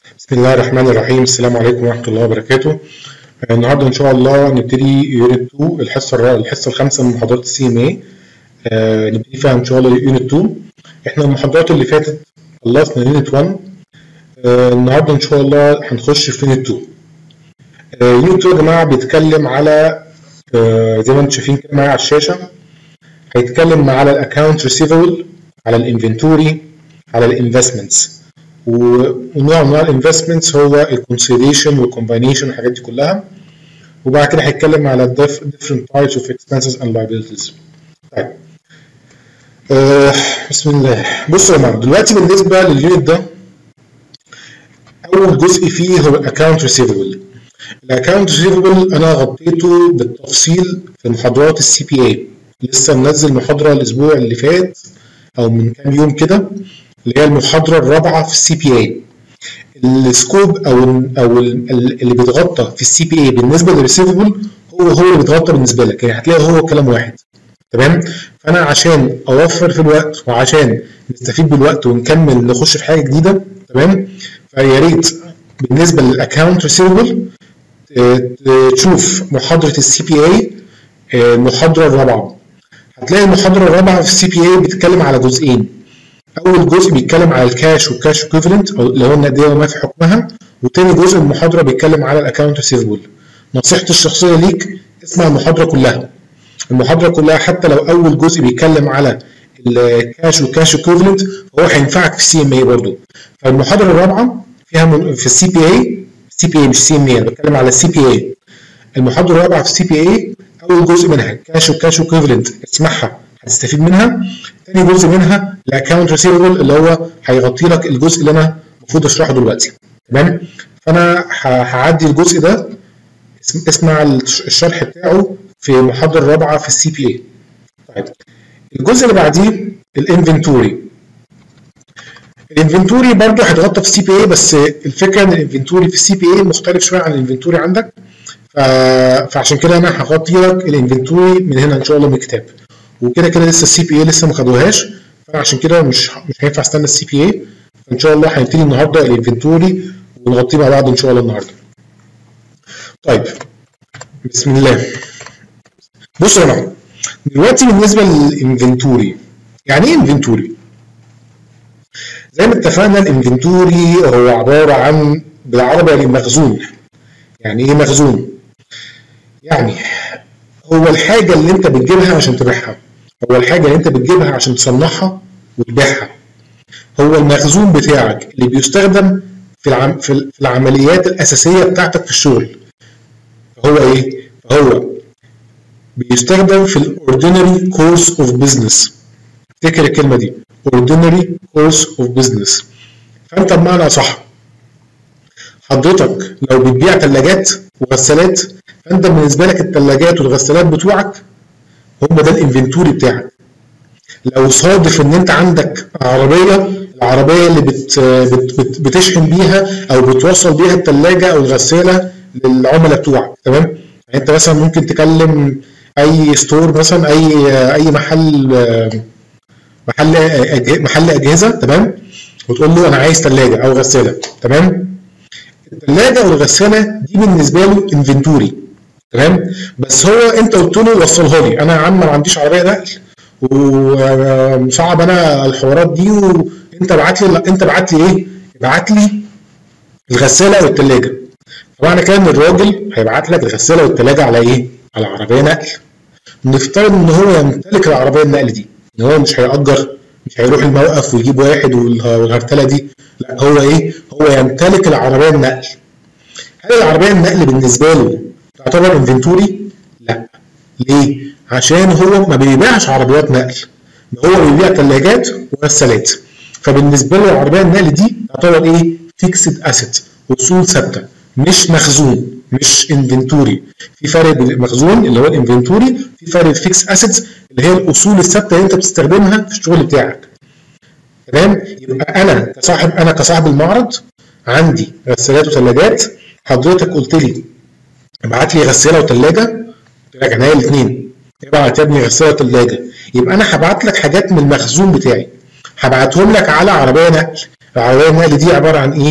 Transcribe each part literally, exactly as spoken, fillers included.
بسم الله الرحمن الرحيم. السلام عليكم ورحمة الله وبركاته. النهارده إن شاء الله نبتدي يونت اتنين، الحصة الر- الحصة الخامسة من محاضرات السي ام اي. نبتدي فيها إن شاء الله يونت اتنين. إحنا المحاضرات اللي فاتت خلصنا يونت واحد. آه، النهارده إن شاء الله هنخش في يونت اتنين. آه، يونت اتنين يا جماعة بيتكلم على آه، زي ما انتم شايفين كده معايا على الشاشة. هيتكلم على الاكونت ريسيفبل، على الانفنتوري، على الانفستمنتس، ونوع من الانفستمنتس هو الكونسوليديشن والكومباينيشن والحاجات دي كلها. وبعد كده هيتكلم على different types of expenses and liabilities. طيب آه بسم الله. بصوا يا جماعه، دلوقتي بالنسبه لليونت ده اول جزء فيه هو الاكونت ريسيفبل. الاكونت ريسيفبل انا غطيته بالتفصيل في محاضرات السي بي اي، لسه منزل محاضره الاسبوع اللي فات او من كام يوم كده، اللي هي المحاضره الرابعه في السي بي اي. السكوب او ال او ال اللي بيتغطى في السي بي اي بالنسبه للريسيفبل هو هو اللي بيتغطى بالنسبه لك، يعني هتلاقي هو كلام واحد. تمام؟ فانا عشان اوفر في الوقت وعشان نستفيد بالوقت ونكمل نخش في حاجه جديده، تمام؟ فيا ريت بالنسبه للاكونت ريسيفبل تشوف محاضره السي بي اي، المحاضره الرابعه. هتلاقي المحاضره الرابعه في السي بي اي بتتكلم على جزئين. اول جزء بيتكلم على الكاش والكاش ايكويفالنت اللي هو النقديه وما في حكمها، وتاني جزء من المحاضره بيتكلم على الاكونت ريسيفبل. نصيحتي الشخصيه ليك اسمع المحاضره كلها. المحاضره كلها حتى لو اول جزء بيتكلم على الكاش والكاش ايكويفالنت هو هينفعك في السي ام اي برضه. فالمحاضره الرابعه فيها من في السي بي اي، سي بي اي مش سي ام اي، انا بتكلم على السي بي اي. المحاضره الرابعه في السي بي اي اول جزء منها كاش والكاش ايكويفالنت، اسمعها هتستفيد منها. تاني جزء منها الاكونت ريسيفبل اللي هو هيغطي لك الجزء اللي انا المفروض اشرحه دلوقتي. تمام؟ فانا هعدي الجزء ده، اسمع الشرح بتاعه في المحاضره الرابعه في السي بي اي. طيب الجزء اللي بعديه الانفنتوري. الانفنتوري برضه هيتغطى في السي بي اي، بس الفكره ان الانفنتوري في السي بي اي مختلف شويه عن الانفنتوري عندك، فعشان كده انا هغطي لك الانفنتوري من هنا ان شاء الله من الكتاب. وكده كده لسه السي بي اي لسه ما خدوهاش، فعشان كده مش مش هينفع استنى السي بي اي. فان شاء الله هنبتدي النهارده الانفنتوري ونغطيه مع بعض ان شاء الله النهارده. طيب بسم الله. بصوا يا جماعه، دلوقتي بالنسبه للانفنتوري، يعني ايه انفنتوري؟ زي ما اتفقنا الانفنتوري هو عباره عن بالعربي يعني مخزون. يعني ايه مخزون؟ يعني هو الحاجه اللي انت بتجيبها عشان تبيعها، هو الحاجه اللي انت بتجيبها عشان تصنعها وتبيعها. هو المخزون بتاعك اللي بيستخدم في العم في العمليات الاساسيه بتاعتك في الشغل. فهو ايه؟ فهو بيستخدم في الاوردينري كورس اوف بزنس. افتكر الكلمه دي، اوردينري كورس اوف بزنس. فانت بمعنى صح، حضرتك لو بتبيع ثلاجات وغسالات، فانت بالنسبه لك الثلاجات والغسالات بتوعك هم ده الانفنتوري بتاعك. لو صادف ان انت عندك عربيه، العربيه اللي بت بت بت بتشحن بيها او بتوصل بيها الثلاجه او الغساله للعملاء بتوعك. تمام؟ يعني انت مثلا ممكن تكلم اي ستور، مثلا اي اي محل محل محل اجهزه، تمام؟ وتقول له انا عايز ثلاجه او غساله. تمام؟ الثلاجه او الغساله دي بالنسبه له انفنتوري. تمام؟ بس هو انت قلت له وصلها لي، انا يا عم ما عنديش عربيه نقل ومصعب انا الحوارات دي، وانت بعت لي انت بعت لي ايه؟ ابعت لي الغساله او الثلاجه. فمعنى كده ان الراجل هيبعت لك الغساله والثلاجه على ايه؟ على عربيه نقل. نفترض ان هو يمتلك العربيه النقل دي، ان هو مش هيأجر، مش هيروح الموقف ويجيب واحد والهرتله دي، لا هو ايه؟ هو يمتلك العربيه النقل. هل العربيه النقل بالنسبه له تعتبر انفنتوري؟ لا. ليه؟ عشان هو ما بيبيعش عربيات نقل، هو بيبيع ثلاجات وغسالات. فبالنسبه له العربيه النقل دي تعتبر ايه؟ فيكسد اسيت، اصول ثابته، مش مخزون، مش انفنتوري. في فرق بين المخزون اللي هو الانفنتوري، في فرق الفيكس اسيتس اللي هي الاصول الثابته اللي انت بتستخدمها في الشغل بتاعك. تمام؟ يبقى انا كصاحب انا كصاحب المعرض عندي غسالات وثلاجات، حضرتك قلت لي ابعت لي غساله وثلاجه، قلت لك انا الاثنين، ابعت يا ابني غساله وثلاجه، يبقى انا هبعت لك حاجات من المخزون بتاعي، هبعتهم لك على عربيه نقل. العربيه النقل دي عباره عن ايه؟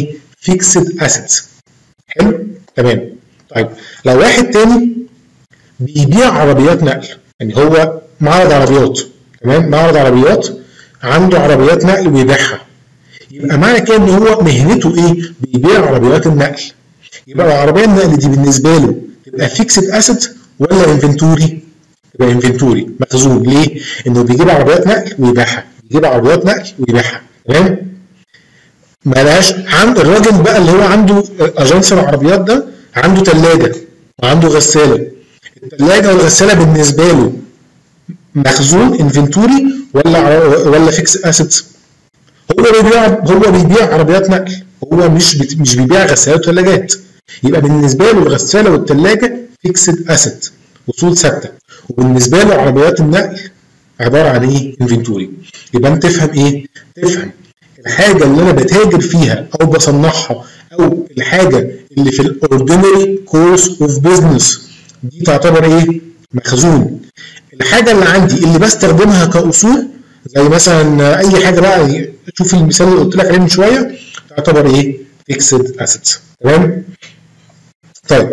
فيكسد اسيتس. حلو تمام. طيب لو واحد تاني بيبيع عربيات نقل، يعني هو معرض عربيات، تمام، معرض عربيات عنده عربيات نقل ويبيعها، يبقى معنى كده ان هو مهنته ايه؟ بيبيع عربيات النقل. يبقى العربيه النقل دي بالنسبه له تبقى فيكسد اسيت ولا انفنتوري؟ تبقى انفنتوري، مخزون. ليه؟ انه بيجيب عربيات نقل ويبيعها، بيجيب عربيات نقل ويبيعها، تمام؟ مالهاش عند الراجل بقى اللي هو عنده اجنس العربيات ده، عنده ثلاجه وعنده غساله. الثلاجه والغساله بالنسبه له مخزون انفنتوري ولا ولا فيكس اسيت؟ هو بيبيع هو بيبيع عربيات نقل، هو مش بت... مش بيبيع غسالات وثلاجات. يبقى بالنسبه له الغساله والثلاجه فيكسد اسيت، اصول ثابته، وبالنسبه له عربيات النقل عباره عن ايه؟ انفنتوري. يبقى انت تفهم ايه؟ تفهم الحاجه اللي انا بتاجر فيها او بصنعها، او الحاجه اللي في الاوردينري كورس اوف بزنس دي تعتبر ايه؟ مخزون. الحاجه اللي عندي اللي بستخدمها كاصول زي مثلا اي حاجه بقى، شوف المثال اللي قلت لك عليه من شويه، تعتبر ايه؟ فيكسد اسيتس، تمام؟ طيب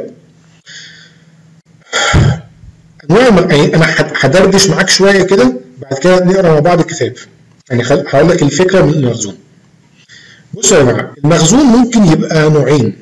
انواع انا هدردش معاك شويه كده، بعد كده نقرا مع بعض الكتاب. يعني هقول لك الفكره من المخزون. بصوا يا جماعه، المخزون ممكن يبقى نوعين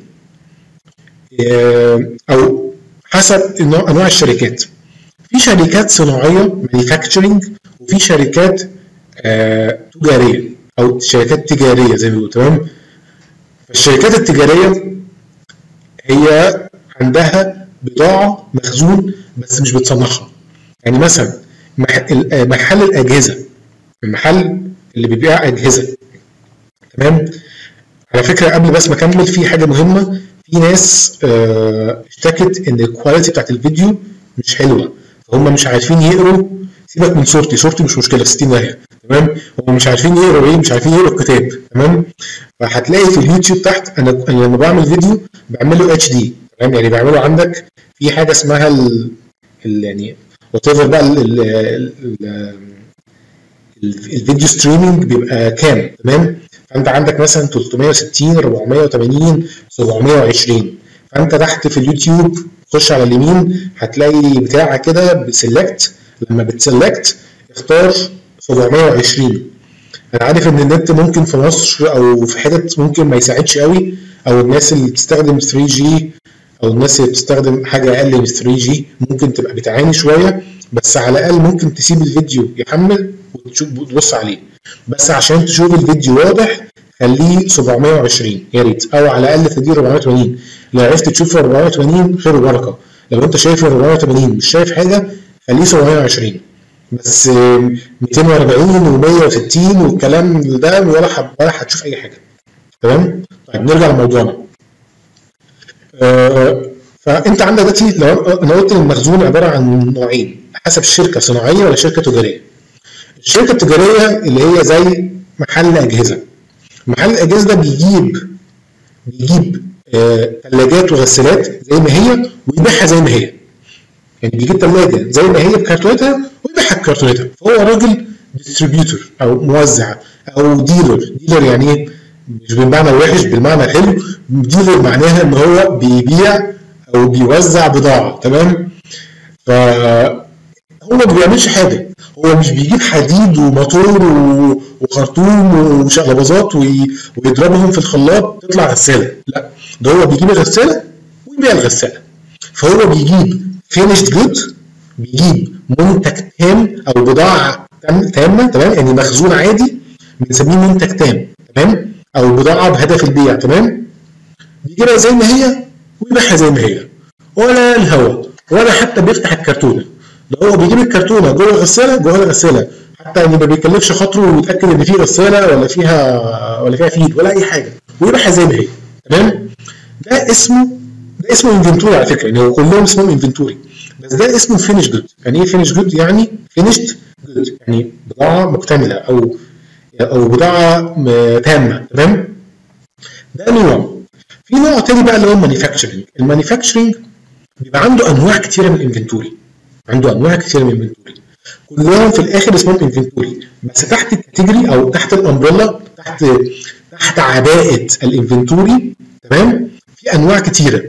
او حسب انواع الشركات. في شركات صناعيه مانيفاكتشرنج، وفي شركات آه تجاريه او شركات تجاريه زي ما بيقولوا، تمام؟ فالشركات التجاريه هي عندها بضاعه مخزون بس مش بتصنعها. يعني مثلا محل الاجهزه، المحل اللي بيبيع اجهزه، تمام؟ على فكره قبل بس ما اكمل، في حاجه مهمه، في ناس آه اشتكت ان الكواليتي بتاعت الفيديو مش حلوه، فهم مش عارفين يقروا. سيبك من صورتي، صورتي مش مشكله، ستين داهيه، تمام؟ هم مش عارفين يقروا ايه؟ مش عارفين يقروا الكتاب، تمام؟ فهتلاقي في اليوتيوب تحت انا لما بعمل فيديو بعمله اتش دي، تمام؟ يعني بعمله عندك في حاجه اسمها ال, ال يعني وات ايفر بقى ال ال ال الفيديو ستريمينج بيبقى كام، تمام؟ فانت عندك مثلا ثلاثمية وستين، أربعمية وتمانين، سبعمية وعشرين. فانت تحت في اليوتيوب خش على اليمين هتلاقي بتاعه كده بسلكت، لما بتسلكت اختار سبعمية وعشرين. انا عارف ان النت ممكن في مصر او في حتت ممكن ما يساعدش قوي، او الناس اللي بتستخدم ثري جي او الناس اللي بتستخدم حاجه اقل من ثري جي ممكن تبقى بتعاني شويه، بس على الاقل ممكن تسيب الفيديو يحمل وتبص عليه. بس عشان تشوف الفيديو واضح خليه سبعمية وعشرين يا ريت، او على الاقل تديه أربعمية وتمانين. لو عرفت تشوف أربعمية وتمانين خير وبركه، لو انت شايف أربعمية وتمانين مش شايف حاجه خليه سبعمية وعشرين. بس ميتين وأربعين ومية وستين والكلام ده ولا ولا هتشوف اي حاجه، تمام؟ طيب نرجع لموضوعنا. آه فانت عندك دلوقتي، لو انا قلت المخزون عباره عن نوعين حسب الشركه، صناعيه ولا شركه تجاريه. الشركه التجاريه اللي هي زي محل اجهزه، محل الاجهزه ده بيجيب بيجيب ثلاجات آه وغسالات زي ما هي ويبيعها زي ما هي. يعني بيجيب ثلاجه زي ما هي بكرتونتها ويبيعها بكرتونتها، فهو راجل ديستريبيوتور او موزع او ديلر. ديلر يعني ايه؟ مش بالمعنى الوحش، بالمعنى الحلو. ديلر معناها ان هو بيبيع او بيوزع بضاعه، تمام؟ فهو ما بيعملش حاجه، هو مش بيجيب حديد وموتور وخرطوم وشقلباظات ويضربهم في الخلاط تطلع غساله، لا، ده هو بيجيب الغساله ويبيع الغساله. فهو بيجيب فينيشد جود، بيجيب منتج تام او بضاعه تامه، تمام؟ يعني مخزون عادي بنسميه منتج تام، تمام؟ او بضاعه بهدف البيع، تمام؟ بيجيبها زي ما هي ويبيعها زي ما هي، ولا الهوا ولا حتى بيفتح الكرتونه. ده هو بيجيب الكرتونه جوه الغساله، جوه الغساله، حتى يعني ما بيكلفش خاطره ويتاكد ان في غساله ولا فيها ولا فيها فيد ولا اي حاجه، ويبيعها زي ما هي، تمام؟ ده اسمه ده اسمه انفنتوري على فكره، يعني هو كلهم اسمهم انفنتوري، بس ده اسمه فينيش جود. يعني ايه فينيش جود؟ يعني فينيشد جود، يعني بضاعه مكتمله او او بضاعه تامه، تمام؟ ده نوع. في نوع تاني بقى اللي هو المانيفاكتشرنج. المانيفاكتشرنج بيبقى عنده انواع كتيره من الانفنتوري، عنده انواع كتيره من الانفنتوري، كلهم في الاخر اسمهم انفنتوري، بس تحت الكاتيجوري او تحت الامبريلا، تحت تحت عباءه الانفنتوري تمام؟ في انواع كتيره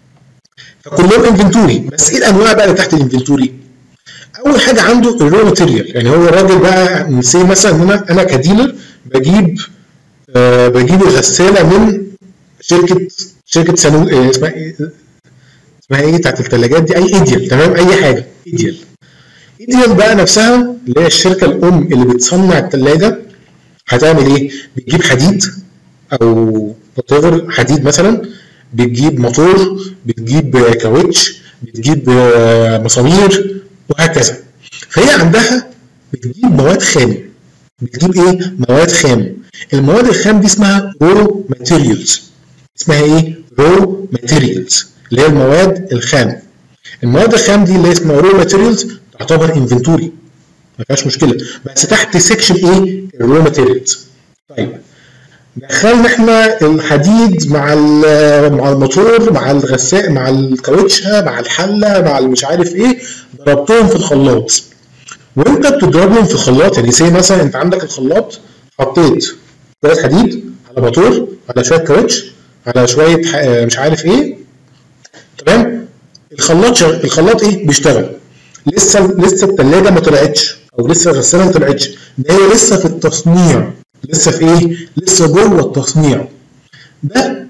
فكلهم انفنتوري. بس ايه الانواع بقى اللي تحت الانفنتوري؟ اول حاجه عنده الرو ماتيريال، يعني هو الراجل بقى نسي مثلا ان انا انا كديلر بجيب آه بجيب الغساله من شركه شركه سنو آه اسمها ايه اسمها ايه بتاعت الثلاجات دي، اي ايديال، تمام، اي حاجه ايديال. ايديال بقى نفسها اللي هي الشركه الام اللي بتصنع الثلاجه هتعمل ايه؟ بتجيب حديد او whatever حديد مثلا، بتجيب موتور، بتجيب كاوتش، بتجيب مسامير وهكذا. فهي عندها بتجيب مواد خام. بتجيب ايه؟ مواد خام. المواد الخام دي اسمها رو ماتيريالز. اسمها ايه؟ رو ماتيريالز اللي هي المواد الخام. المواد الخام دي اللي اسمها رو ماتيريالز تعتبر انفنتوري، ما فيهاش مشكله، بس تحت سيكشن ايه؟ الرو ماتيريالز. طيب دخلنا احنا الحديد مع مع الموتور مع الغساء مع الكاوتشه مع الحله مع مش عارف ايه، ضربتهم في الخلاط. وانت بتضربهم في الخلاط، يعني زي مثلا انت عندك الخلاط حطيت شويه حديد على موتور على شويه كاوتش على شويه مش عارف ايه، تمام؟ الخلاط شغ... الخلاط ايه؟ بيشتغل. لسه لسه الثلاجه ما طلعتش او لسه الغساله ما طلعتش، ده هي لسه في التصنيع، لسه في ايه؟ لسه جوه التصنيع. ده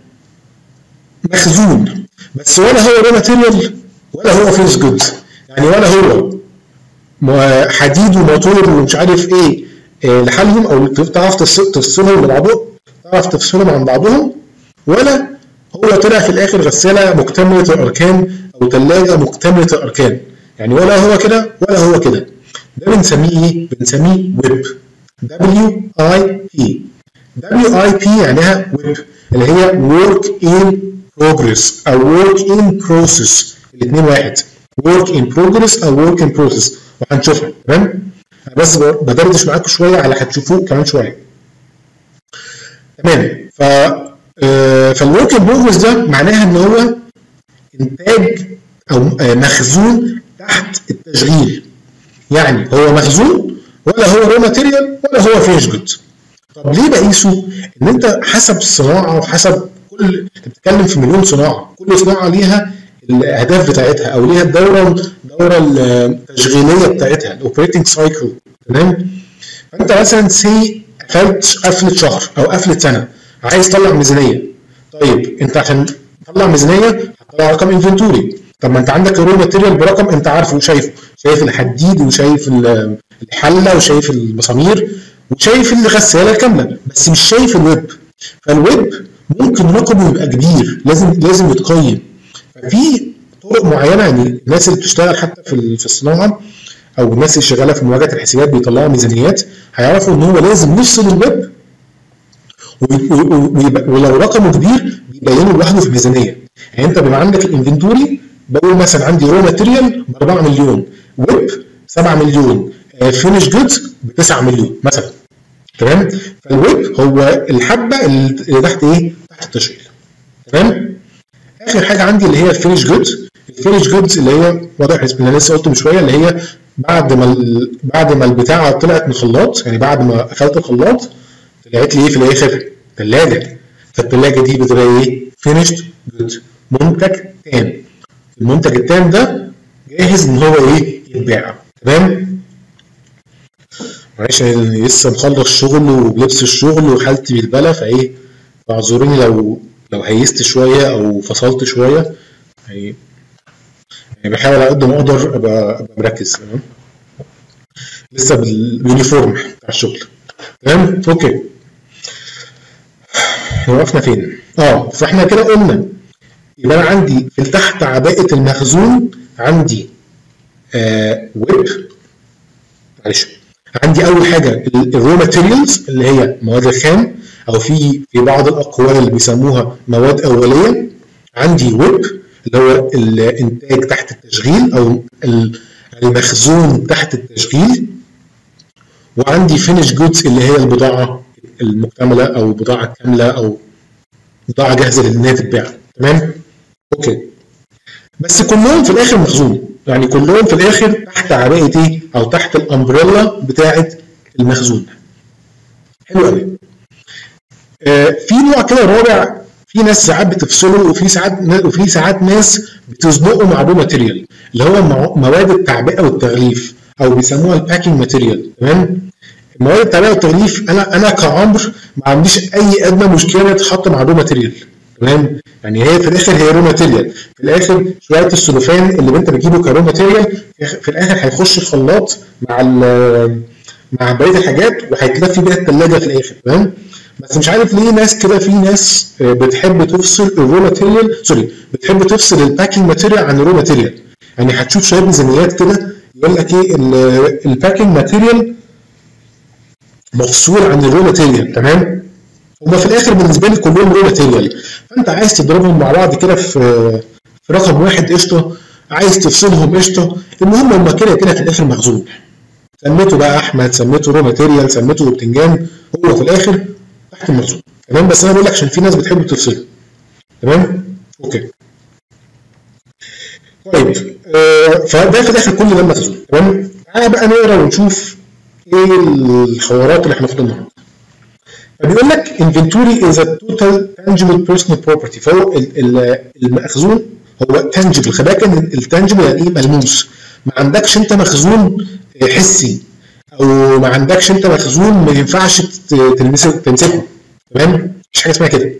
مخزون، بس ولا هو رو ماتيريال ولا هو فينش جود، يعني ولا هو حديد وموتور ومش عارف ايه لحالهم او تعرف تفصلهم من بعضهم، تعرف تفصلهم عن بعضهم، ولا هو طلع في الاخر غساله مكتمله الاركان او ثلاجه مكتمله الاركان، يعني ولا هو كده ولا هو كده. ده بنسميه ايه؟ بنسميه ويب. دبليو اي بي. دبليو اي بي معناها ويب، اللي هي work in progress او work in process، الاثنين واحد. work in progress او work in process، وهنشوفها، تمام؟ انا بس بدردش معاكم شويه على هتشوفوه كمان شويه. تمام؟ ف فالورك ان بروجرس ده معناها ان هو انتاج او مخزون تحت التشغيل، يعني هو مخزون ولا هو رو ماتيريال ولا هو فينش جود. طب ليه بقيسه؟ ان انت حسب الصناعه وحسب كل، انت بتتكلم في مليون صناعه، كل صناعه ليها الاهداف بتاعتها او ليها الدوره الدوره التشغيليه بتاعتها، الاوبريتنج سايكل، تمام؟ فانت مثلا سي قفلت قفله شهر او قفله سنه، عايز تطلع ميزانيه. طيب انت عشان تطلع ميزانيه هتطلع رقم انفنتوري. طب ما انت عندك الرو ماتيريال برقم انت عارفه وشايفه، شايف الحديد وشايف الحله وشايف المسامير وشايف الغساله الكامله، بس مش شايف الويب. فالويب ممكن رقمه يبقى كبير، لازم لازم يتقيم. ففي طرق معينه، يعني الناس اللي بتشتغل حتى في في الصناعه او الناس اللي شغاله في مواجهه الحسابات بيطلعوا ميزانيات، هيعرفوا ان هو لازم نفصل الويب، ولو رقمه كبير بيبينه لوحده في الميزانيه. يعني انت بيبقى عندك الانفنتوري، بقول مثلا عندي رو ماتيريال ب أربعة مليون، ويب سبعة مليون، فينش جودز ب تسعة مليون مثلا، تمام؟ فالويب هو الحبه اللي تحت ايه؟ تحت التشغيل، تمام؟ اخر حاجه عندي اللي هي الفينش جودز. الفينش جودز اللي هي واضح اللي انا لسه قلت من شويه، اللي هي بعد ما بعد ما البتاعه طلعت من الخلاط، يعني بعد ما قفلت الخلاط طلعت لي ايه في الاخر؟ ثلاجه. فالثلاجه دي بتبقى ايه؟ فينيشد جود، منتج تام. المنتج التام ده جاهز ان هو ايه؟ يتباع، تمام؟ معلش انا لسه مخلص شغل ولبس الشغل وحالتي بالبلا، فايه فاعذروني لو لو هيست شويه او فصلت شويه، يعني بحاول على قد ما اقدر ابقى ابقى مركز، تمام؟ لسه باليونيفورم بتاع الشغل، تمام؟ اوكي، وقفنا فين؟ اه فاحنا كده قلنا يبقى انا عندي في تحت عباءه المخزون عندي آه ويب، معلش عندي اول حاجه الرو ماتيريالز اللي هي مواد الخام، او في في بعض الاقوال اللي بيسموها مواد اوليه. عندي ويب اللي هو الانتاج تحت التشغيل او المخزون تحت التشغيل، وعندي فينش جودز اللي هي البضاعه المكتمله او البضاعه الكامله او بضاعه جاهزه لانها تتباع، تمام؟ اوكي، بس كلهم في الاخر مخزون، يعني كلهم في الاخر تحت عباءه ايه؟ او تحت الامبريلا بتاعه المخزون. حلو قوي. آه في نوع كده رابع، في في ناس ساعات بتفصله، وفي ساعات وفي ساعات ناس بتزنقه مع رو ماتيريال اللي هو مواد التعبئه والتغليف او بيسموها الباكينج ماتيريال. تمام؟ مواد التعبئه والتغليف انا انا كعمر ما عنديش اي ادنى مشكله تتحط مع رو ماتيريال. تمام؟ يعني هي في الاخر هي رو ماتيريال، في الاخر شويه السلوفان اللي انت بتجيبه كرو ماتيريال في الاخر هيخش الخلاط مع مع بقيه الحاجات وهيتلف بيها الثلاجه في الاخر. تمام؟ بس مش عارف ليه ناس كده، في ناس بتحب تفصل الرو ماتيريال سوري بتحب تفصل الباكينج ماتيريال عن الرو ماتيريال. يعني هتشوف شويه ميزانيات كده يقول لك ايه الباكينج ماتيريال مفصول عن الرو ماتيريال. تمام؟ هما في الاخر بالنسبه لي كلهم رو ماتيريال، فانت عايز تضربهم مع بعض كده في في رقم واحد قشطه، عايز تفصلهم قشطه، المهم هما كده كده في الاخر مخزون. سميته بقى احمد، سميته رو ماتيريال، سميته بتنجان، هو في الاخر تحت المخزون. تمام؟ بس انا بقول لك عشان في ناس بتحب تفصله. تمام؟ اوكي. طيب آه فده في الاخر كل ده مخزون. تمام؟ تعالى بقى نقرا ونشوف ايه الحوارات اللي احنا النهارده. فبيقول لك inventory is a total tangible personal property، فهو المخزون هو tangible. خلي بالك ان التانجبل يعني ايه؟ ملموس. ما عندكش انت مخزون حسي او ما عندكش انت مخزون ما ينفعش تلمسه تمسكه. تمام؟ مفيش حاجه اسمها كده.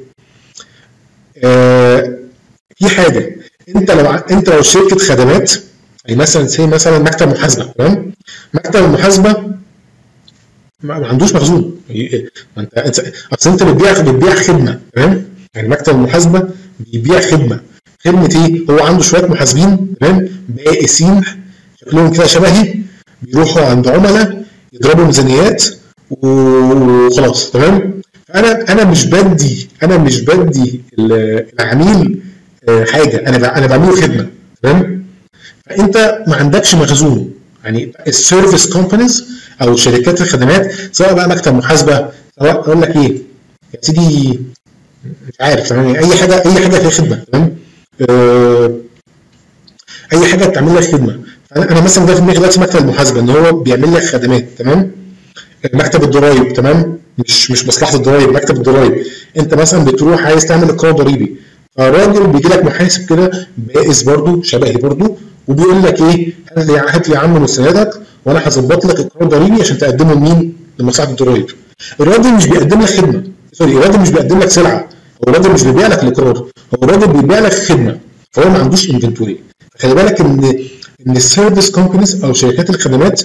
آه في حاجه انت لو انت لو شركه خدمات، يعني مثلا زي مثلا مكتب محاسبه. تمام؟ مكتب المحاسبه ما عندوش مخزون. ما انت اصل انت بتبيع بتبيع خدمه. تمام؟ يعني مكتب المحاسبه بيبيع خدمه. خدمه ايه؟ هو عنده شويه محاسبين. تمام؟ بائسين شكلهم كده شبهي، بيروحوا عند عملاء يضربوا ميزانيات وخلاص. تمام؟ فانا انا مش بدي انا مش بدي العميل حاجه، انا انا بعمله خدمه. تمام؟ فانت ما عندكش مخزون. يعني السيرفيس كومبانيز او شركات الخدمات سواء بقى مكتب محاسبه، سواء اقول لك ايه يا سيدي مش عارف، يعني اي حاجه اي حاجه فيها خدمه. تمام؟ آه اي حاجه بتعمل لك خدمه. فانا مثلا ده في دماغي دلوقتي مكتب المحاسبه ان هو بيعمل لك خدمات. تمام؟ مكتب الضرايب. تمام؟ مش مش مصلحه الضرايب، مكتب الضرايب. انت مثلا بتروح عايز تعمل اقرار ضريبي، فالراجل بيجي لك محاسب كده بائس برضه شبهي برضه وبيقول لك ايه؟ هات لي هات لي يا عم مستندك وانا هظبط لك اقرار ضريبي عشان تقدمه لمين؟ لمصلحه الضرايب. الراجل مش بيقدم لك خدمه، سوري الراجل مش بيقدم لك سلعه، هو الراجل مش بيبيع لك الاقرار، هو الراجل بيبيع لك خدمه، فهو ما عندوش انفنتوري. خلي بالك ان ان السيرفيس كومبانيز او شركات الخدمات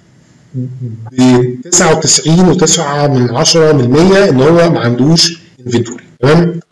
ب تسعة وتسعين وتسعة من عشرة من مية ان هو ما عندوش انفنتوري. تمام؟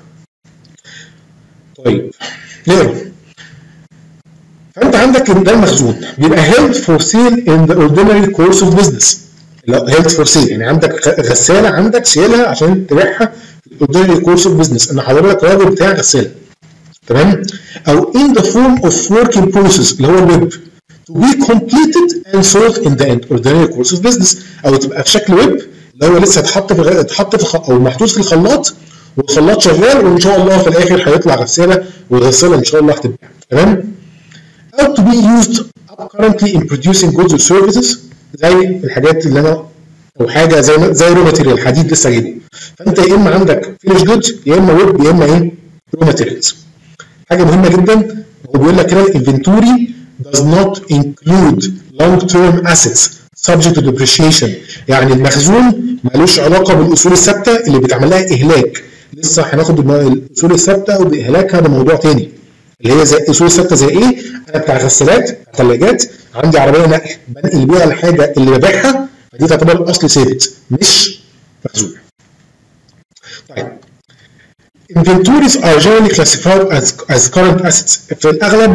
طيب نقرا. فانت عندك ده المخزون بيبقى held for sale in the ordinary course of business. لا held for sale يعني عندك غساله عندك شايلها عشان تبيعها في ordinary course of business، ان حضرتك راجل بتاع غساله. تمام؟ او in the form of working process اللي هو الويب to be completed and sold in the ordinary course of business، او تبقى في شكل ويب اللي هو لسه اتحط في اتحط في او محطوط في الخلاط والخلاط شغال وان شاء الله في الاخر هيطلع غساله والغساله ان شاء الله هتتباع. تمام؟ او to be used currently in producing goods or services زي الحاجات اللي انا او حاجه زي زي رو ماتيريال حديد لسه جايبه. فانت يا اما عندك فينش جودز يا اما ويب يا اما ايه؟ رو ماتيريالز. حاجه مهمه جدا هو بيقول لك كده الانفنتوري does not include long term assets subject to depreciation، يعني المخزون مالوش علاقه بالاصول الثابته اللي بيتعمل لها اهلاك. لسه هناخد الاصول الثابته وباهلاكها ده موضوع تاني، اللي هي زي الاصول الثابته زي ايه؟ انا بتاع غسالات ثلاجات عندي عربيه نقل بنقل بيها الحاجه اللي ببيعها، فدي تعتبر اصل ثابت مش مخزون. طيب inventories are generally classified as as current assets. في الاغلب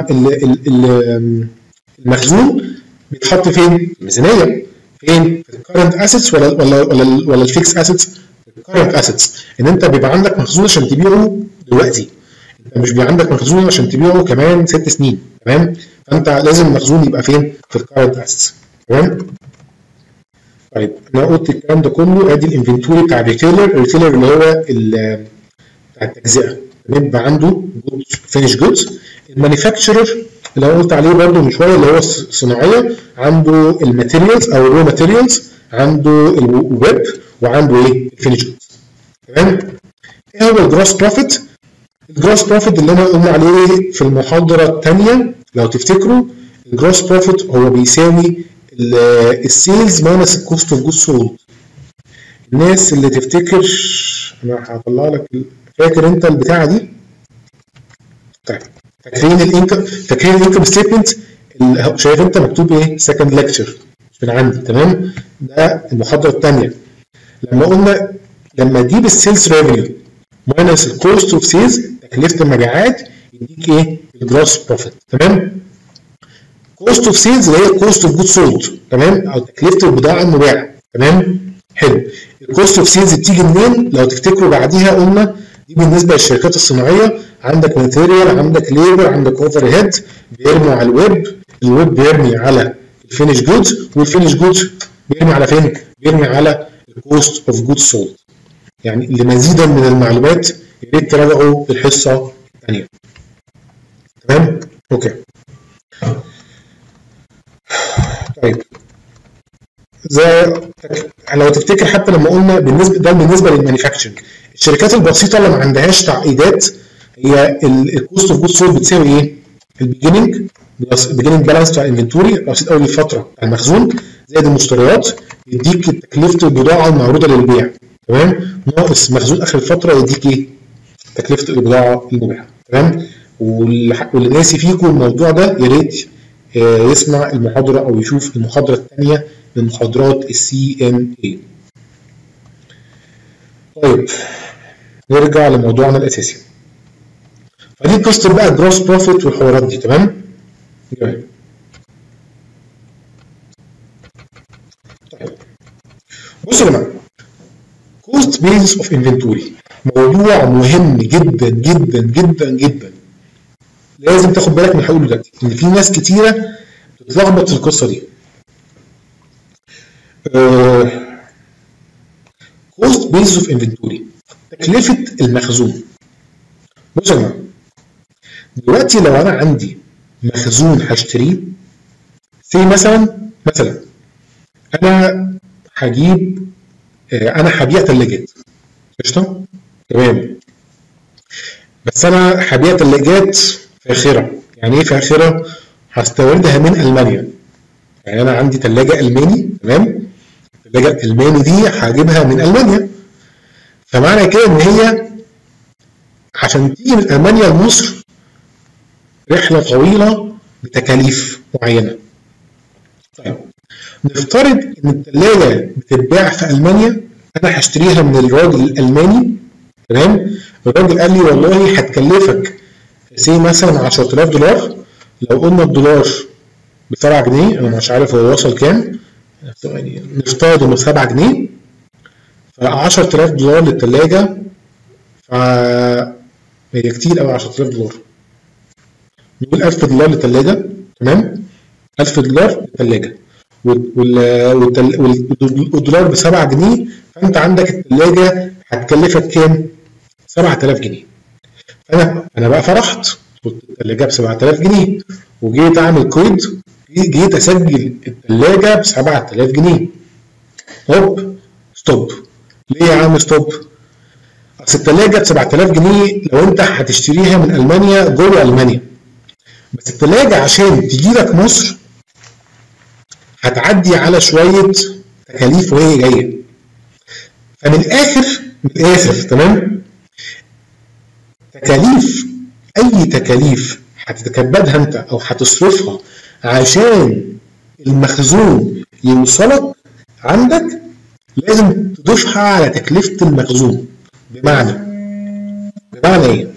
المخزون بيتحط فين؟ في الميزانيه. فين؟ في الكرنت اسيتس ولا ولا ولا ولا الفيكس اسيتس؟ الكرنت اسيتس، ان انت بيبقى عندك مخزون عشان تبيعه دلوقتي، انت مش بيبقى عندك مخزون عشان تبيعه كمان ست سنين. تمام؟ فانت لازم المخزون يبقى فين؟ في الكرنت اسيتس. تمام؟ طيب انا قلت الكلام ده كله. ادي الانفنتوري بتاع الريتيلر، الريتيلر اللي هو بتاع التجزئه بيبقى عنده فينش جودز. المانيفاكتشرر اللي انا قلت عليه برده من شويه اللي هو الصناعيه عنده الماتيريالز او الرو ماتيريالز، عنده الويب وعنده ايه؟ الفينش جودز. تمام؟ ايه هو الجروس بروفيت؟ الجروس بروفيت اللي انا قلنا عليه في المحاضره الثانيه لو تفتكروا، الجروس بروفيت هو بيساوي السيلز ماينس الكوست اوف جود سولد. الناس اللي تفتكر انا هطلع لك، فاكر انت البتاعه دي؟ طيب فاكرين الانكم، فاكرين الانكم ستيتمنت؟ شايف انت مكتوب ايه؟ سكند ليكتشر من عندي، تمام؟ ده المحاضره الثانيه. لما قلنا لما تجيب السيلز ريفينيو ماينس الكوست اوف سيلز، تكلفه المبيعات، يديك ايه؟ الجروس بروفيت، تمام؟ كوست اوف سيلز اللي هي كوست اوف جود سولد، تمام؟ او تكلفه البضاعه المباعه، تمام؟ حلو. الكوست اوف سيلز بتيجي منين؟ لو تفتكروا بعديها قلنا دي بالنسبه للشركات الصناعيه، عندك ماتيريال، عندك ليبر، عندك اوفر هيد بيرموا على الويب، الويب بيرمي على الفينش جودز، والفينش جودز بيرمي على فين؟ بيرمي على الكوست اوف جود سولد. يعني لمزيدا من المعلومات يا ريت تراجعوا الحصه الثانيه. تمام؟ اوكي. طيب زي لو تفتكر حتى لما قلنا بالنسبه ده بالنسبه للمانيفاكتشرنج، الشركات البسيطه اللي ما عندهاش تعقيدات، هي الكوست اوف جود سولد بتساوي ايه؟ البيجيننج البيجيننج بالانس بتاع الانفنتوري، رصيد اول الفتره بتاع المخزون، زائد المشتريات، يديك تكلفه البضاعه المعروضه للبيع، تمام؟ ناقص مخزون اخر الفتره يديك ايه؟ تكلفه البضاعه المباعه، تمام؟ واللي ناسي فيكم الموضوع ده يا ريت يسمع المحاضره او يشوف المحاضره الثانيه من محاضرات السي ام اي. طيب نرجع لموضوعنا الاساسي. فدي قصه بقى الجروس بروفيت والحوارات دي، تمام؟ جميل. طيب بصوا يا جماعه، كوست بيز اوف انفنتوري موضوع مهم جدا جدا جدا جدا. لازم تاخد بالك من اللي هقوله دلوقتي، ان في ناس كتيره بتتلخبط في القصه دي. كوست بيز اوف انفنتوري، تكلفه المخزون. بصوا يا جماعه، دلوقتي لو انا عندي مخزون هشتريه، زي مثلا مثلا انا هجيب انا هبيع ثلاجات، قشطه؟ تمام. بس انا هبيع ثلاجات فاخره. يعني ايه فاخره؟ هستوردها من المانيا. يعني انا عندي ثلاجه الماني، تمام؟ الثلاجه الالماني دي هجيبها من المانيا، فمعنى كده ان هي عشان تيجي من المانيا لمصر رحله طويله بتكاليف معينه. طيب نفترض ان الثلاجه بتتباع في المانيا، انا هشتريها من الراجل الالماني، تمام؟ الراجل قال لي والله هتكلفك سي مثلا عشرة آلاف دولار. لو قلنا الدولار ب سبعة جنيه، انا مش عارف هو وصل كام، نفترض انه سبعة جنيه، ف عشرة آلاف دولار للثلاجه، ف هي كتير قوي عشرة آلاف دولار. نقول ألف دولار للثلاجه، تمام؟ ألف دولار للثلاجه، والدولار ب سبعة جنيه، فانت عندك الثلاجه هتكلفك كام؟ سبعة آلاف جنيه. فانا انا بقى فرحت، قلت الثلاجه ب سبعة آلاف جنيه، وجيت اعمل كود، جيت اسجل الثلاجه ب سبعة آلاف جنيه. هوب ستوب. ليه يا عم ستوب؟ اصل الثلاجه ب سبعة آلاف جنيه لو انت هتشتريها من المانيا جوه المانيا، بس الثلاجه عشان تجي لك مصر هتعدي على شويه تكاليف وهي جايه. فمن الاخر من الاخر تمام، تكاليف اي تكاليف هتتكبدها انت او هتصرفها عشان المخزون يوصلك عندك لازم تضيفها على تكلفه المخزون. بمعنى بمعنى ايه؟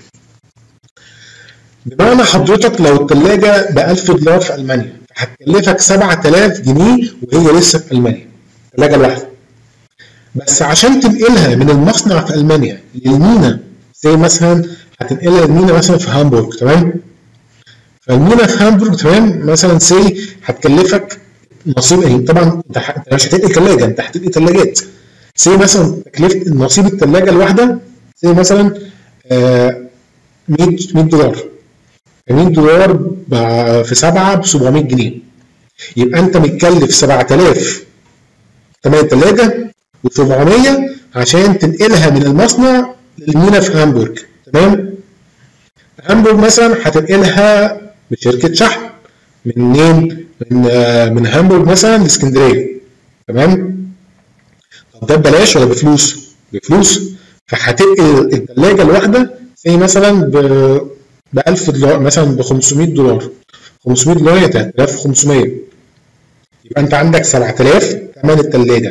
بمعنى حضرتك لو الثلاجه ب ألف دولار في المانيا هتكلفك سبعة آلاف جنيه وهي لسه في المانيا، الثلاجه الواحده. بس عشان تنقلها من المصنع في المانيا للمينا، زي مثلا هتنقلها المينا مثلا في هامبورغ، تمام؟ فالمينا في هامبورغ، تمام؟ مثلا سي هتكلفك نصيب ايه؟ طبعا انت مش هتنقل ثلاجه، انت هتنقل ثلاجات. سي مثلا تكلفه نصيب الثلاجه الواحده سي مثلا مية دولار. مية دولار في سبعة ب سبعمية جنيه. يبقى انت متكلف سبعة آلاف تمام ثلاجه و700 عشان تنقلها من المصنع للمينا في هامبورج، تمام؟ هامبورج مثلا هتنقلها بشركه شحن منين؟ من آه من هامبورج مثلا لاسكندريه، تمام؟ طب ده ببلاش ولا بفلوس؟ بفلوس. فهتنقل الثلاجه الواحده زي مثلا ب ب ألف دولار، مثلا ب خمسمية دولار، خمسمية دولار هي تلاتة آلاف وخمسمية، يبقى انت عندك سبعة آلاف ثمن الثلاجه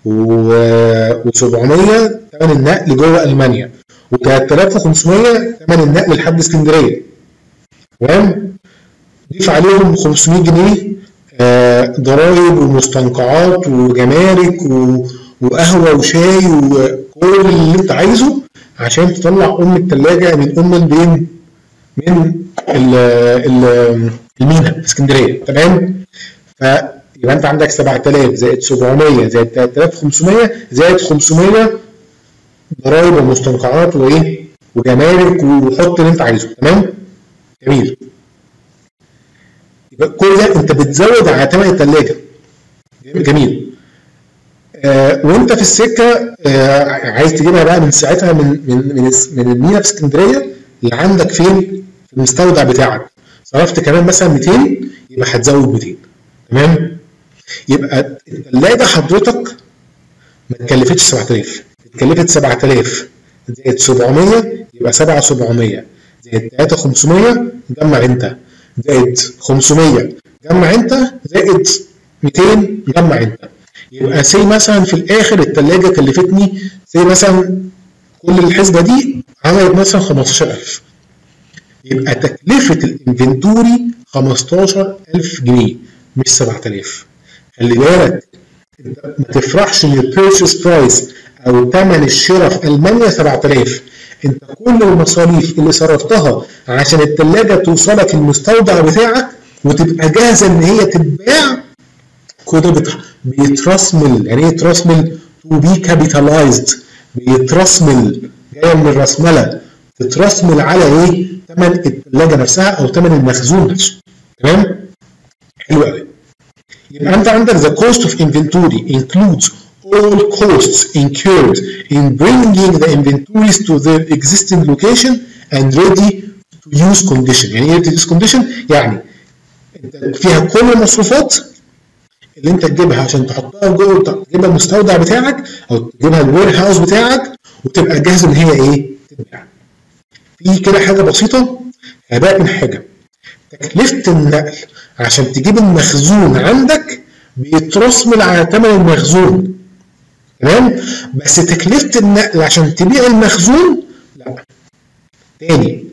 و700 ثمن النقل جوه المانيا، و3500 ثمن النقل لحد اسكندريه، تمام؟ ضيف عليهم خمسمية جنيه آه ضرايب ومستنقعات وجمارك وقهوه وشاي وكل اللي انت عايزه عشان تطلع ام الثلاجه من ام البين من ال ال المينا اسكندريه، تمام؟ فيبقى انت عندك سبعة آلاف زائد سبعمية زائد تلاتة آلاف وخمسمية زائد خمسمية ضرايب ومستنقعات وايه وجمارك وحط اللي انت عايزه، تمام؟ جميل. يبقى كل ده انت بتزود على ثمن الثلاجه، جميل. آه وانت في السكه آه عايز تجيبها بقى من ساعتها من من من, من المينا في اسكندريه اللي عندك فين؟ في المستودع بتاعك، صرفت كمان مثلا ميتين، يبقى هتزود ميتين، تمام؟ يبقى الثلاجه حضرتك ما اتكلفتش سبعة آلاف، اتكلفت سبعة آلاف زائد سبعمية يبقى سبعة آلاف وسبعمية زائد تلاتة آلاف وخمسمية جمع انت، زائد خمسمية جمع انت، زائد ميتين جمع انت، يبقى سي مثلا في الاخر الثلاجه كلفتني سي مثلا كل الحسبه دي عملت مثلا خمستاشر ألف، يبقى تكلفه الانفنتوري خمستاشر ألف جنيه مش سبعة آلاف. خلي بالك ما تفرحش ان البيرشيز برايس او ثمن الشراء في المانيا سبعة آلاف، انت كل المصاريف اللي صرفتها عشان الثلاجه توصلك المستودع بتاعك وتبقى جاهزه ان هي تتباع كده بيترسمل. يعني ايه يترسمل؟ تو بي كابيتالايزد، بيترسمل، جايه من الرسمله، تترسمل على ايه؟ ثمن الثلاجه نفسها او ثمن المخزون نفسه، تمام؟ حلو قوي. يبقى انت عندك the cost of inventory includes all costs incurred in bringing the inventories to their existing location and ready to use condition. يعني ايه ready to use condition؟ يعني انت فيها كل المصروفات اللي انت تجيبها عشان تحطها جوه، تجيبها المستودع بتاعك او تجيبها الوير هاوس بتاعك وتبقى جاهزه ان هي ايه؟ تتباع. في كده حاجه بسيطه هباء من حاجه، تكلفه النقل عشان تجيب المخزون عندك بيترسمل على ثمن المخزون، تمام؟ بس تكلفه النقل عشان تبيع المخزون لا. تاني،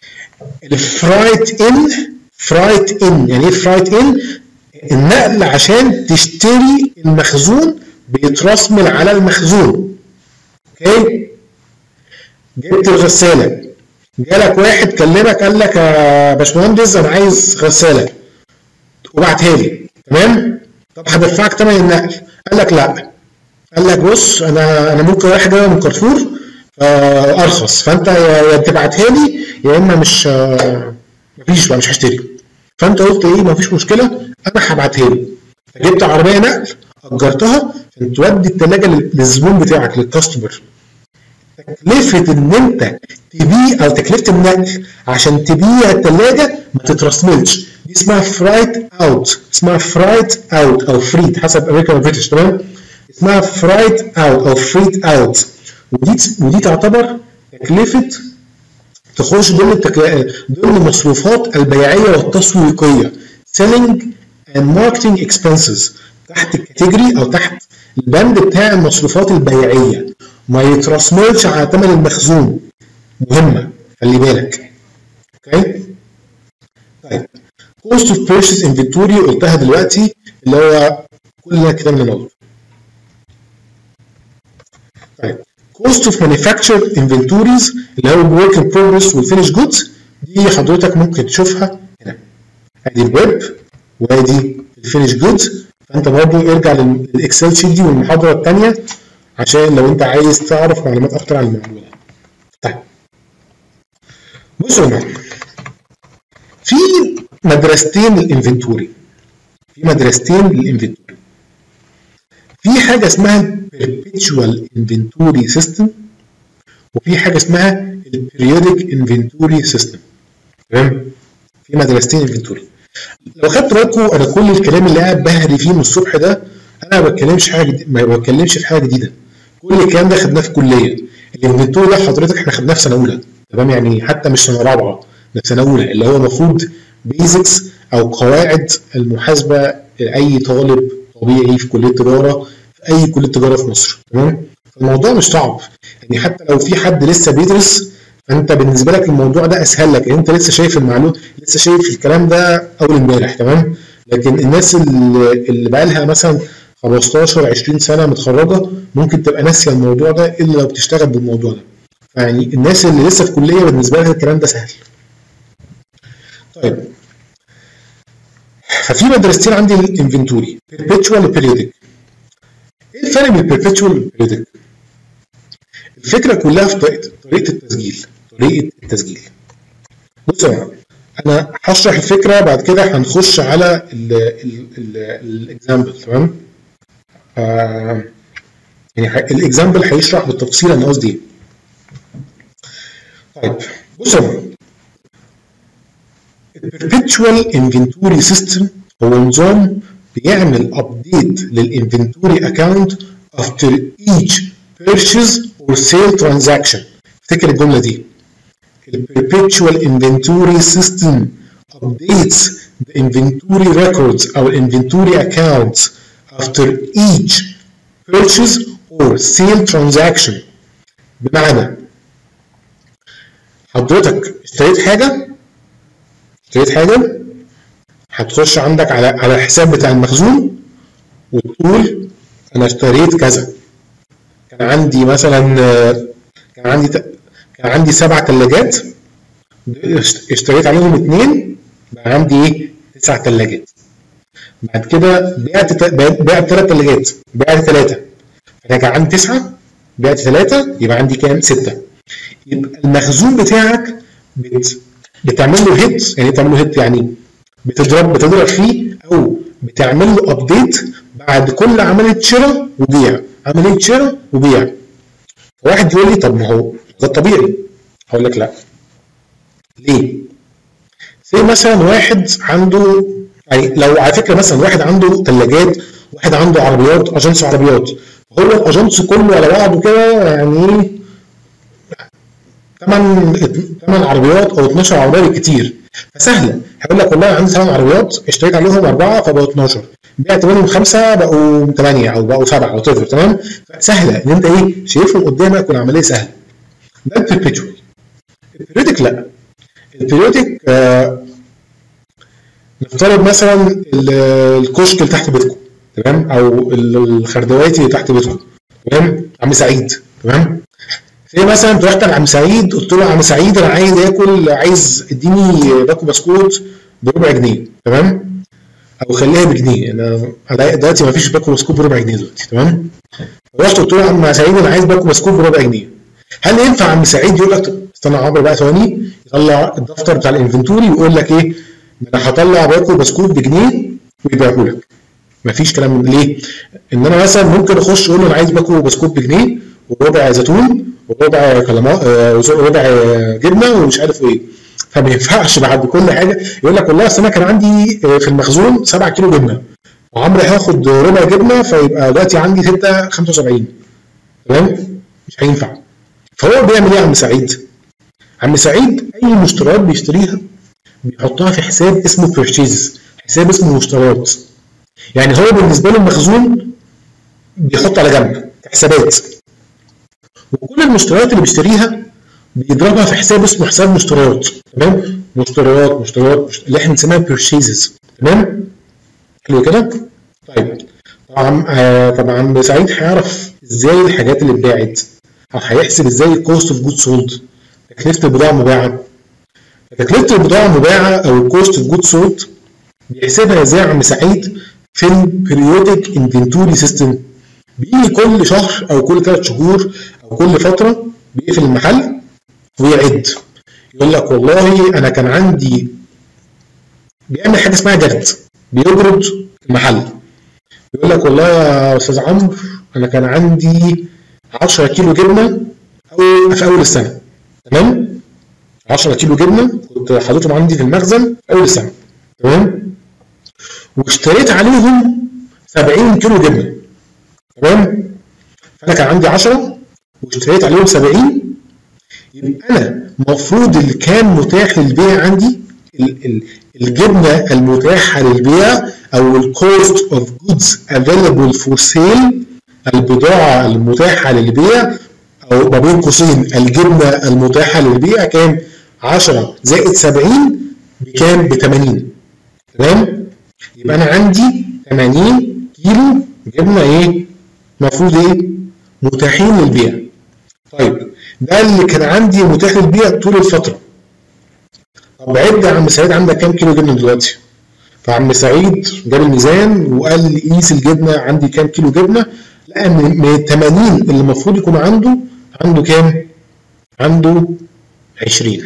الفرايت ان، فرايت ان يعني ايه فرايت ان؟ النقل عشان تشتري المخزون بيترسمل على المخزون، اوكي؟ جبت الغساله، جالك واحد كلمك قال لك يا باشمهندس انا عايز غساله وبعتها لي، تمام؟ طب هدفعك ثمن النقل، قال لك لا، قال لك بص انا انا ممكن رايح جاي من كارفور ارخص، فانت يا تبعتها لي يا اما مش مفيش بقى مش هشتري. فانت قلت ايه؟ مفيش مشكله انا هبعتها له، فجبت عربيه نقل اجرتها عشان تودي الثلاجه للزبون بتاعك للكاستمر. تكلفه ان انت تبيع او تكلفه النقل عشان تبيع الثلاجه ما تترسملش، دي اسمها فرايت اوت، اسمها فرايت اوت او فريت حسب امريكان وبريتش، تمام؟ اسمها فرايت اوت او فريت اوت، ودي ودي تعتبر تكلفه تخش ضمن التك... ضمن المصروفات البيعيه والتسويقيه selling and marketing expenses، تحت الكاتيجوري او تحت البند بتاع المصروفات البيعيه، ما يترسملش على ثمن المخزون، مهمه خلي بالك، اوكي؟ طيب cost of purchase inventory قلتها دلوقتي اللي هو كل اللي كتبنا نقطه. طيب cost of manufactured inventories اللي هو work in progress والfinish goods، دي حضرتك ممكن تشوفها هنا، ادي الويب وادي الفينش جودز، فانت برضه ارجع للاكسل شيت دي والمحاضره الثانيه عشان لو انت عايز تعرف معلومات اكتر عن الموضوع ده. طيب بصوا يا جماعه، في مدرستين للانفنتوري، في مدرستين للانفنتوري، في حاجه اسمها perpetual inventory system وفي حاجه اسمها البريودك انفنتوري سيستم. تمام؟ في مدرستين انفنتوري. لو خدت بالكم انا كل الكلام اللي قاعد بهري فيه من الصبح ده انا ما بتكلمش حاجه جديدة، ما بتكلمش في حاجه جديده. كل الكلام ده خدناه في الكليه. الانفنتوري ده حضرتك احنا خدناه في سنه اولى. تمام؟ يعني حتى مش سنه رابعه، ده سنه اولى، اللي هو المفروض بيزكس او قواعد المحاسبه لاي طالب طبيعي في كليه تجاره، في اي كليه تجاره في مصر. تمام؟ الموضوع مش صعب، يعني حتى لو في حد لسه بيدرس فانت بالنسبه لك الموضوع ده اسهل لك، انت لسه شايف المعلومه، لسه شايف الكلام ده اول امبارح. تمام؟ لكن الناس اللي, اللي بقى لها مثلا خمستاشر عشرين سنه متخرجه ممكن تبقى ناسيه الموضوع ده الا لو بتشتغل بالموضوع ده. يعني الناس اللي لسه في كليه بالنسبه لها الكلام ده سهل. طيب، ففي مدرستين عندي الانفنتوري، perpetual وبيريودك. ايه الفرق بين perpetual وبيريودك؟ الفكره كلها في طريقه طريقه التسجيل. طريقه التسجيل بصوا يا انا هشرح الفكره بعد كده هنخش على الاكزامبل. تمام؟ آه يعني الاكزامبل هيشرح بالتفصيل انا قصدي ايه. طيب بصوا، البربيتشوال انفنتوري سيستم هو نظام بيعمل ابديت للانفنتوري اكونت after each purchase or sale transaction. افتكر الجمله دي. The perpetual inventory system updates the inventory records or inventory accounts after each purchase or sale transaction. بمعنى حضرتك اشتريت حاجة اشتريت حاجة هتخش عندك على على الحساب بتاع المخزون وتقول أنا اشتريت كذا. كان عندي مثلا كان عندي كان عندي سبع ثلاجات، اشتريت عليهم اثنين، بقى عندي ايه؟ تسع ثلاجات. بعد كده بعت بعت ثلاث ثلاجات، بعت ثلاثة، فأنا كان عندي تسعة، بعت ثلاثة، يبقى عندي كام؟ ستة. يبقى المخزون بتاعك بت... بتعمل له هيت. يعني بتعمل له هيت يعني بتضرب بتضرب فيه او بتعمل له ابديت بعد كل عمليه شراء وبيع، عمليه شراء وبيع. واحد يقول لي طب ما هو ده الطبيعي. هقول لك لا. ليه؟ زي مثلا واحد عنده، يعني لو على فكره مثلا واحد عنده ثلاجات، واحد عنده عربيات، اجنس عربيات، هو الاجنس كله على بعضه كده يعني ثمان ثمان عربيات او اتناشر عربيه بالكتير، فسهله. هيقول لك والله عندي ثمان عربيات اشتريت عليهم اربعه فبقوا اتناشر، بعت منهم خمسه بقوا ثمانيه او بقوا سبعه او تقدر. تمام؟ فسهله ان انت ايه شايفهم قدامك والعمليه سهله. ده البربيتشوال. البريودك لا. البريودك آه نفترض مثلا الكشك اللي تحت بيتكم، تمام، او الخردواتي اللي تحت بيتكم، تمام، عم سعيد، تمام. في مثلا رحت لعم سعيد قلت له عم سعيد انا عايز اكل، عايز اديني باكو بسكوت بربع جنيه، تمام، او خليها بجنيه، انا دلوقتي ما فيش باكو بسكوت بربع جنيه دلوقتي، تمام. رحت قلت له عم سعيد انا عايز باكو بسكوت بربع جنيه. هل ينفع عم سعيد يقول لك استنى يا عمرو بقى ثواني، يطلع الدفتر بتاع الانفنتوري ويقول لك ايه انا هطلع باكو بسكوت بجنيه ويبيعه لك؟ مفيش كلام من ليه؟ ان انا مثلا ممكن اخش اقول له انا عايز باكو بسكوت بجنيه وربع زيتون وربع كلمات وربع جبنه ومش عارف ايه. فما ينفعش بعد كل حاجه يقول لك والله اصل انا كان عندي في المخزون سبعة كيلو جبنه وعمرو هاخد ربع جبنه فيبقى دلوقتي عندي ستة خمسة وسبعين، تمام؟ مش هينفع. فهو بيعمل ايه يا عم سعيد؟ عم سعيد اي مشتريات بيشتريها بيحطها في حساب اسمه بيرشيز، حساب اسمه مشتريات. يعني هو بالنسبه له المخزون بيحط على جنب في حسابات، وكل المشتريات اللي بيشتريها بيضربها في حساب اسمه حساب مشتريات، تمام؟ مشتريات مشتريات مشت... اللي احنا بنسميها بيرشيزز، تمام؟ حلو كده؟ طيب طبعا آه طبعا سعيد هيعرف ازاي الحاجات اللي اتباعت، او هيحسب ازاي الكوست اوف جود سولد، تكلفه البضاعه المباعه. تكلفه البضاعه المباعه او الكوست اوف جود سولد بيحسبها ازاي عم سعيد في البريودك انفنتوري سيستم. بيجي كل شهر او كل ثلاث شهور او كل فتره بيقفل المحل ويعد، يقول لك والله انا كان عندي، بيعمل حاجه اسمها جرد، بيجرد المحل، يقول لك والله يا استاذ عمرو انا كان عندي عشرة كيلو جبنه او في اول السنه. تمام؟ عشرة كيلو جبنه كنت حاططهم عندي في المخزن في اول السنه. تمام؟ واشتريت عليهم سبعين كيلو جبنه. تمام؟ فانا كان عندي عشرة واشتريت عليهم سبعين، يبقى انا المفروض اللي كان متاح للبيع عندي الجبنه المتاحه للبيع او الكوست اوف جودز افيلبل فور سيل، البضاعه المتاحه للبيع او ما بين قوسين الجبنه المتاحه للبيع كان عشرة زائد سبعين بكام؟ ب ثمانين. تمام؟ يبقى انا عندي ثمانين كيلو جبنه ايه؟ المفروض ايه؟ متاحين للبيع. طيب ده اللي كان عندي متاح للبيع طول الفتره. طب عد يا عم سعيد عندك كام كيلو جبنه دلوقتي؟ فعم سعيد جاب الميزان وقال لي قيس الجبنه عندي كام كيلو جبنه؟ لقى من ال ثمانين اللي المفروض يكون عنده عنده كام؟ عنده عشرين.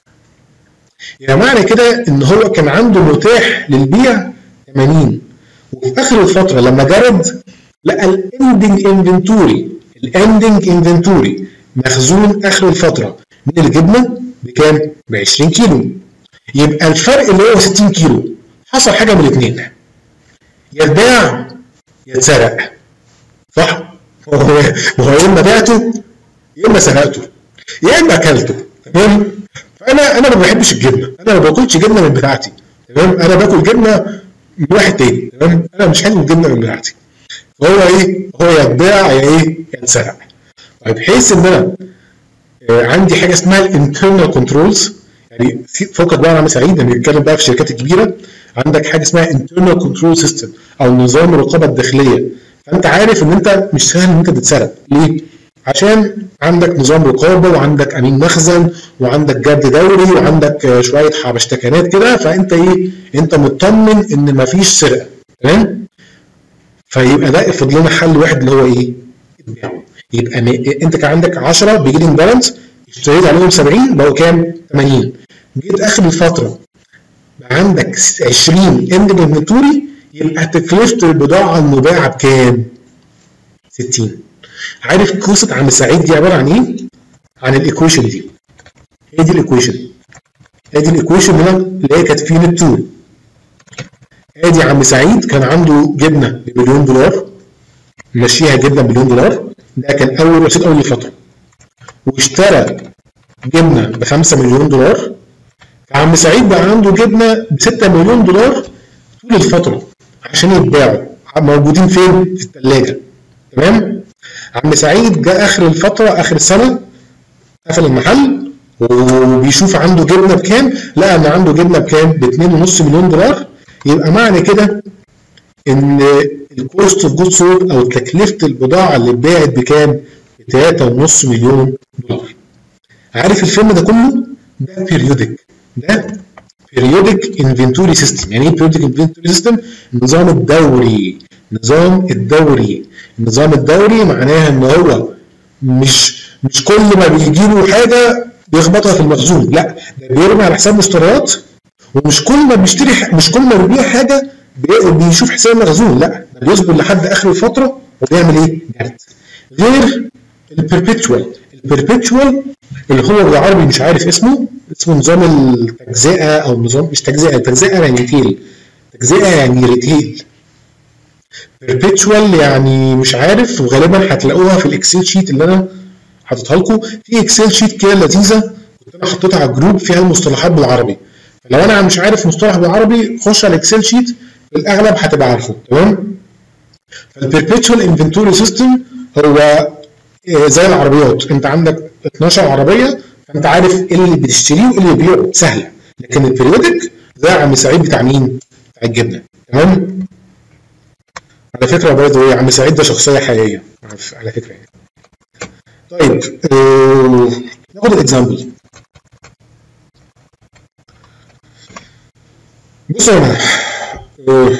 يعني معنى كده ان هو كان عنده متاح للبيع ثمانين، وفي اخر الفتره لما جرد لقى الاندنج انفنتوري الاندنج انفنتوري مخزون اخر الفتره من الجبنه بكام؟ ب عشرين كيلو. يبقى الفرق اللي هو ستين كيلو حصل حاجه من الاثنين، يا اتباع يا اتسرق. صح؟ وهو يا اما بعته يا اما سرقته يا اما اكلته. تمام؟ فانا انا ما بحبش الجبنه، انا ما باكلش جبنه من بتاعتي. تمام؟ انا باكل جبنه من واحد تاني. تمام؟ انا مش حابب الجبنه من بتاعتي. فهو ايه؟ هو يا اتباع يا ايه؟ يا اتسرق. طيب بحيث ان انا عندي حاجه اسمها الانترنال كنترولز، يعني فوقك بقى يا عم سعيد لما بنتكلم بقى في الشركات الكبيره عندك حاجه اسمها انترنال كنترول سيستم او نظام الرقابه الداخليه. فانت عارف ان انت مش سهل ان انت تتسرق. ليه؟ عشان عندك نظام رقابه وعندك امين مخزن وعندك جرد دوري وعندك شويه حبشتكنات كده، فانت ايه؟ انت مطمن ان مفيش سرقه. تمام؟ فيبقى ده افرض لنا حل واحد اللي هو ايه؟ البيع. يبقى انت كان عندك عشرة بيجيلينج بالانس، اشتريت عليهم سبعين بقوا كام؟ ثمانين. جيت اخر الفتره بقى عندك عشرين اندنج انفنتوري، يبقى تكلفه البضاعه المباعه بكام؟ ستين. عارف قصه عم سعيد دي عباره عن ايه؟ عن الايكويشن دي. هي دي الايكويشن. هي دي الايكويشن اللي هي كانت في يونت اتنين. ادي عم سعيد كان عنده جبنه بمليون دولار، مشيها جبنه بمليون دولار، ده كان اول رصيد اول فتره. واشترى جبنه ب خمسة مليون دولار. فعم سعيد بقى عنده جبنه ب ستة مليون دولار طول الفتره عشان يتباعوا، موجودين فين؟ في الثلاجه. تمام؟ عم سعيد جاء اخر الفتره اخر السنه قفل المحل وبيشوف عنده جبنه بكام، لقى ان عنده جبنه بكام؟ ب اتنين ونص مليون دولار. يبقى معنى كده ان الكوست اوف جود سولد او تكلفه البضاعه اللي اتباعت بكام؟ ب تلاتة ونص مليون دولار. عارف الفيلم ده كله؟ ده بيريودك. ده بيريودك انفنتوري سيستم. يعني ايه بيريودك انفنتوري سيستم؟ النظام الدوري. نظام الدوري. النظام الدوري معناها ان هو مش مش كل ما بيجي له حاجه بيخبطها في المخزون، لا ده بيرمي على حساب مشتريات، ومش كل ما بيشتري مش كل ما بيبيع حاجه بيشوف حساب المخزون، لا ده بيصبر لحد اخر الفتره وبيعمل ايه؟ جرد. غير البربيتشوال. البربيتشوال اللي هو بالعربي مش عارف اسمه، اسمه نظام التجزئه او نظام مش تجزئه، تجزئه يعني ريتيل. تجزئه يعني ريتيل. perpetual يعني مش عارف، وغالبا هتلاقوها في الاكسل شيت اللي انا حاططها لكم. في اكسل شيت كده لذيذه كنت انا حطيتها على الجروب فيها المصطلحات بالعربي، فلو انا مش عارف مصطلح بالعربي خش على الاكسل شيت في الاغلب هتبقى عارفه. تمام؟ فالبربيتشوال انفنتوري سيستم هو زي العربيات، انت عندك اتناشر عربيه فانت عارف ايه اللي بتشتريه وايه اللي بتبيعه سهله، لكن البريودك زي عم سعيد بتاع مين؟ بتاع الجبنه. تمام؟ على فكره برضه عم سعيد ده شخصيه حقيقيه على فكره يعني. طيب آه ناخد الاكزامبل. بص هنا آه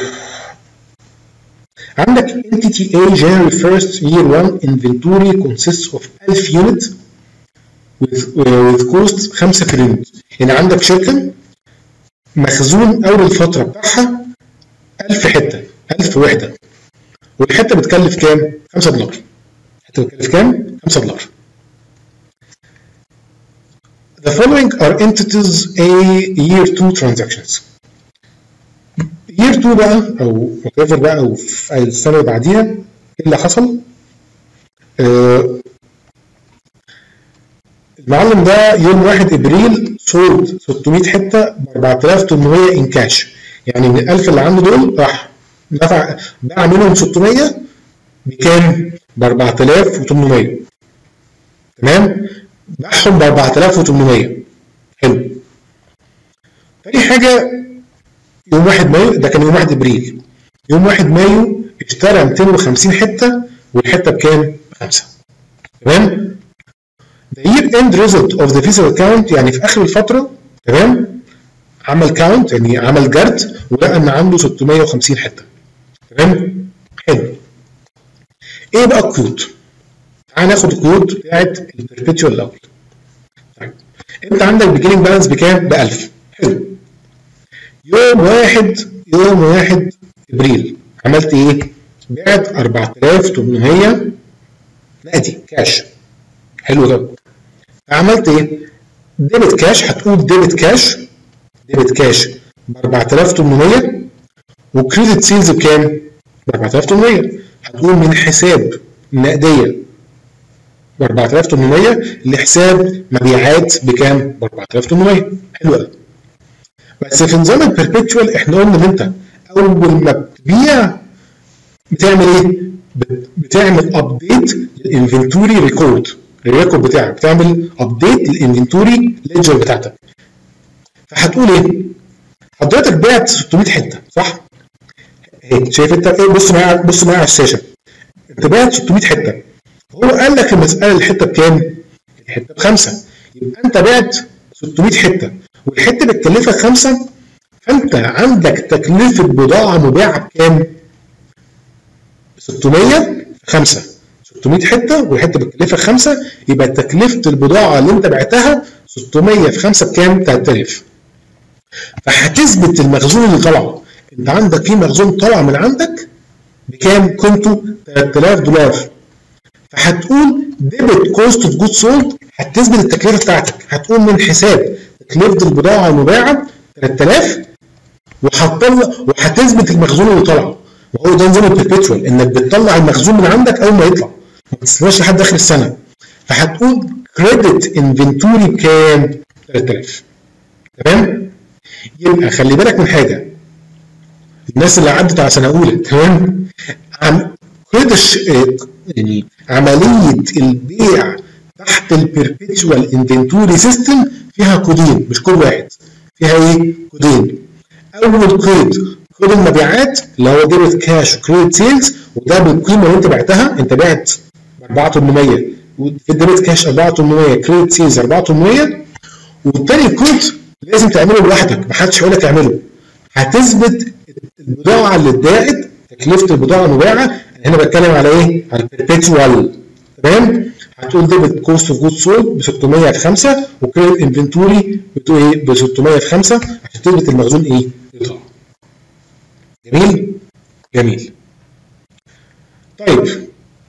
عندك entity A January first year one inventory consists of ألف unit with with cost خمسة per unit. يعني عندك شركه مخزون اول الفتره بتاعها ألف حته، ألف وحده، والحته بتكلف كام؟ خمسة دولار. الحته بتكلف كام؟ خمسة دولار. The following are entities A year two transactions. year two بقى او whatever بقى او في السنه اللي بعديها ايه اللي حصل؟ آه المعلم ده يوم واحد ابريل سولد ستمية حته ب أربعة آلاف وثمانمية ان كاش، يعني من الألف اللي عنده دول راح دفع باع منهم ستمية بكام؟ ب أربعة آلاف وثمانمية. تمام؟ باعهم ب أربعة آلاف وثمانمية. حلو. تاني حاجه يوم واحد مايو، ده كان يوم واحد ابريل، يوم واحد مايو اشترى مئتين وخمسين حته والحته بكام؟ بخمسه. تمام؟ The year end result of the fiscal account، يعني في اخر الفتره، تمام؟ عمل كاونت يعني عمل جرد ولقى ان عنده ستمية وخمسين حته. تمام؟ حلو. ايه بقى القيود؟ تعال ناخد القيود بتاعت البربيتشوال الاول. طيب انت عندك بيجيننج بالانس بكام؟ ب ألف. حلو. يوم واحد يوم واحد ابريل عملت ايه؟ بعت أربعة آلاف وثمانمية نقدي كاش. حلو ده. عملت ايه؟ ديبت كاش، هتقول ديبت كاش ديبت كاش ب أربعة آلاف وثمانمية وكريدت سيلز بكام؟ ب أربعة آلاف وثمانمية. هتقول من حساب النقديه ب أربعة آلاف وثمانمية لحساب مبيعات بكام؟ ب أربعة آلاف وثمانمية. حلو قوي. بس في نظام البربيتشوال احنا قلنا ان انت اول ما بتبيع بتعمل ايه؟ بتعمل ابديت للانفنتوري ريكورد، الريكورد بتاعك بتعمل ابديت للانفنتوري ليدجر بتاعتك. فهتقول ايه؟ حضرتك بعت ستمية حته صح؟ اهي شايف انت ايه؟ بص معايا بص معايا على الشاشه. انت بعت ستمية حته، هو قال لك المساله الحته بكام؟ الحته بخمسه، يبقى انت بعت ستمية حته والحته بتكلفك خمسه، فانت عندك تكلفه بضاعه مباعه بكام؟ ستمية في خمسه، ستمية حته والحته بتكلفك خمسه، يبقى تكلفه البضاعه اللي انت بعتها ستمية في خمسه بكام؟ تلات آلاف. فهتثبت المخزون اللي طلع، انت عندك في مخزون طلع من عندك بكام؟ قيمته تلات آلاف دولار. فهتقول ديبت كوست اوف جود سولد، هتثبت التكلفه بتاعتك، هتقول من حساب تكلفه البضاعه المباعه تلات آلاف وهتطلع وهتثبت المخزون اللي طلع. وهو ده نظام البربيتشوال، انك بتطلع المخزون من عندك اول ما يطلع، ما تستناش لحد اخر السنه. فهتقول كريدت انفنتوري بكام؟ تلات آلاف. تمام؟ يبقى خلي بالك من حاجه، الناس اللي عدت على سنه اولى، تمام؟ عم كريدش يعني عمليه البيع تحت البربيتشوال انفنتوري سيستم فيها كودين، مش كود واحد، فيها ايه؟ كودين. اول كود كود المبيعات اللي هو ديبت كاش وكريدت سيلز، وده بالقيمه اللي انت بعتها، انت بعت ب أربعة آلاف وثمانمية وفي الديبت كاش أربعة آلاف وثمانمية، كريدت سيلز أربعة آلاف وثمانمية. والتاني كود لازم تعمله لوحدك، محدش هيقول لك اعمله. هتثبت البضاعه اللي اتباعت، تكلفه البضاعه المباعه، هنا بتكلم على ايه؟ على البربيتشوال. تمام؟ هتقول ديبت كوست اوف جود سولد ب ستمية في خمسه وكريدت انفنتوري بتقول ايه؟ ب ستمية في خمسه عشان تثبت المخزون ايه؟ يطلع. جميل؟ جميل. طيب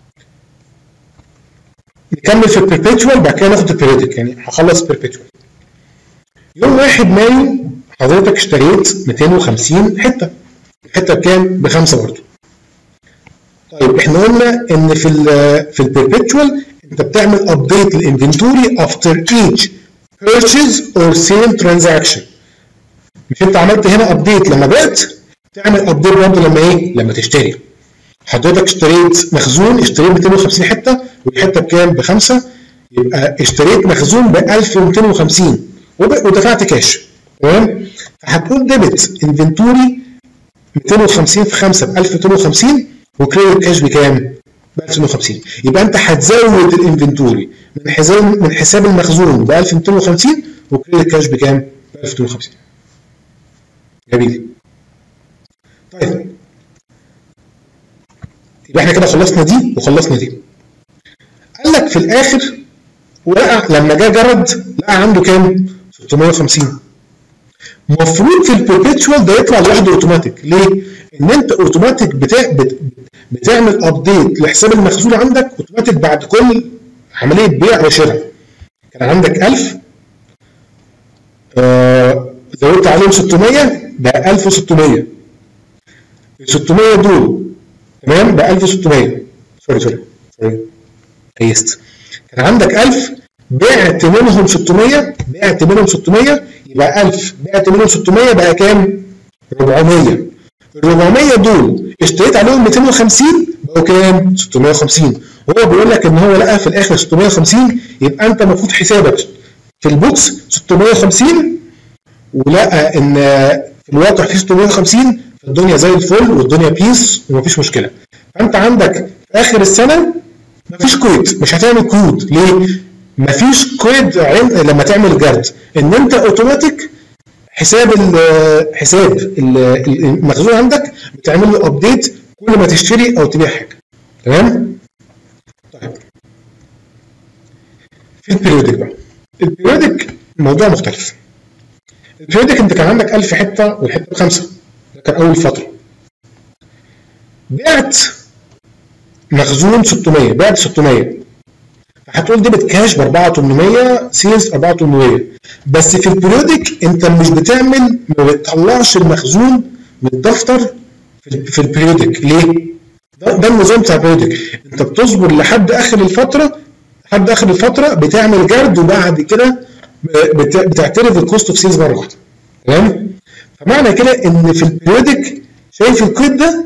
نكمل في البربيتشوال بعد كده ناخد البيريودك، يعني هخلص البربيتشوال. يوم واحد مايو حضرتك اشتريت مئتين وخمسين حته، الحته بكام؟ بخمسه برضه. طيب احنا قلنا ان في ال في البربيتشوال انت بتعمل ابديت للانفنتوري افتر ايتش purchase or sale transaction. مش انت عملت هنا ابديت لما بعت، تعمل ابديت برضه لما ايه؟ لما تشتري. حضرتك اشتريت مخزون، اشتريت مئتين وخمسين حته والحته بكام؟ بخمسه، يبقى اشتريت مخزون ب ألف ومئتين وخمسين ودفعت كاش. تمام؟ فهتقول ديبت انفنتوري مئتين وخمسين في خمسه ب ألف ومئتين وخمسين وكريدت كاش بكام؟ ب ألف ومئتين وخمسين. يبقى انت هتزود الانفنتوري من حساب من حساب المخزون ب ألف ومئتين وخمسين وكريدت كاش بكام؟ ب ألف ومئتين وخمسين. جميل. طيب يبقى احنا كده خلصنا دي وخلصنا دي. قال لك في الاخر ولقى لما جه جرد لقى عنده كام؟ ستمية وخمسين. المفروض في البربيتشوال ده يطلع لوحده اوتوماتيك. ليه؟ ان انت اوتوماتيك بتاع بتعمل ابديت لحساب المخزون عندك اوتوماتيك بعد كل عمليه بيع وشراء. كان عندك ألف آه زودت عليهم ستمية بقى ألف وستمية، ال ستمية دول تمام بقى ألف وستمية، سوري سوري سوري قيست، كان عندك ألف بعت منهم ستمية، بعت منهم ستمية يبقى ألف بعت منهم ستمية بقى كام؟ أربعمية. ال أربعمية دول اشتريت عليهم مئتين وخمسين بقوا كام؟ ستمية وخمسين. هو بيقول لك ان هو لقى في الاخر ستمية وخمسين، يبقى انت المفروض حسابك في البوكس ستمية وخمسين، ولقى ان في الواقع في ستمية وخمسين، فالدنيا زي الفل والدنيا بيس ومفيش مشكله. فانت عندك في اخر السنه مفيش كود، مش هتعمل كود. ليه؟ مفيش كود لما تعمل جرد، ان انت اوتوماتيك حساب ال حساب المخزون عندك بتعمل له ابديت كل ما تشتري او تبيع حاجه. تمام؟ طيب في البيريودك بقى، البيريودك موضوع مختلف. البيريودك انت كان عندك ألف حته والحته بخمسه، ده كان اول فتره. بعت مخزون ستمية، بعت ستمية، فهتقول ديبت كاش ب أربعة آلاف وثمانمية، سيلز أربعة آلاف وثمانمية. بس في البيريودك انت مش بتعمل، ما بتطلعش المخزون من الدفتر في البيريودك. ليه؟ ده, ده النظام بتاع البيريودك، انت بتصبر لحد اخر الفتره، لحد اخر الفتره بتعمل جرد، وبعد كده بتعترف الكوست اوف سيلز مره واحده. تمام؟ فمعنى كده ان في البيريودك، شايف الكود ده؟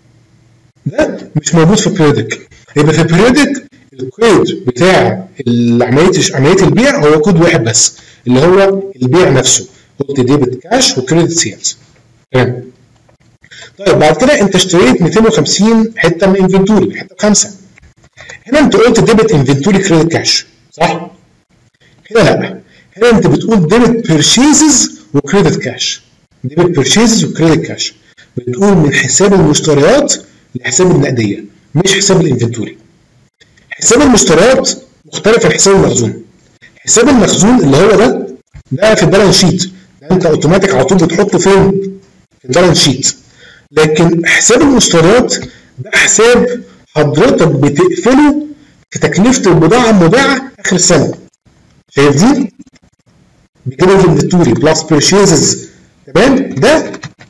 ده مش موجود في البيريودك. يبقى في البيريودك الكود بتاع عمليه عمليه البيع هو كود واحد بس، اللي هو البيع نفسه، قلت ديبت كاش وكريدت سيلز. تمام؟ طيب بعد كده انت اشتريت مئتين وخمسين حته من انفنتوري، حته بخمسه. هنا انت قلت ديبت انفنتوري كريدت كاش، صح؟ هنا لا، هنا انت بتقول ديبت بيرشيزز وكريدت كاش. ديبت بيرشيزز وكريدت كاش، بتقول من حساب المشتريات لحساب النقديه، مش حساب الانفنتوري. حساب المشتريات مختلف عن حساب المخزون. حساب المخزون اللي هو ده ده في البالانس شيت، ده انت اوتوماتيك على طول بتحطه فين؟ في البالانس شيت. لكن حساب المشتريات ده حساب حضرتك بتقفله كتكلفه البضاعه المباعه اخر السنه. شايف دي؟ بكده الانفنتوري بلس بيرشيزز. تمام؟ ده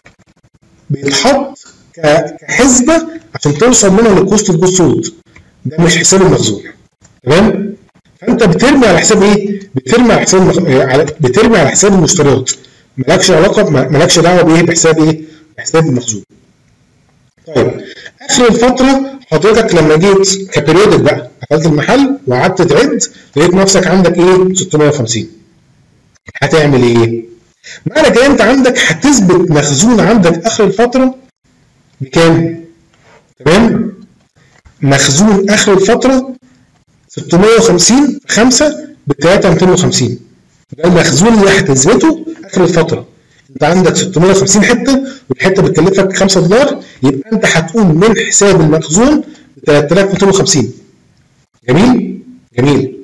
بيتحط كحسبه عشان توصل منها للكوست اوف جود سولد، ده مش حساب المخزون. تمام؟ فانت بترمي على حساب ايه؟ بترمي على حساب المخ... بترمي على حساب المشتريات، مالكش علاقه، مالكش دعوه بايه؟ بحساب ايه؟ بحساب المخزون. طيب اخر الفتره حضرتك لما جيت كبريودك بقى قفلت المحل وقعدت تعد، لقيت نفسك عندك ايه؟ ستمية وخمسين. هتعمل ايه؟ معنى كده انت عندك هتثبت مخزون عندك اخر الفتره بكام؟ تمام؟ مخزون اخر الفتره ستمية وخمسين في خمسة ب تلاتة آلاف ومئتين وخمسين، ده المخزون اللي هتثبته اخر الفتره. انت عندك ستمية وخمسين حته والحته بتكلفك خمسة دولار، يبقى انت هتقوم من حساب المخزون ب تلاتة آلاف ومئتين وخمسين. جميل؟ جميل.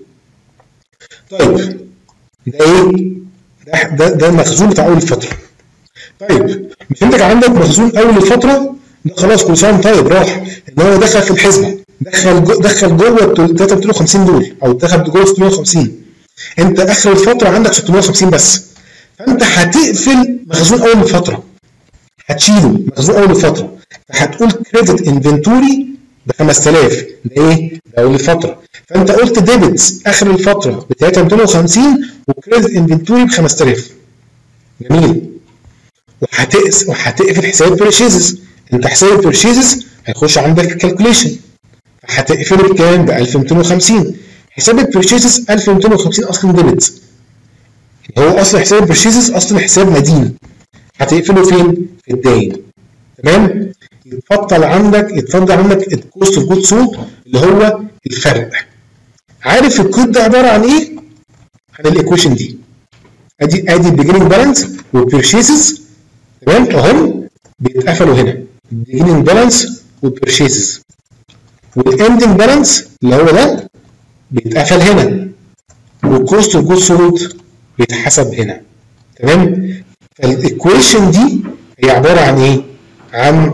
طيب ده ايه؟ ده ده ده المخزون بتاع اول الفتره. طيب مش انت كان عندك مخزون اول الفتره ده خلاص كل سنه طيب راح، ان هو دخل في الحسبه، دخل جو دخل جوه ال تلاتة آلاف ومئتين وخمسين دول، او دخل جوه ستمية وخمسين. انت اخر الفتره عندك ستمية وخمسين بس، فانت هتقفل مخزون اول الفتره، هتشيله مخزون اول الفتره، فهتقول كريدت انفنتوري ب خمسة آلاف، ده ايه؟ ده اول الفتره. فانت قلت ديبت اخر الفتره ب تلاتة آلاف ومئتين وخمسين وكريدت انفنتوري ب خمسة آلاف. جميل. وهتقس وهتقفل حساب البيرشيزز، انت حساب البيرشيزز هيخش عندك الكالكوليشن، هتقفله بكام؟ ب ألف ومئتين وخمسين. حساب البيرشيزز ألف ومئتين وخمسين اصلا ديبت، هو اصلا حساب البيرشيزز اصلا حساب مدين، هتقفله فين؟ في الداين. تمام؟ يتفضل عندك يتفضل عندك الكوست اوف جود سولد اللي هو الفرق. عارف الكود ده عباره عن ايه؟ عن الايكويشن دي. ادي ادي البيجننج بالانس والبيرشيزز، تمام؟ اهم بيتقفلوا هنا، البيجننج بالانس والبيرشيزز، والاندنج بالانس اللي هو ده بيتقفل هنا، والكوست اوف جود سولد بيتحسب هنا. تمام؟ فالايكويشن دي هي عباره عن ايه؟ عن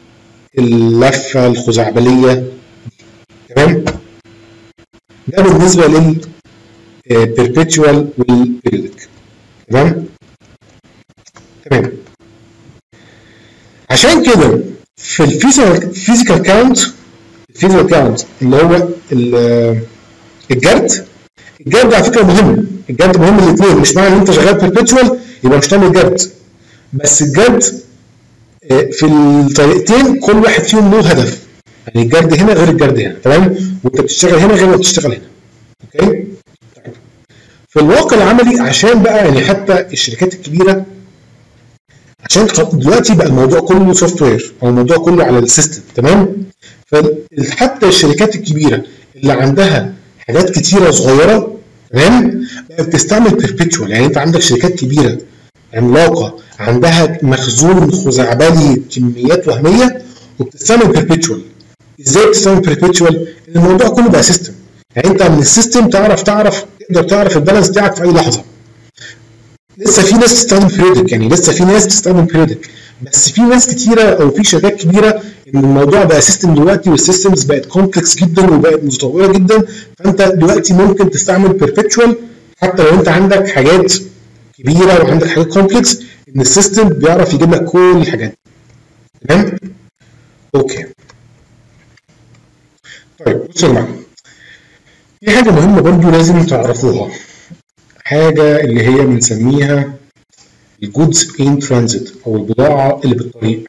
اللفه الخزعبليه. تمام؟ ده بالنسبه لل perpetual والبيريودك. تمام؟ تمام. عشان كده في الفيزيكال كاونت الفيزيكال كاونت اللي هو الجرد الجرد على فكره مهم، الجرد مهم الاثنين، مش معنى ان انت شغال بيربيتشوال يبقى مش تعمل جرد، بس الجرد في الطريقتين كل واحد فيهم له هدف، يعني الجرد هنا غير الجرد هنا، تمام؟ وانت بتشتغل هنا غير ما بتشتغل هنا. اوكي؟ طيب. في الواقع العملي عشان بقى يعني حتى الشركات الكبيره عشان دلوقتي بقى الموضوع كله سوفت وير او الموضوع كله على السيستم، تمام؟ فحتى الشركات الكبيره اللي عندها حاجات كتيره صغيره، تمام؟ بقت بتستعمل بيربيتشوال، يعني انت عندك شركات كبيره عملاقه عندها مخزون خزعبلي كميات وهميه وبتستعمل بيربيتشوال. ازاي بتستعمل بيربيتشوال؟ الموضوع كله بقى سيستم، يعني انت من السيستم تعرف تعرف تقدر تعرف البالانس بتاعك في اي لحظه. لسه في ناس تستخدم بيريودك، يعني لسه في ناس تستخدم بيريودك، بس في ناس كتيره او في شركات كبيره ان الموضوع بقى سيستم دلوقتي، والسيستمز بقت كومبلكس جدا وبقت متطوره جدا، فانت دلوقتي ممكن تستعمل بيربيتشوال حتى لو انت عندك حاجات كبيره وعندك حاجات كومبلكس، ان السيستم بيعرف يجيب لك كل الحاجات. تمام؟ اوكي. طيب بصوا يا جماعه، في حاجه مهمه برضو لازم تعرفوها، حاجه اللي هي بنسميها الجودز ان ترانزيت او البضاعه اللي بالطريق.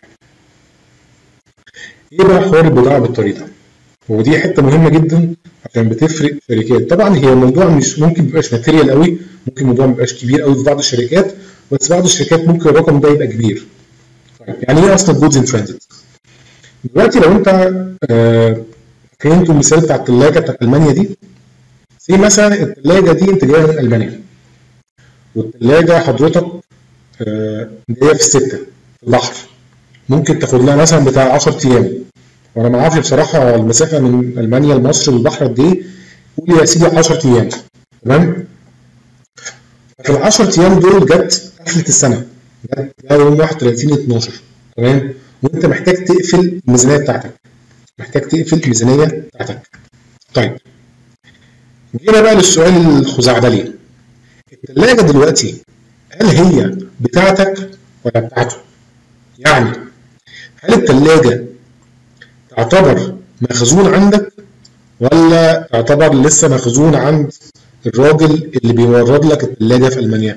ايه بقى حوار البضاعه بالطريق ده؟ ودي حته مهمه جدا عشان بتفرق شركات. طبعا هي الموضوع مش ممكن ميبقاش ماتيريال قوي، ممكن الموضوع ميبقاش كبير قوي في بعض الشركات، بس بعض الشركات ممكن الرقم ده يبقى كبير. طيب يعني ايه اصلا جودز ان ترانزيت؟ دلوقتي لو انت آه فهمتوا المثال بتاع الثلاجه بتاعت المانيا دي، زي مثلا الثلاجه دي انت جايه من المانيا، والثلاجه حضرتك آه جايه في السكه في البحر، ممكن تاخد لها مثلا بتاع عشرة ايام، وانا ما اعرفش بصراحه المسافه من المانيا لمصر للبحر قد ايه، قول يا سيدي عشرة ايام، تمام؟ في ال عشرة ايام دول جت قفله السنه، جت يوم واحد وثلاثين اتناشر، تمام؟ وانت محتاج تقفل الميزانيه بتاعتك، محتاج تقفل الميزانيه بتاعتك. طيب جينا بقى للسؤال الخزعبلي، الثلاجه دلوقتي هل هي بتاعتك ولا بتاعته؟ يعني هل الثلاجه تعتبر مخزون عندك ولا تعتبر لسه مخزون عند الراجل اللي بيورد لك الثلاجه في المانيا؟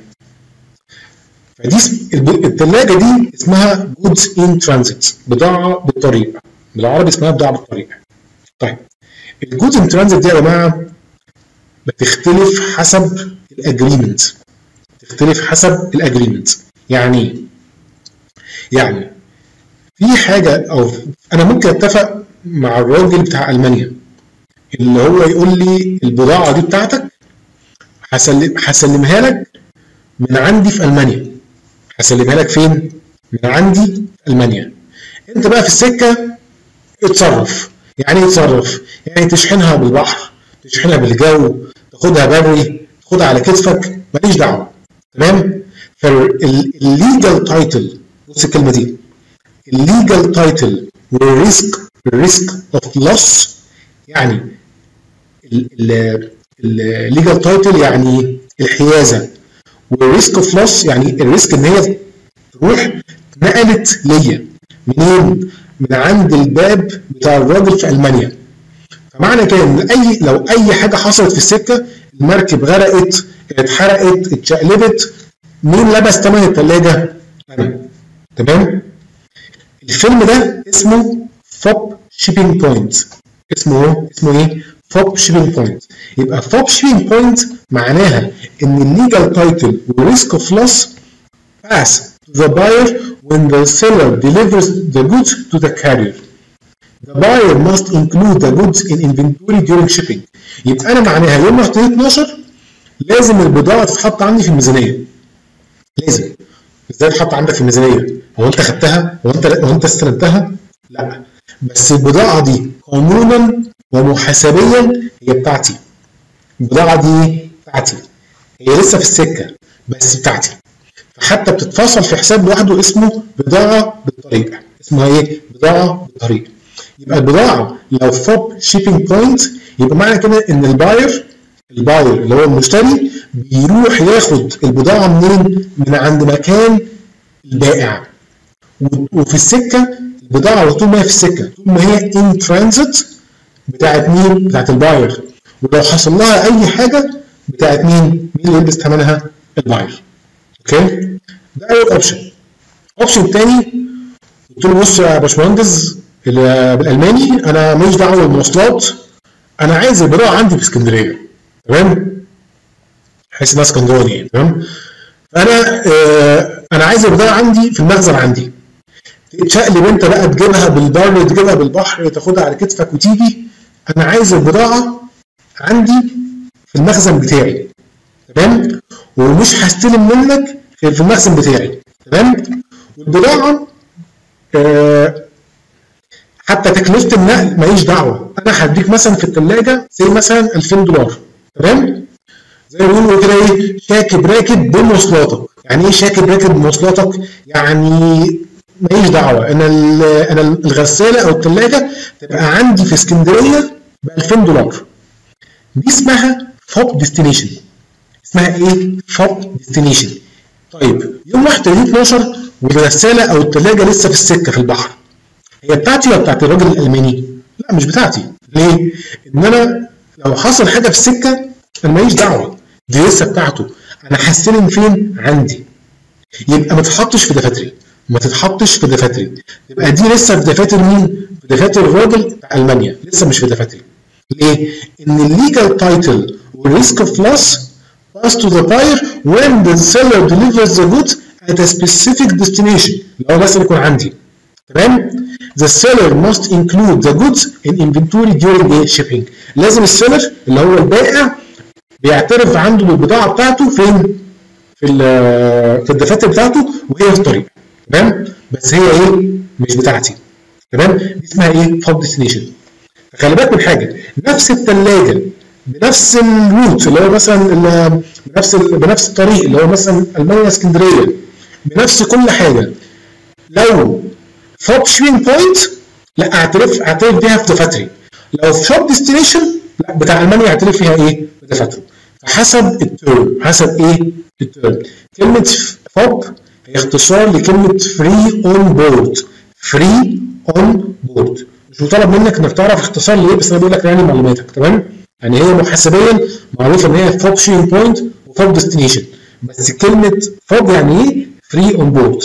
فدي الثلاجه دي اسمها جودز ان ترانزيت، بضاعه بالطريق، بالعربي اسمها بضاعه بالطريق. طيب الجودز ان ترانزيت دي يا جماعه بتختلف حسب الاجريمنت، بتختلف حسب الاجريمنت. يعني يعني في حاجه، او انا ممكن اتفق مع الراجل بتاع المانيا اللي هو يقول لي البضاعه دي بتاعتك، هسلم هسلمها لك من عندي في المانيا، هسلمها لك فين؟ من عندي في المانيا. انت بقى في السكه اتصرف. يعني ايه اتصرف؟ يعني تشحنها بالبحر، تشحنها بالجو، تاخدها بري، تاخدها على كتفك، ماليش دعوه. تمام؟ فالليجال تايتل، بص الكلمه دي، الليجال تايتل والريسك، الريسك اوف لوس، يعني الليجال تايتل يعني الحيازه، والريسك اوف لوس يعني الريسك ان هي تروح اتنقلت ليا منين؟ من عند الباب بتاع الراجل في المانيا. فمعنى كده ان اي لو اي حاجه حصلت في السكه، المركب غرقت، اتحرقت، اتشقلبت، مين لبس ثمن الثلاجه؟ انا. تمام؟ الفيلم ده اسمه فوب شيبينج بوينت. اسمه اسمه ايه؟ فوب شيبينج بوينت. يبقى فوب شيبينج بوينت معناها ان الليجال تايتل والريسك اوف لوس pass to the buyer when the seller delivers the goods to the carrier. The buyer must include the goods in inventory during shipping. يبقى انا معناها يوم واحد اتناشر لازم البضاعه تتحط عندي في الميزانيه. لازم. ازاي تتحط عندك في الميزانيه؟ هو انت خدتها؟ هو انت هو انت استلمتها؟ لا. بس البضاعه دي قانونا ومحاسبيا هي بتاعتي. البضاعه دي بتاعتي. هي لسه في السكه بس بتاعتي. فحتى بتتفصل في حساب لوحده اسمه بضاعه بالطريق. اسمها ايه؟ بضاعه بالطريق. يبقى البضاعه لو فوب شيبينج بوينت يبقى معنى كده ان الباير الباير اللي هو المشتري بيروح ياخد البضاعه منين؟ من عند مكان البائع. وفي السكه البضاعه طول ما هي في السكه، طول ما هي ان ترانزيت بتاعت مين؟ بتاعت الباير. ولو حصل لها اي حاجه بتاعت مين؟ مين اللي يلبس ثمنها؟ الباير. اوكي؟ ده اول اوبشن. اوبشن تاني قلت له بص يا باشمهندس بالالماني، انا ماليش دعوه بالمواصلات، انا عايز البضاعه عندي في اسكندريه. تمام؟ حيث انها اسكندراني. تمام؟ فانا آه انا عايز البضاعه عندي في المخزن عندي. تشقلب انت بقى تجيبها بالبر، تجيبها بالبحر، تاخدها على كتفك وتيجي. انا عايز البضاعه عندي في المخزن بتاعي. تمام؟ ومش هستلم منك في المخزن بتاعي. تمام؟ والبضاعه آه حتى تكلفه النقل ماليش دعوه، انا هديك مثلا في الثلاجه زي مثلا ألفين دولار. تمام؟ زي ما بيقولوا كده ايه، شاكب راكب بمواصلاتك. يعني ايه شاكب راكب بمواصلاتك؟ يعني ماليش دعوه، انا انا الغساله او الثلاجه تبقى عندي في اسكندريه ب ألفين دولار. دي اسمها فوب ديستنيشن. اسمها ايه؟ فوب ديستنيشن. طيب يوم واحد وثلاثين اتناشر والغساله او الثلاجه لسه في السكه في البحر، هي بتاعتي ولا بتاعت الراجل الالماني؟ لا مش بتاعتي. ليه؟ ان انا لو حصل حاجه في السكه انا ماليش دعوه، دي لسه بتاعته. انا هستلم فين؟ عندي. يبقى ما تتحطش في دفاتري، ما تتحطش في دفاتري. يبقى دي لسه في دفاتر مين؟ في دفاتر الراجل بتاع المانيا، لسه مش في دفاتري. ليه؟ ان الليجال تايتل والريسك اوف لوس pass to the buyer when the seller delivers the goods at a specific destination. اللي هو مثلا يكون عندي. تمام؟ The seller must include the goods in inventory during the shipping. لازم السيلر اللي هو البائع بيعترف عنده بالبضاعه بتاعته فين؟ في في الدفاتر بتاعته وهي في الطريق. تمام؟ بس هي ايه؟ مش بتاعتي. تمام؟ دي اسمها ايه؟ فوب ديستنيشن. خلي بالك من حاجه، نفس الثلاجه بنفس الروت اللي هو مثلا بنفس بنفس الطريق اللي هو مثلا المانيا اسكندريه، بنفس كل حاجه، لو فوب شوين بوينت لا اعترف اعترف بيها في دفاتري. لو فوب ديستنيشن لا بتاع المانيا اعترف فيها ايه؟ بدفاتره. فحسب التيرم، حسب ايه؟ التيرم. كلمه فوب هي اختصار لكلمه فري اون بورد. فري اون بورد. مش مطالب منك انك تعرف اختصار ليه، بس انا بقول لك يعني معلوماتك. تمام؟ يعني هي محاسبيا معروفه ان هي فوب شوين بوينت وفوب ديستنيشن، بس كلمه فوب يعني ايه؟ فري اون بورد.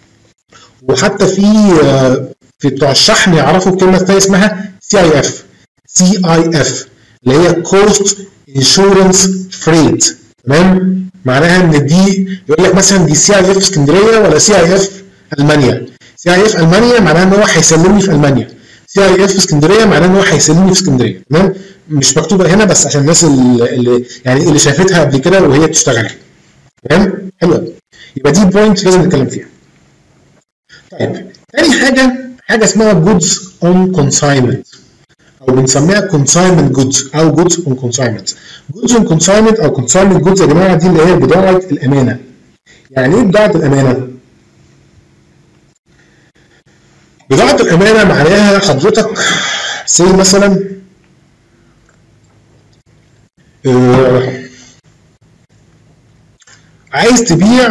وحتى في في بتوع الشحن يعرفوا الكلمه الثانيه اسمها سي اي اف. سي اي اف اللي هي كوست انشورنس فريت. تمام؟ معناها ان دي يقول لك مثلا دي سي اي اف اسكندريه ولا سي اي اف المانيا. سي اي اف المانيا معناها ان هو هيسلمني في المانيا. سي اي اف اسكندريه معناها ان هو هيسلمني في اسكندريه. تمام؟ مش مكتوبه هنا بس عشان الناس اللي يعني اللي شافتها قبل كده وهي بتشتغل. تمام؟ حلوه. يبقى دي بوينت لازم نتكلم فيها. طيب تاني حاجه حاجه اسمها goods on consignment او بنسميها consignment goods او goods on consignment. goods on consignment او consignment goods يا جماعه دي اللي هي بضاعه الامانه. يعني ايه بضاعه الامانه؟ بضاعه الامانه معناها حضرتك زي مثلا آه عايز تبيع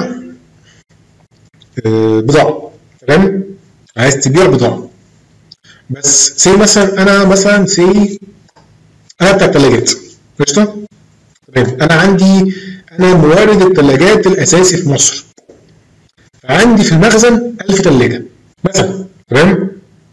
آه بضاعه. تمام؟ عايز تبيع بضاعه بس سي مثلا انا مثلا سي انا بتاع الثلاجات. قشطه؟ تمام. انا عندي انا مورد الثلاجات الاساسي في مصر. فعندي في المخزن ألف ثلاجه مثلا. تمام؟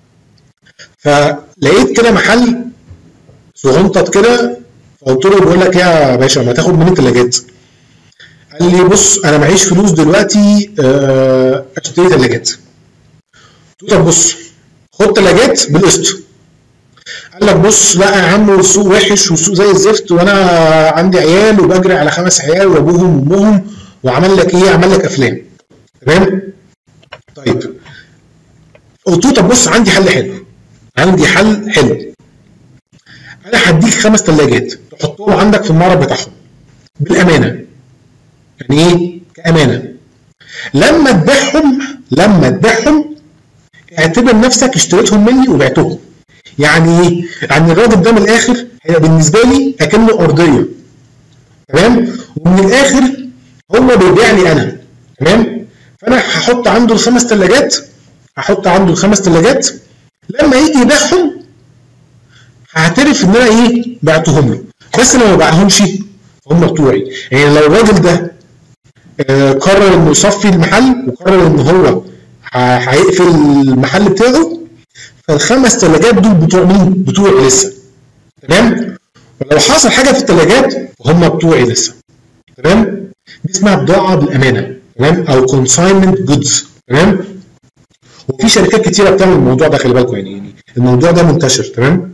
فلقيت كده محل صغنطط كده، فقلت له بقول لك يا باشا ما تاخد مني الثلاجات. قال لي بص انا معيش فلوس دلوقتي اشتري ثلاجات. قلت له طب بص خد ثلاجات بالقسط. قال لك بص لا يا عم السوق وحش والسوق زي الزفت وانا عندي عيال وبجري على خمس عيال وابوهم وامهم وعمل لك ايه؟ عمل لك افلام. تمام؟ طيب قلت له طب بص عندي حل حلو. عندي حل حلو. انا هديك خمس ثلاجات تحطهم عندك في المعرض بتاعهم بالامانه. يعني ايه؟ كامانه. لما تبيعهم لما تبيعهم اعتبر نفسك اشتريتهم مني وبعتهم. يعني ايه؟ يعني الراجل ده من الاخر هي بالنسبه لي اكنه ارضيه. تمام؟ ومن الاخر هو بيبيع لي انا، تمام؟ فانا هحط عنده الخمس ثلاجات، هحط عنده الخمس ثلاجات، لما يجي يبيعهم هعترف ان انا ايه بعتهم له، بس لو ما باعهمش هم بتوعي. يعني لو الراجل ده آه قرر انه يصفي المحل وقرر ان هو هيقفل المحل بتاعه، فالخمس ثلاجات دول بتوع مين؟ بتوعي لسه، تمام؟ ولو حصل حاجه في الثلاجات فهم بتوعي لسه، تمام؟ دي اسمها بضاعه بالامانه، تمام؟ او consignment goods، تمام؟ وفي شركات كتيره بتعمل الموضوع ده، خلي بالكم، يعني يعني الموضوع ده منتشر، تمام؟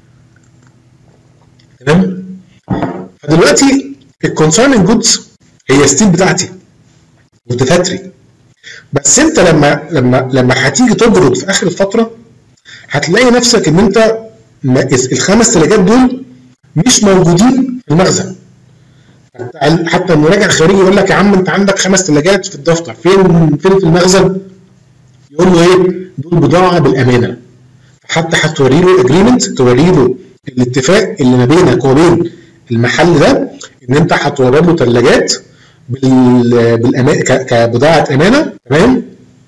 تمام؟ فدلوقتي الكونساينمنت جودز هي ستيل بتاعتي والدفاتري، بس انت لما لما لما هتيجي تجرد في اخر الفتره هتلاقي نفسك ان انت الخمس ثلاجات دول مش موجودين في المخزن. حتى المراجع الخارجي يقول لك يا عم انت عندك خمس ثلاجات في الدفتر، فين فين في المخزن؟ يقول له ايه؟ دول بضاعه بالامانه. حتى هتوري له اجريمنت، توري له الاتفاق اللي ما بينك وبين المحل ده ان انت هتورد له ثلاجات بالامانه كبضاعه امانه، تمام؟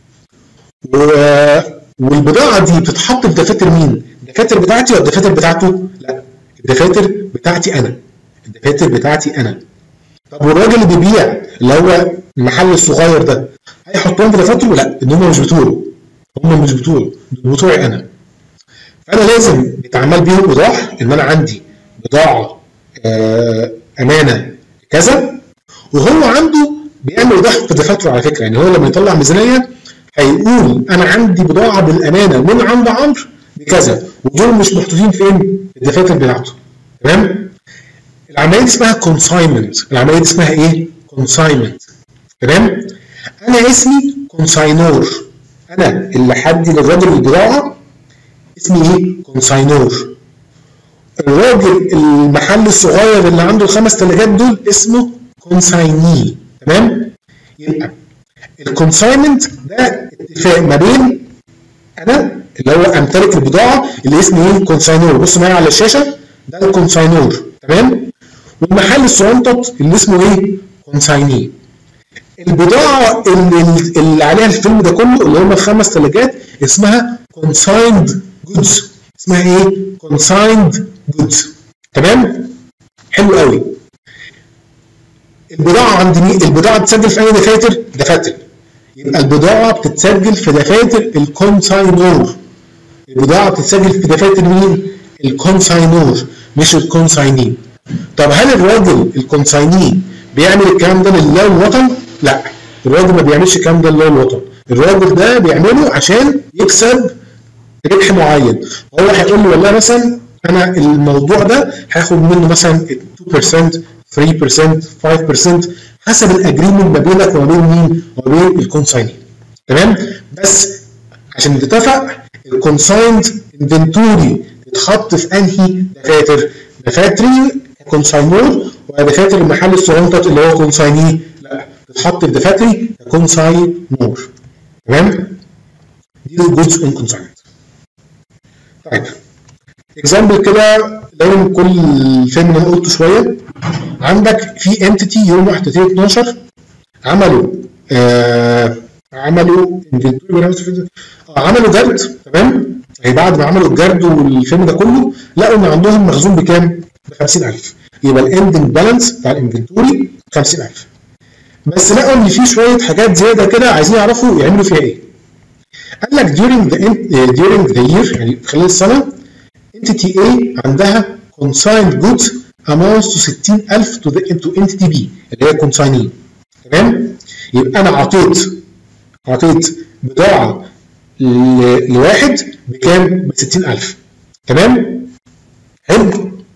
والبضاعه دي بتتحط في دفاتر مين؟ الدفاتر بتاعتي ولا الدفاتر بتاعته؟ لا، الدفاتر بتاعتي انا، الدفاتر بتاعتي انا. طب والراجل اللي بيبيع اللي هو المحل الصغير ده هيحطهم في دفاتره؟ لا، ان هم مش بتوعه، هم مش بتوعه، دول بتوعي انا. فانا لازم يتعمل بيهم ايضاح ان انا عندي بضاعه آه امانه كذا، وهو عنده بيعمل ايضاح في دفاتره على فكره. يعني هو لما يطلع ميزانيه هيقول انا عندي بضاعه بالامانه من عند عمرو بكذا، ودول مش محطوطين فين؟ في الدفاتر بتاعته، تمام؟ العمليه دي اسمها كونساينمنت. العمليه دي اسمها ايه؟ كونساينمنت، تمام؟ انا اسمي كونساينور، انا اللي حدي للراجل البضاعه اسمي ايه؟ كونساينور. الراجل المحل الصغير اللي عنده الخمس ثلاجات دول اسمه كونسايني، تمام؟ يبقى الكونساينمنت ده اتفاق ما بين انا اللي هو امتلك البضاعه اللي اسمه ايه؟ كونساينور. بص معايا على الشاشه، ده الكونساينور، تمام؟ والمحل الصغنطط اللي اسمه ايه؟ كونسايني. البضاعه اللي, اللي عليها الفيلم ده كله اللي هم الخمس ثلاجات اسمها كونسايند جودز، اسمها ايه؟ كونسايند جودز، تمام؟ حلو قوي. البضاعه عند مين؟ البضاعه بتسجل في اي دفاتر؟ دفاتر. يبقى البضاعه بتتسجل في دفاتر الكونساينور. البضاعه بتتسجل في دفاتر مين؟ الكونساينور مش الكونسايني. طب هل الراجل الكونسايني بيعمل الكلام ده لله الوطن؟ لا، الراجل ما بيعملش الكلام ده لله الوطن. الراجل ده بيعمله عشان يكسب ربح معين. هو هيقول له والله مثلا انا الموضوع ده هاخد منه مثلا اتنين بالمية، تلاتة بالمية، خمسة بالمية حسب الاجريمنت ما بينك وما بين مين؟ وما بين الكونسايني، تمام؟ بس عشان نتفق الكونسايند انفنتوري يتحط في انهي دفاتر؟ دفاتري كونساينور ولا دفاتر المحل الصغنطط اللي هو كونسايني؟ لا، تتحط في دفاتري كونساينور، تمام؟ دي الجزء من كونساينمنت. طيب اكزامبل كده لو كل فيلم اللي انا قلته شويه، عندك في انتيتي يوم واحد اتنين اتناشر عملوا آه عملوا انفنتوري آه عملوا جرد، تمام؟ يعني بعد ما عملوا الجرد والفيلم ده كله لقوا ان عندهم مخزون بكام؟ ب خمسين ألف. يبقى الاندنج بالانس بتاع الانفنتوري خمسين ألف. بس لقوا ان في شويه حاجات زياده كده عايزين يعرفوا يعملوا فيها ايه. قال لك during the during the year يعني خلال السنه entity A عندها consigned goods amounts to ستين ألف to the to entity B اللي هي consignee، تمام؟ يبقى انا اعطيت اعطيت بضاعه لواحد بكام؟ ب ستين ألف، تمام؟ حلو.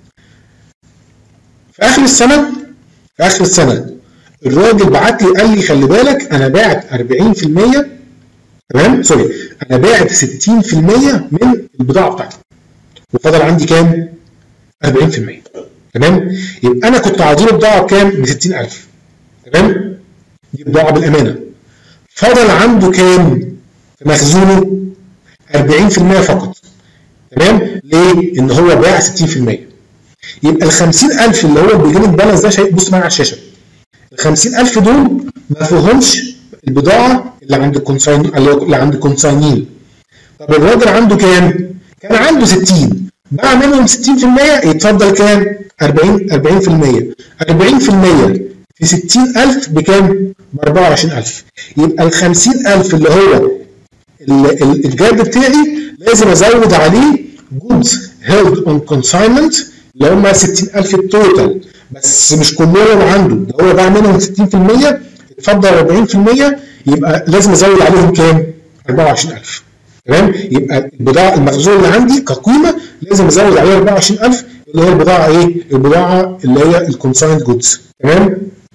في اخر السنه في اخر السنه الراجل بعت لي قال لي خلي بالك انا باعت أربعين بالمية، تمام؟ سوري، انا باعت ستين بالمية من البضاعه بتاعتي وفضل عندي كام؟ أربعين بالمية، تمام؟ يبقى انا كنت عاطيله بضاعه بكام؟ ب ستين ألف، تمام؟ دي بضاعه بالامانه. فضل عنده كام في مخزونه؟ أربعين بالمية فقط، تمام؟ ليه؟ ان هو باع ستين بالمية. يبقى ال خمسين ألف اللي هو البيجننج بالانس ده، شايف بص معايا على الشاشه، ال خمسين ألف دول ما فيهمش البضاعه اللي عند الكونساين اللي عند الكونساينين. طب الراجل عنده كام؟ كان عنده ستين، باع منهم ستين في المية، يتفضل كام؟ أربعين أربعين في المية. أربعين في المية في ستين ألف بكام؟ ب أربعة وعشرين ألف. يبقى ال خمسين ألف اللي هو الجرد بتاعي لازم ازود عليه goods held on consignment اللي هم ستين ألف التوتال، بس مش كلهم عنده، ده هو باع منهم ستين في المية، اتفضل أربعين في المية، يبقى لازم ازود عليهم كام؟ أربعة وعشرين ألف. تمام؟ يبقى البضاعه المخزون اللي عندي كقيمه لازم ازود عليها أربعة وعشرين ألف اللي هي البضاعه ايه؟ البضاعه اللي هي الكونسايند جودز. تمام؟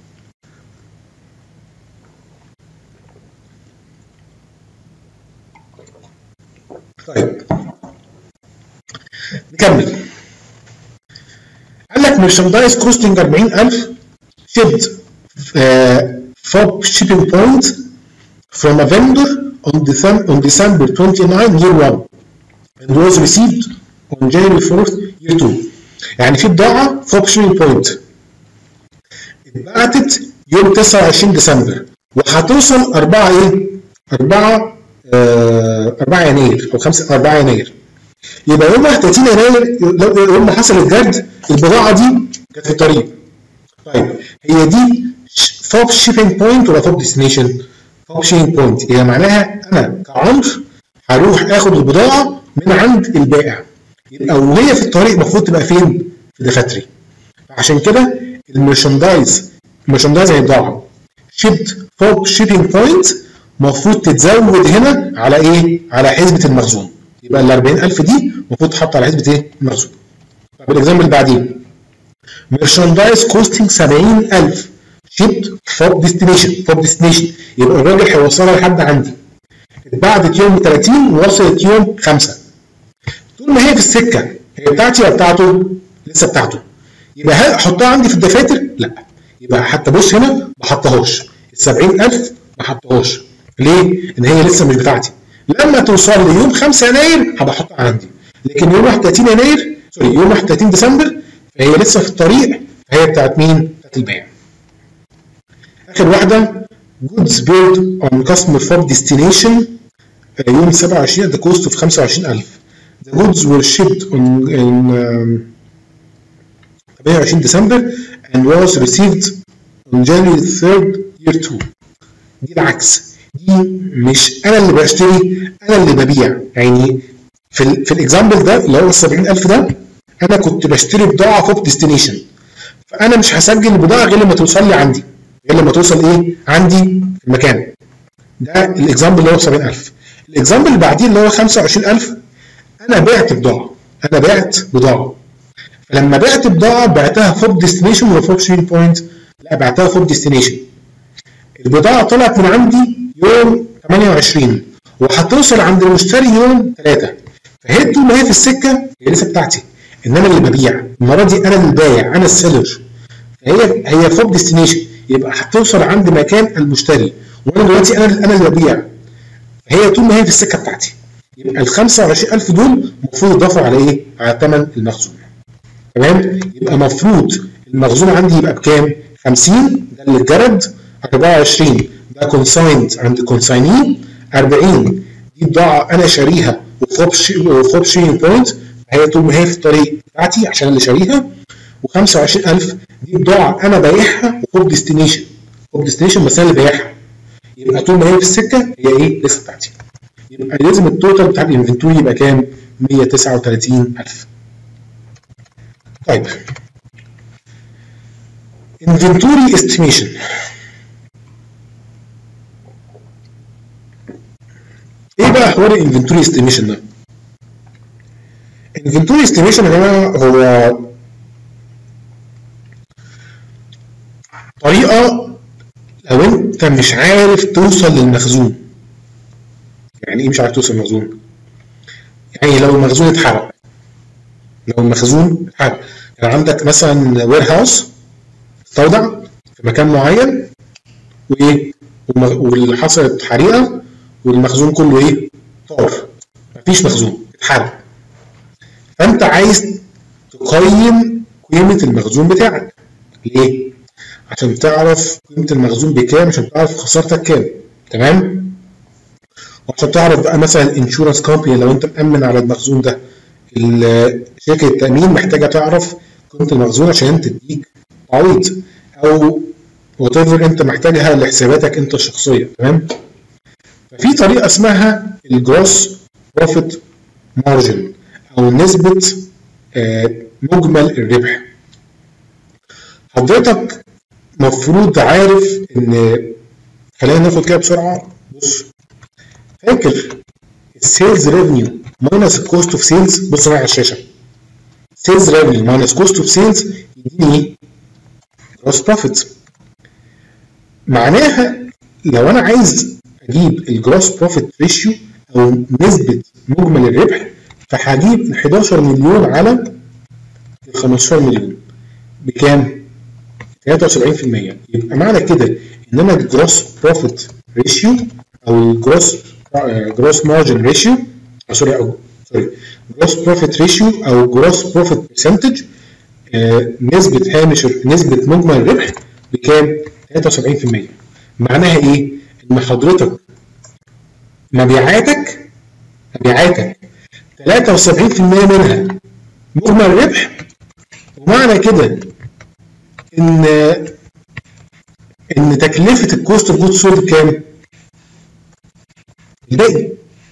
طيب نكمل. قال لك merchandise costing أربعين ألف shipped uh, from shipping point from a vendor on December, on December twenty-ninth year one and was received on January fourth year two. يعني في بضاعة فوق shipping point اتبعتت يوم تسعة وعشرين ديسمبر وهتوصل أربعة ايه؟ أربعة أربعة يناير او خمسة أربعة يناير. يبقى يوم واحد وثلاثين يناير يوم ما حصل الجرد البضاعه دي كانت في الطريق. طيب هي دي فوق شيبنج بوينت ولا فوق ديستنيشن؟ فوق شيبنج بوينت، هي معناها انا كعمر هروح اخد البضاعه من عند البائع، يبقى وهي في الطريق المفروض تبقى فين؟ في دفاتري. عشان كده الميرشندايز الميرشندايز هي بضاعه شيبت فوق شيبنج بوينت المفروض تتزود هنا على ايه؟ على حسبه المخزون. يبقى ال أربعين ألف دي المفروض تحط على حسبه ايه؟ المخزون. طب الاكزامبل اللي بعدين merchandise costing سبعين ألف shipped فوق ديستنيشن فوق ديستنيشن يبقى الراجل هيوصلها لحد عندي. اتبعتت يوم ثلاثين ووصلت يوم خمسة. طول ما هي في السكه هي بتاعتي ولا بتاعته؟ لسه بتاعته. يبقى هل احطها عندي في الدفاتر؟ لا. يبقى حتى بص هنا ما حطهاش. ال سبعين ألف ما حطهاش. ليه؟ ان هي لسه مش بتاعتي. لما توصل لي يوم خمسة يناير هبقى احطها عندي. لكن يوم واحد وثلاثين يناير سوري يوم واحد وثلاثين ديسمبر فهي لسه في الطريق، فهي بتاعت مين؟ بتاعت البائع. اخر واحده goods billed on customer for destination يوم سبعة وعشرين at the cost of خمسة وعشرين ألف. The goods were shipped on in ثمانية وعشرين ديسمبر and was received on January third year two. دي العكس، دي مش انا اللي بشتري، انا اللي ببيع. يعني في ال في الاكزامبل ده اللي هو ال سبعين ألف ده انا كنت بشتري بضاعه فوق ديستنيشن، فانا مش هسجل البضاعه غير لما توصل لي عندي، غير لما توصل ايه؟ عندي في المكان. ده الاكزامبل اللي هو سبعين ألف. الاكزامبل اللي بعديه اللي هو خمسة وعشرين ألف انا بعت بضاعه، انا بعت بضاعه. فلما بعت بضاعه بعتها فوق ديستنيشن ولا فوق شيل بوينت؟ لا بعتها فوق ديستنيشن. البضاعه طلعت من عندي يوم ثمانية وعشرين وهتوصل عند المشتري يوم ثلاثة، فهي طول ما هي في السكه هي لسه بتاعتي، ان انا اللي ببيع. المره دي انا اللي بايع، انا السيلر، فهي هي فوق ديستنيشن، يبقى هتوصل عند مكان المشتري وانا دلوقتي انا انا اللي ببيع، فهي طول ما هي في السكه بتاعتي. يبقى ال خمسة وعشرين ألف دول المفروض يضافوا على ايه؟ على ثمن المخزون. تمام؟ يبقى المفروض المخزون عندي يبقى بكام؟ خمسين ده اللي اتجرد، أربعة وعشرين ده كونسايند عند كونساينين، أربعين دي بضاعه انا شاريها وفوق شيرنج بوينت هي طول ما هي في الطريق بتاعتي عشان اللي شاريها، وخمسة وعشرين ألف دي بضاعه انا بايعها وفوق ديستنيشن فوق ديستنيشن بس انا اللي بايعها، يبقى طول ما هي في السكه هي ايه؟ لسه بتاعتي. يبقى لازم التوتال بتاع الانفنتوري يبقى كام؟ مية وتسعة وثلاثين ألف. طيب انفنتوري استيميشن. ايه بقى حوار الانفنتوري استيميشن ده؟ الانفنتوري استيميشن يا جماعه هو طريقه لو انت مش عارف توصل للمخزون. يعني ايه مش عارف توصل للمخزون؟ يعني لو المخزون اتحرق، لو المخزون اتحرق يعني عندك مثلا وير هاوس استودع في مكان معين وايه واللي حصلت حريقه والمخزون كله ايه؟ طار، مفيش مخزون، اتحرق. فانت عايز تقيم قيمه المخزون بتاعك. ليه؟ عشان تعرف قيمه المخزون بكام، عشان تعرف خسارتك كام. تمام؟ وعشان تعرف بقى مثلا الانشورنس كومباني لو انت مأمن على المخزون ده، شركه التامين محتاجه تعرف قيمه المخزون عشان تديك تعويض او وات ايفر انت محتاجها لحساباتك انت الشخصيه. تمام؟ ففي طريقه اسمها الجروس بروفيت مارجن او نسبه مجمل الربح. حضرتك مفروض عارف ان، خلينا ناخد كده بسرعه. بص، فاكر السيلز ريفنيو ماينس الكوست اوف سيلز؟ بص معايا على الشاشه، سيلز ريفنيو ماينس كوست اوف سيلز يديني ايه؟ جروس بروفيت. معناها لو انا عايز اجيب الجروس بروفيت ريشيو او نسبه مجمل الربح، فهجيب ال حداشر مليون على ال خمستاشر مليون بكام؟ تلاتة وسبعين في المية. يبقى معنى كده ان انا الجروس بروفيت ريشيو او الجروس جروس مارجن ريشيو سوري او سوري جروس بروفيت ريشيو او جروس بروفيت برسنتج، نسبه هامش نسبه مجمل الربح بكام؟ تلاتة وسبعين في المية. معناها ايه؟ ان حضرتك مبيعاتك مبيعاتك تلاتة وسبعين في المية منها مجمل ربح، ومعنى كده ان ان تكلفه الكوست اوف جود سولد كام؟ الباقي.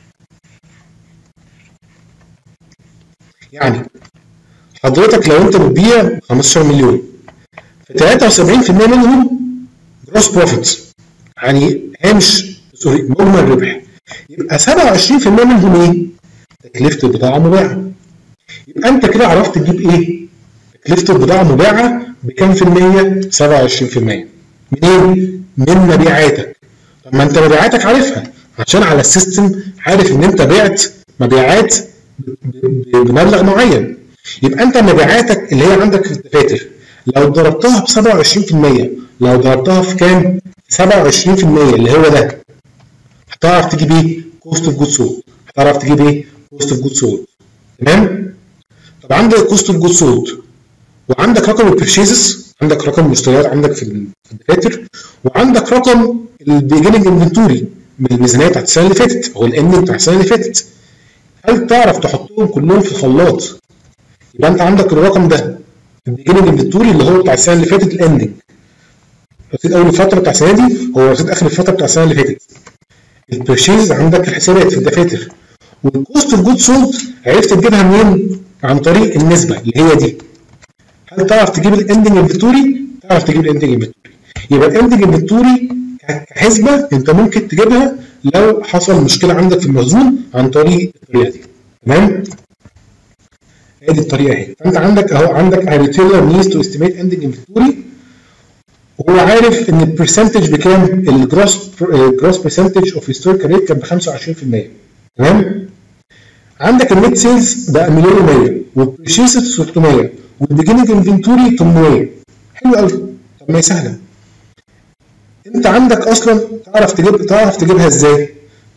يعني حضرتك لو انت بتبيع خمستاشر مليون، ف تلاتة وسبعين في المية منهم جروس بروفيت، يعني هامش سوري مجمل ربح، يبقى سبعة وعشرين في المية منهم ايه؟ تكلفه البضاعه المباعه. يبقى انت كده عرفت تجيب ايه؟ تكلفه البضاعه المباعه بكام في المية؟ سبعة وعشرين في المية. منين؟ من مبيعاتك. طب ما انت مبيعاتك عارفها، عشان على السيستم عارف ان انت بعت مبيعات بمبلغ معين. يبقى انت مبيعاتك اللي هي عندك في الدفاتر لو ضربتها ب سبعة وعشرين في المية، لو ضربتها في كام؟ سبعة وعشرين في المية اللي هو ده، هتعرف تجيب ايه؟ كوست اوف جود سولد. هتعرف تجيب ايه؟ كوست اوف جود سولد. تمام؟ طب عندك كوست اوف جود سولد، وعندك رقم البرشيزز، عندك رقم المشتريات عندك في الدفاتر، وعندك رقم البيجننج انفنتوري من الميزانيه بتاعت السنه اللي فاتت او الام بتاع السنه اللي فاتت. هل تعرف تحطهم كلهم في الخلاط؟ يبقى انت عندك الرقم ده البيجننج انفنتوري اللي هو بتاع السنه اللي فاتت الاندنج، رصيد اول الفتره بتاع السنه دي هو رصيد اخر الفتره بتاع السنه اللي فاتت. البرشيز عندك الحسابات في الدفاتر، والكوست اوف جود سولد عرفت تجيبها منين؟ عن طريق النسبه اللي هي دي. هل تعرف تجيب الاندنج انفنتوري؟ تعرف تجيب الاندنج انفنتوري. يبقى الاندنج انفنتوري كحسبه انت ممكن تجيبها لو حصل مشكله عندك في المخزون عن طريق الطريقه دي. تمام؟ ادي الطريقه اهي. فانت عندك اهو عندك ريتيلر نيدز تو استيميت اندنج انفنتوري، وهو عارف ان البرسنتج بكام؟ الجروس جروس برسنتج اوف هيستوريكال ريت كان ب خمسة وعشرين في المية. تمام؟ عندك النت سيلز بقى مليون ومية، والبرشيسز ستمية، والبيجننج انفنتوري تمنمية. حلو قوي. طب ما هي سهله. انت عندك اصلا تعرف تجيب تعرف تجيبها ازاي؟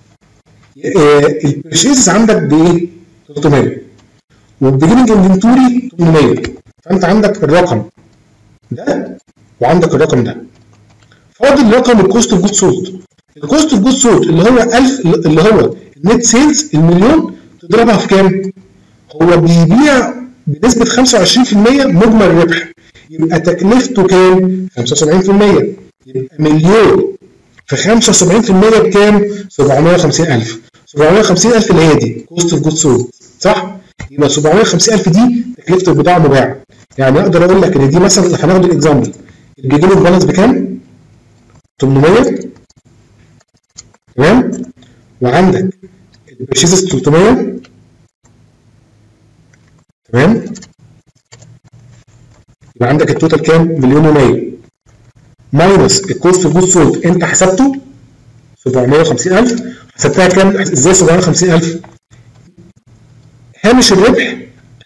البرشيسز عندك بايه؟ تلتمية، والبيجننج انفنتوري تمنمية. فانت عندك الرقم ده وعندك الرقم ده. فاضل رقم الكوست اوف جود سولد. الكوست اوف جود سولد اللي هو ألف، اللي هو النت سيلز المليون، تضربها في كام؟ هو بيبيع بنسبه خمسة وعشرين في المية مجمل الربح، يبقى تكلفته كام؟ خمسة وسبعين في المية. يبقى مليون في خمسة وسبعين في المية بكام؟ سبعمية وخمسين ألف. سبعمية وخمسين ألف اللي هي دي كوست اوف جود سولد، صح؟ يبقى سبعمية وخمسين ألف دي تكلفه البضاعه المباعه. يعني اقدر اقول لك ان دي مثلا هناخد الاكزامبل، البيجننج بالانس بكام؟ تمنمية. تمام؟ وعندك البرشيزز تلتمية. تمام؟ يبقى عندك التوتال كام؟ مليون ومية. ماينس الكوست اوف جود سولد انت حسبته سبعمية وخمسين ألف. حسبتها كام؟ ازاي سبعمية وخمسين ألف؟ هامش الربح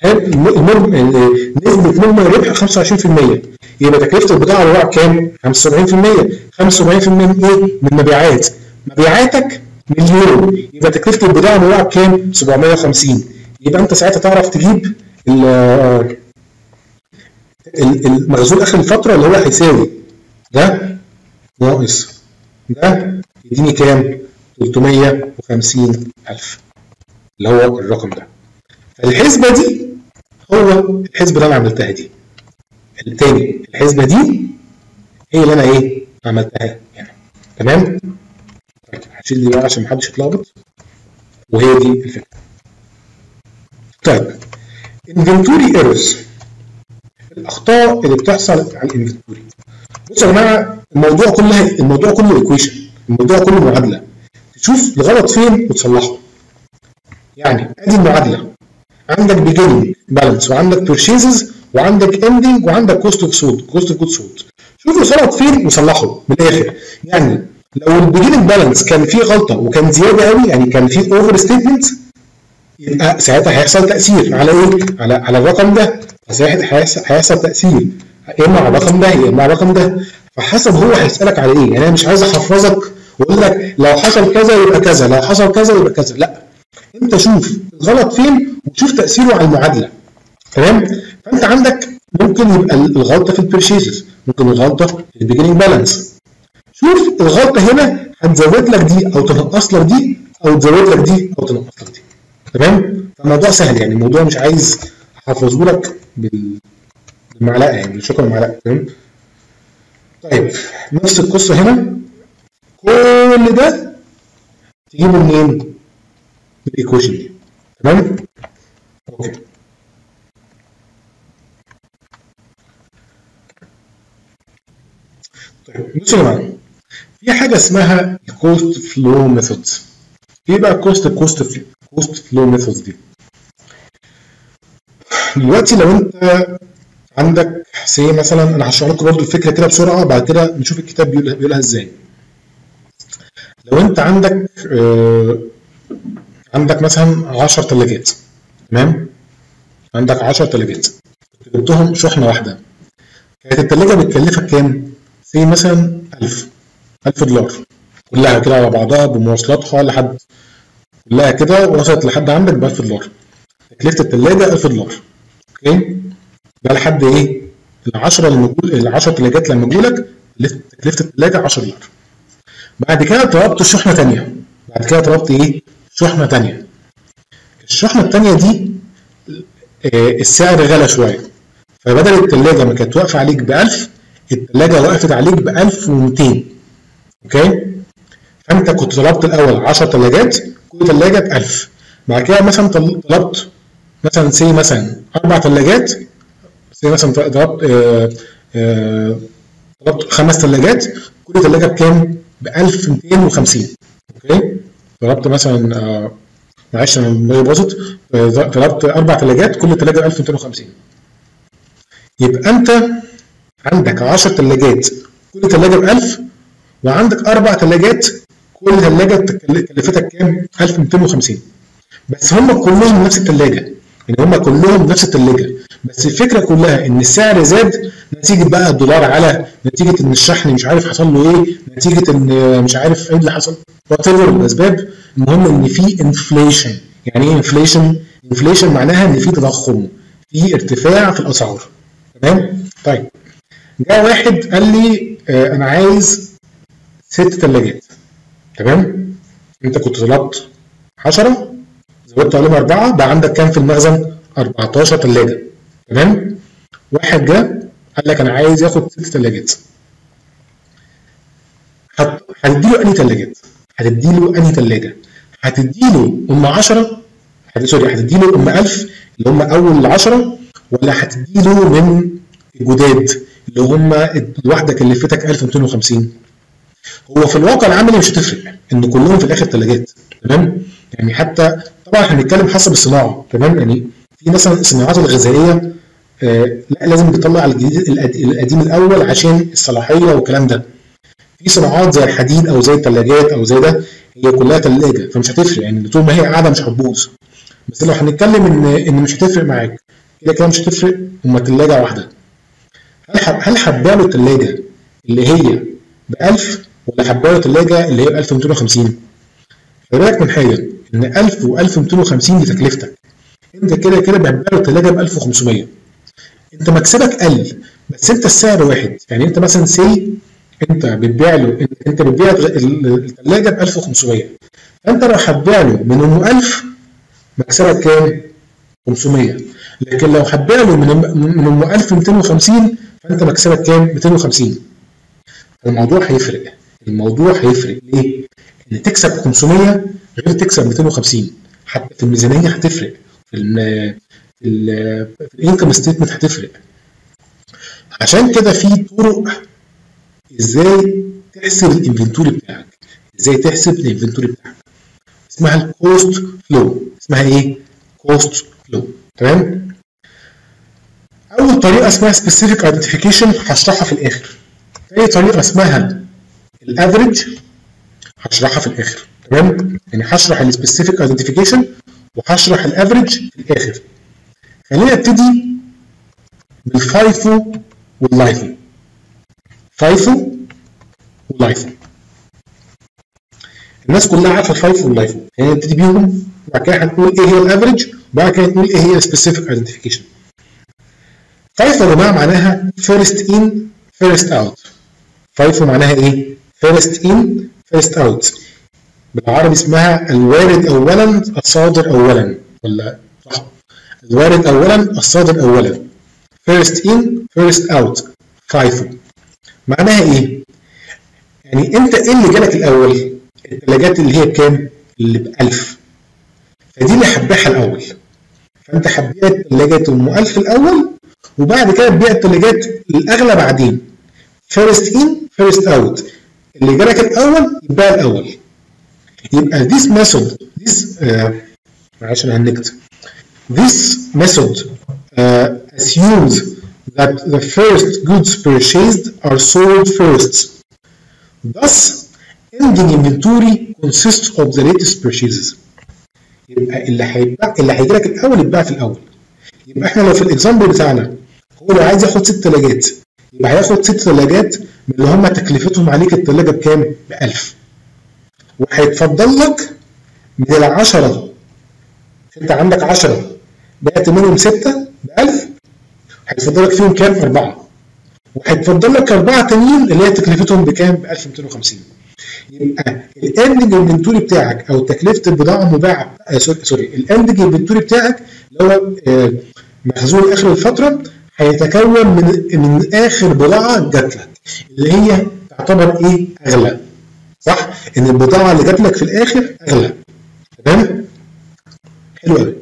نسبة مجمل الربح خمسة وعشرين في المية، يبقى تكلفة البضاعة المباعة كام؟ خمسة وسبعين في المية. خمسة وسبعين في المية من ايه؟ من مبيعات. مبيعاتك مليون، يبقى تكلفة البضاعة المباعة بكام؟ سبعمية وخمسين. يبقى انت ساعتها تعرف تجيب المخزون اخر الفتره اللي هو هيساوي ده ناقص ده يديني كام؟ ثلاثمية وخمسين ألف اللي هو الرقم ده. فالحسبه دي هو الحسبه اللي انا عملتها دي. التاني الحسبه دي هي اللي انا ايه؟ عملتها هنا. تمام؟ طيب هشيل دي بقى عشان محدش يتلخبط. وهي دي الفكره. طيب انفنتوري ايرورز، الاخطاء اللي بتحصل على الانفنتوري. بصوا يا جماعه الموضوع كله الموضوع كله ايكويشن، الموضوع كله معادله. تشوف الغلط فين وتصلحه. يعني ادي المعادله، عندك beginning balance وعندك purchases وعندك ending وعندك cost of sold cost of goods sold. شوف الغلط فين وصلحه من الاخر. يعني لو البيجيننج بالانس كان فيه غلطه وكان زياده قوي، يعني كان فيه اوفر ستيتمنت، يبقى ساعتها هيحصل تاثير على ايه؟ على على الرقم ده. ساعتها هيحصل تاثير يا اما على الرقم ده يا اما على الرقم ده. فحسب هو هيسالك على ايه. يعني انا مش عايز احفظك واقول لك لو حصل كذا يبقى كذا، لو حصل كذا يبقى كذا، لا. انت شوف الغلط فين وشوف تاثيره على المعادله. تمام؟ فانت عندك ممكن يبقى الغلطه في البيرشيزز، ممكن الغلطه في البيجيننج بالانس. شوف الغلطه هنا هتزود لك دي او تنقص لك دي او تزود لك دي او تنقص لك دي. تمام؟ فالموضوع سهل، يعني الموضوع مش عايز احفظه لك بالمعلقه، يعني بالشوكه والمعلقه. تمام؟ طيب نفس القصه هنا، كل ده تجيبه منين؟ من الايكويشن دي. تمام؟ اوكي. طيب بصوا يا جماعه، في حاجه اسمها الكوست فلو ميثودز. ايه بقى الكوست كوست كوست فلو ميثودز دي؟ دلوقتي لو انت عندك سي مثلا، انا هشرح لكم برضه الفكره كده بسرعه، بعد كده نشوف الكتاب بيقولها ازاي. لو انت عندك آه عندك مثلا عشر ثلاجات. تمام؟ عندك عشر ثلاجات جبتهم شحنه واحده، كانت الثلاجه بتكلفك كام؟ سي مثلا ألف ألف دولار كلها كده على بعضها بمواصلاتها لحد كلها كده، وصلت لحد عندك ب ألف دولار. تكلفه الثلاجه ألف دولار. اوكي؟ ده لحد ايه؟ ال عشرة لما ال عشر ثلاجات لما يجوا لك تكلفه الثلاجه عشرة دولار. بعد كده طلبت شحنه ثانيه، بعد كده طلبت ايه؟ شحنه ثانيه. الشحنه الثانيه دي السعر غلى شويه، فبدل الثلاجه ما كانت واقفه عليك ب ألف، الثلاجه وقفت عليك ب ألف ومئتين. اوكي؟ فانت كنت طلبت الاول عشر ثلاجات، كل ثلاجه ب ألف. بعد كده مثلا طلبت مثلا سي مثلا اربع ثلاجات، سي مثلا طلبت آه آه طلبت خمس ثلاجات، كل ثلاجه بكام؟ ب ألف ومئتين وخمسين. اوكي؟ طلبت مثلا آه معلش انا دماغي باظت، طلبت اربع ثلاجات، كل ثلاجه ب ألف ومئتين وخمسين. يبقى انت عندك عشر ثلاجات كل ثلاجه ب ألف، وعندك اربع ثلاجات كل ثلاجه كلفتك كام؟ ألف ومئتين وخمسين. بس هم كلهم نفس الثلاجه، يعني هم كلهم نفس الثلاجه، بس الفكره كلها ان السعر زاد نتيجه بقى الدولار، على نتيجه ان الشحن مش عارف حصل له ايه، نتيجه ان مش عارف ايه اللي حصل، وات ايفر الاسباب. المهم ان في انفليشن. يعني ايه انفليشن؟ انفليشن معناها ان في تضخم، في ارتفاع في الاسعار. تمام؟ طيب جاء واحد قال لي آه انا عايز ست ثلاجات. تمام؟ انت كنت طلبت عشرة، زودت عليهم أربعة، بقى عندك كام في المخزن؟ أربعتاشر ثلاجة. تمام؟ واحد جه قال لك أنا عايز ياخد ست ثلاجات. هتديله أنهي ثلاجات؟ هتديله أنهي ثلاجة؟ هتديله أم عشرة، سوري هتديله أم ألف اللي هم أول عشرة، ولا هتديله من الجداد اللي هم الواحدة كلفتك ألف ومئتين وخمسين؟ هو في الواقع العملي مش هتفرق، ان كلهم في الاخر ثلاجات. تمام؟ يعني حتى طبعا احنا بنتكلم حسب الصناعه. تمام؟ يعني في مثلا الصناعات الغذائيه آه لا لازم تطلع الجديد القديم الاول عشان الصلاحيه والكلام ده. في صناعات زي الحديد او زي الثلاجات او زي ده هي كلها ثلاجه، فمش هتفرق، يعني طول ما هي قاعده مش هتبوظ. بس لو هنتكلم ان ان مش هتفرق معاك كده كده، مش هتفرق، هما ثلاجه واحده. هل هل هتبيع له الثلاجه اللي هي ب ألف ولا هتبيع له الثلاجه اللي هي ب ألف ومئتين وخمسين؟ خلي بالك من حاجه، ان ألف و ألف ومئتين وخمسين دي تكلفتك، انت كده كده بتبيع له الثلاجه ب ألف وخمسمية. انت مكسبك قل بس انت السعر واحد. يعني انت مثلا سي انت بتبيع له، انت بتبيع الثلاجه ب ألف وخمسمية، فانت لو هتبيع له من ام ألف مكسبك كام؟ خمسمية. لكن لو هتبيع له من من ام ألف مئتين وخمسين فانت مكسبك كام؟ مئتين وخمسين. الموضوع هيفرق، الموضوع هيفرق ليه؟ ان تكسب خمسمية غير تكسب مئتين وخمسين، حتى في الميزانيه هتفرق، في ال في ال في الانكم ستيتمنت هتفرق. عشان كده في طرق ازاي تحسب الانفنتوري بتاعك، ازاي تحسب الانفنتوري بتاعك، اسمها الكوست فلو. اسمها ايه؟ كوست فلو. تمام؟ اول طريقه اسمها سبيسيفيك ايدنتيفيكيشن، هشرحها في الاخر. تاني طريقه اسمها الافريج، هشرحها في الاخر. تمام؟ يعني هشرح السبيسيفيك ايدنتيفيكيشن وهشرح الافريج في الاخر. خلينا نبتدي بالفايفو واللايفو. فايفو واللايفو الناس كلها عارفه الفايفو واللايفو، خلينا نبتدي بيهم وبعد كده هنقول ايه هي الافريج وبعد كده نقول ايه هي السبيسيفيك ايدنتيفيكيشن. فايفو يا جماعه معناها فيرست ان فيرست اوت. فايفو معناها ايه؟ فيرست ان فيرست اوت. بالعربي اسمها الوارد اولا الصادر اولا، ولا صح؟ الوارد اولا الصادر اولا. فيرست ان فيرست اوت. فايفو معناها ايه؟ يعني انت ايه اللي جالك الاول؟ الثلاجات اللي هي بكام؟ اللي ب ألف، فدي اللي هتبيعها الاول. فانت هتبيع الثلاجات ام ألف الاول وبعد كده تبيع الثلاجات الاغلى بعدين. فيرست ان فيرست اوت، اللي جالك الاول يتباع الاول. يبقى this method this معلش انا هنكت this method uh, assumes that the first goods purchased are sold first. Thus, ending inventory consists of the latest purchases. يبقى اللي هيتباع اللي هيجي لك الاول يتباع في الاول. يبقى احنا لو في الاكزامبل بتاعنا هو لو عايز ياخد ست ثلاجات يبقى هياخد ست ثلاجات من اللي هم تكلفتهم عليك الثلاجه بكام؟ ب ألف. وهيتفضل لك من العشرة، انت عندك عشرة بعت منهم ستة ب ألف، هيتفضل لك فيهم كام؟ أربعة. وهيتفضل لك أربعة تانيين اللي هي تكلفتهم بكام؟ ب ألف ومئتين وخمسين. يبقى الاندنج انفنتوري بتاعك او تكلفه البضاعه المباعه آه سوري سوري الاندنج انفنتوري بتاعك اللي هو آه مخزون اخر الفتره هيتكون من من اخر بضاعه جات لك اللي هي تعتبر ايه؟ اغلى. صح؟ ان البضاعه اللي جات لك في الاخر اغلى. تمام؟ حلو قوي.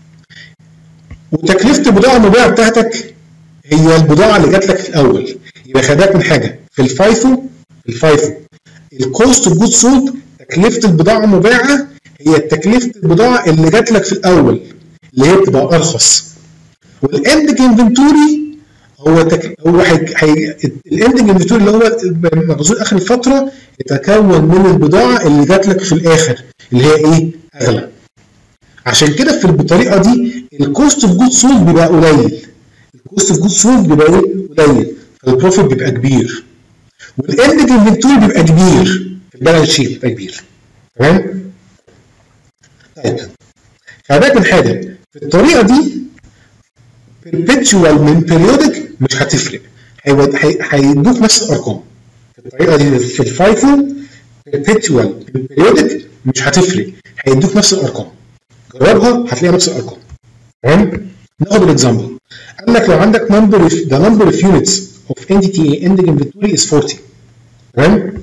وتكلفه البضاعه المباعه بتاعتك هي البضاعه اللي جات لك في الاول. يبقى خدك من حاجه في الفايفو في الفايفو الكوست اوف جود سولد، تكلفه البضاعه المباعه هي تكلفه البضاعه اللي جات لك في الاول اللي هي بتبقى ارخص. والاندنج انفنتوري هو تك... هو حي... الاندنج انفنتوري اللي هو مخزون اخر الفتره يتكون من البضاعه اللي جات لك في الاخر اللي هي ايه؟ اغلى. عشان كده في الطريقه دي الكوست اوف جود سولد بيبقى قليل. الكوست اوف جود سولد بيبقى قليل فالبروفيت بيبقى كبير. والاندنج انفنتوري بيبقى كبير في البالانس شيت بيبقى كبير. تمام؟ طيب خلي بالك من حاجه، في الطريقه دي perpetual من periodic مش هتفرق، هيدوك نفس الارقام. في الطريقه دي في الفايفو perpetual من periodic مش هتفرق، هيدوك نفس الارقام. جربها هتلاقي نفس الارقام. تمام؟ ناخد الاكزامبل. قال لك لو عندك number of the number of units of entity ending inventory is forty. تمام؟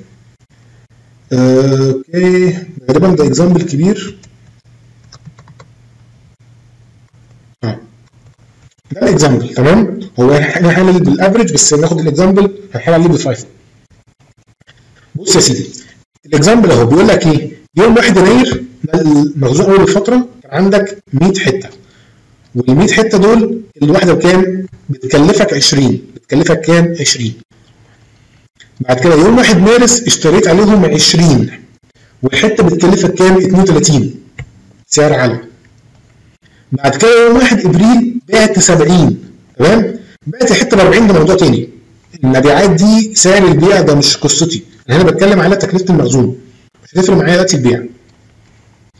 اوكي غالبا ده اكزامبل كبير. اه ده الاكزامبل. تمام؟ هو احنا هنحل بالافريج بس ناخد الاكزامبل هنحل عليه بالفايفو. بص يا سيدي الاكزامبل اهو بيقول لك ايه؟ يوم واحد يناير ده المخزون اول الفتره كان عندك مية حته، وال مية حته دول الواحده بكام؟ بتكلفك عشرين. بتكلفك كام؟ عشرين. بعد كده يوم واحد مارس اشتريت عليهم عشرين والحته بتكلفك كام؟ اتنين وتلاتين سعر عالي. بعد كده يوم واحد ابريل بعت سبعين. تمام؟ بعت الحته ب أربعين ده موضوع تاني. المبيعات دي سعر البيع ده مش قصتي، انا هنا بتكلم على تكلفه المخزون مش هتفرق معايا دلوقتي البيع.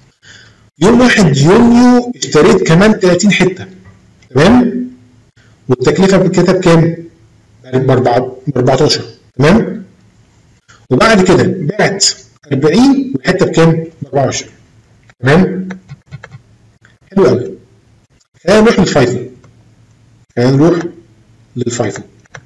يوم واحد يونيو اشتريت كمان تلاتين حته. تمام؟ والتكلفه بكده بكام؟ ب أربعتاشر. تمام؟ وبعد كده بعت أربعين والحته بكام؟ ب أربعة وعشرين. تمام؟ حلو قوي. خلينا نروح للفايفو. خلينا نروح للفايفو.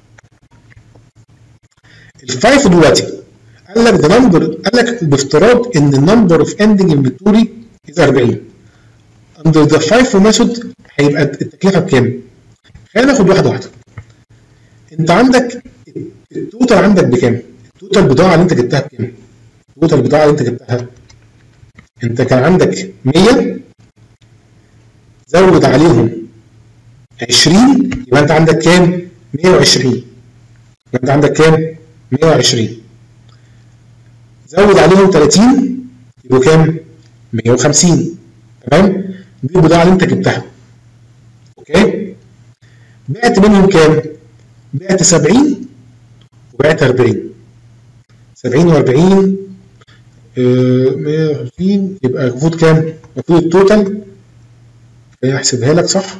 الفايفو دلوقتي قال لك ده نمبر، قال لك بافتراض ان النمبر اوف اندنج انفنتوري از أربعين. اندر ذا فايفو ميثود هيبقى التكلفه بكام؟ خلينا ناخد واحده واحده. انت عندك التوتال عندك بكام؟ التوتال البضاعه اللي انت جبتها بكام؟ التوتال البضاعه اللي انت جبتها انت كان عندك مية، زود عليهم عشرين يبقى انت عندك كام؟ مية وعشرين. يبقى انت عندك كام؟ مية وعشرين. زود عليهم تلاتين يبقوا كام؟ مية وخمسين. تمام؟ دي البضاعه اللي انت جبتها. اوكي؟ بعت منهم كام؟ بعت سبعين وبعت أربعين. سبعين و40 مية وخمسين يبقى المفروض كام؟ المفروض التوتال احسبها لك صح؟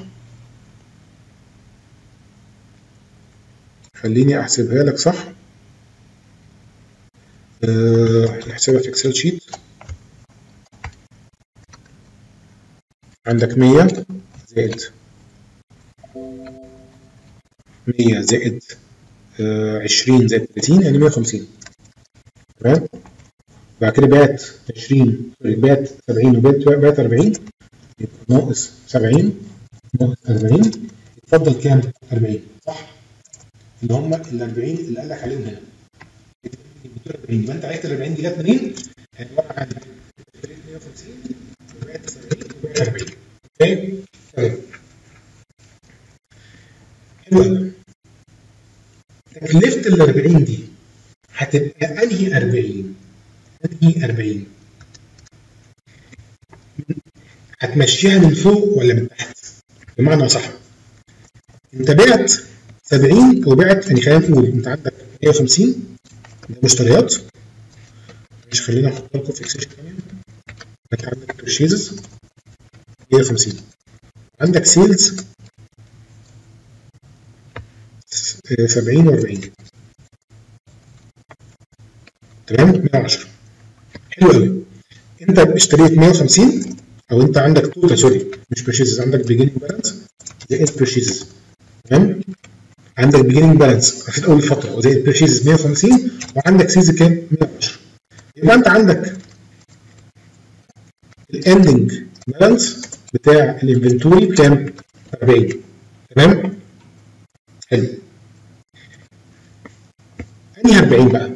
خليني احسبها لك صح. أه نحسبها في اكسل شيت. عندك مية زائد مية زائد أه عشرين زائد تلاتين يعني مية وخمسين. تمام؟ بعد كده بعت عشرين بعت سبعين وبعت بعت أربعين يبقى ناقص سبعين ناقص أربعين يتفضل كام؟ أربعين صح؟ اللي هم ال أربعين اللي قال لك عليهم هنا. أربعين يبقى انت عرفت ال أربعين دي جت منين؟ عباره عن مية وخمسين وبعت سبعين وبعت أربعين. اوكي؟ تمام. حلو قوي. تكلفه ال أربعين دي هتبقى انهي أربعين؟ انهي أربعين؟ هتمشيها من فوق ولا من تحت؟ بمعنى صح. انت بعت سبعين وبعت يعني خلينا نقول انت عندك مية وخمسين ده مشتريات. مش خلينا نحط لكم في اكسل كمان. انت عندك برشيزز مية وخمسين. عندك سيلز سبعين وأربعين. تمام؟ مية وعشرة. حلو قوي. انت اشتريت مية وخمسين او انت عندك توتال سوري مش برشيزز، عندك بيجيننج بالانس زائد برشيزز. تمام؟ عندك بيجيننج بالانس في اول فتره وزائد برشيزز مية وخمسين وعندك سيلز كام؟ مية وعشرة. يبقى انت عندك الاندنج بالانس بتاع الانفنتوري بكام؟ أربعين. تمام؟ حلو. انهي أربعين بقى؟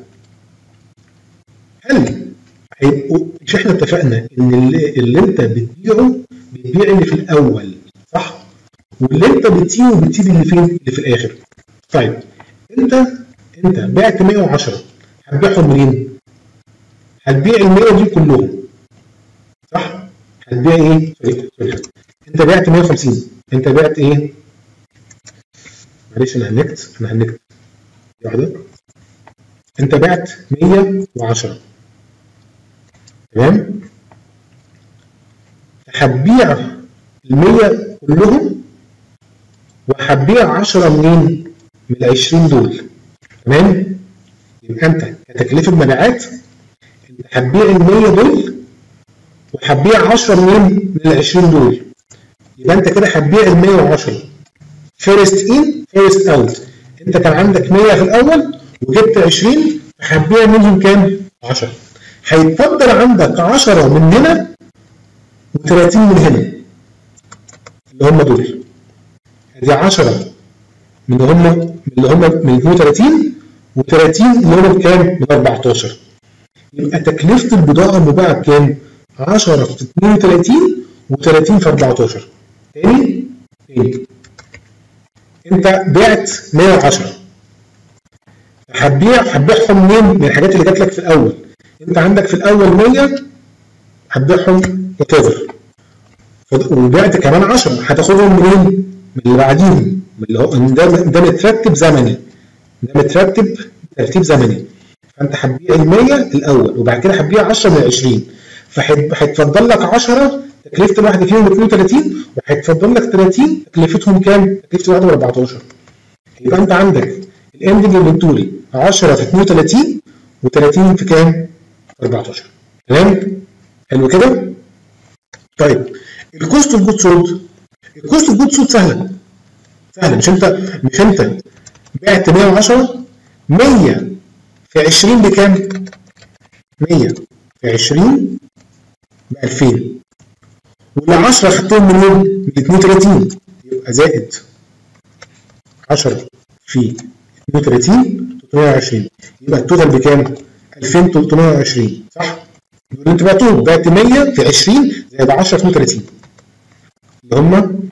هل هيبقوا مش احنا اتفقنا ان اللي, اللي انت بتبيعه بتبيع اللي في الاول صح؟ واللي انت بتسيبه بتسيب اللي فين؟ اللي في الاخر. طيب انت انت بعت مية وعشرة هتبيعهم منين؟ هتبيع ال مية دي كلهم صح؟ هتبيع ايه؟ سوري انت بعت مية وخمسين انت بعت ايه؟ معلش انا هنكت انا هنكت واحده. انت بعت مية وعشرة تمام؟ هتبيع ال مية كلهم وهتبيع عشرة منين؟ من ال عشرين دول. تمام؟ يبقى انت كتكلفه مبيعات انت هتبيع ال مية دول وهتبيع عشرة منين؟ من ال عشرين دول. يبقى انت كده هتبيع ال مية وعشرة فيرست ان فيرست اوت. انت كان عندك مية في الاول وجبت عشرين فهتبيع منهم كام؟ عشرة. هيتفضل عندك عشرة من هنا وتلاتين من هنا اللي هم دول. ادي عشرة من هم اللي هم من اتنين وتلاتين و30 اللي هم بكام؟ من أربعتاشر. يبقى تكلفه البضاعه المباعه بكام؟ عشرة في اتنين وتلاتين و30 في أربعتاشر. تاني تاني انت بعت مية وعشرة هتبيع هتبيعهم منين؟ من الحاجات اللي جات لك في الاول. انت عندك في الاول مية هتبيعهم وات ايفر وبعت كمان عشرة هتاخدهم منين؟ من اللي بعديهم اللي هو ده ده مترتب زمني. ده مترتب ترتيب زمني. فانت هتبيع ال مية الاول وبعد كده هتبيع عشرة من عشرين فهيتفضل لك عشرة تكلفه الواحده فيهم اتنين وتلاتين، وهيتفضل لك تلاتين تكلفتهم كام؟ تكلفه الواحده ب اربعتاشر. يبقى انت عندك الاندنج انفنتوري عشرة في اتنين وتلاتين و30 في كام؟ اربعتاشر. تمام؟ حلو كده؟ طيب الكوست اوف جود سولد، الكوست اوف جود سولد سهله سهله، مش انت مش انت بعت مية وعشرة، مية في عشرين بكام؟ مية في عشرين ب الفين، وال عشرة خدتهم منين؟ من اتنين وتلاتين، يبقى زائد عشرة في اتنين وتلاتين تلتمية وعشرين، يبقى التوتال بكام؟ الفين وتلتمية وعشرين، صح؟ دول انت بعتهم، بعت مية في عشرين زائد عشرة في اتنين وتلاتين اللي هم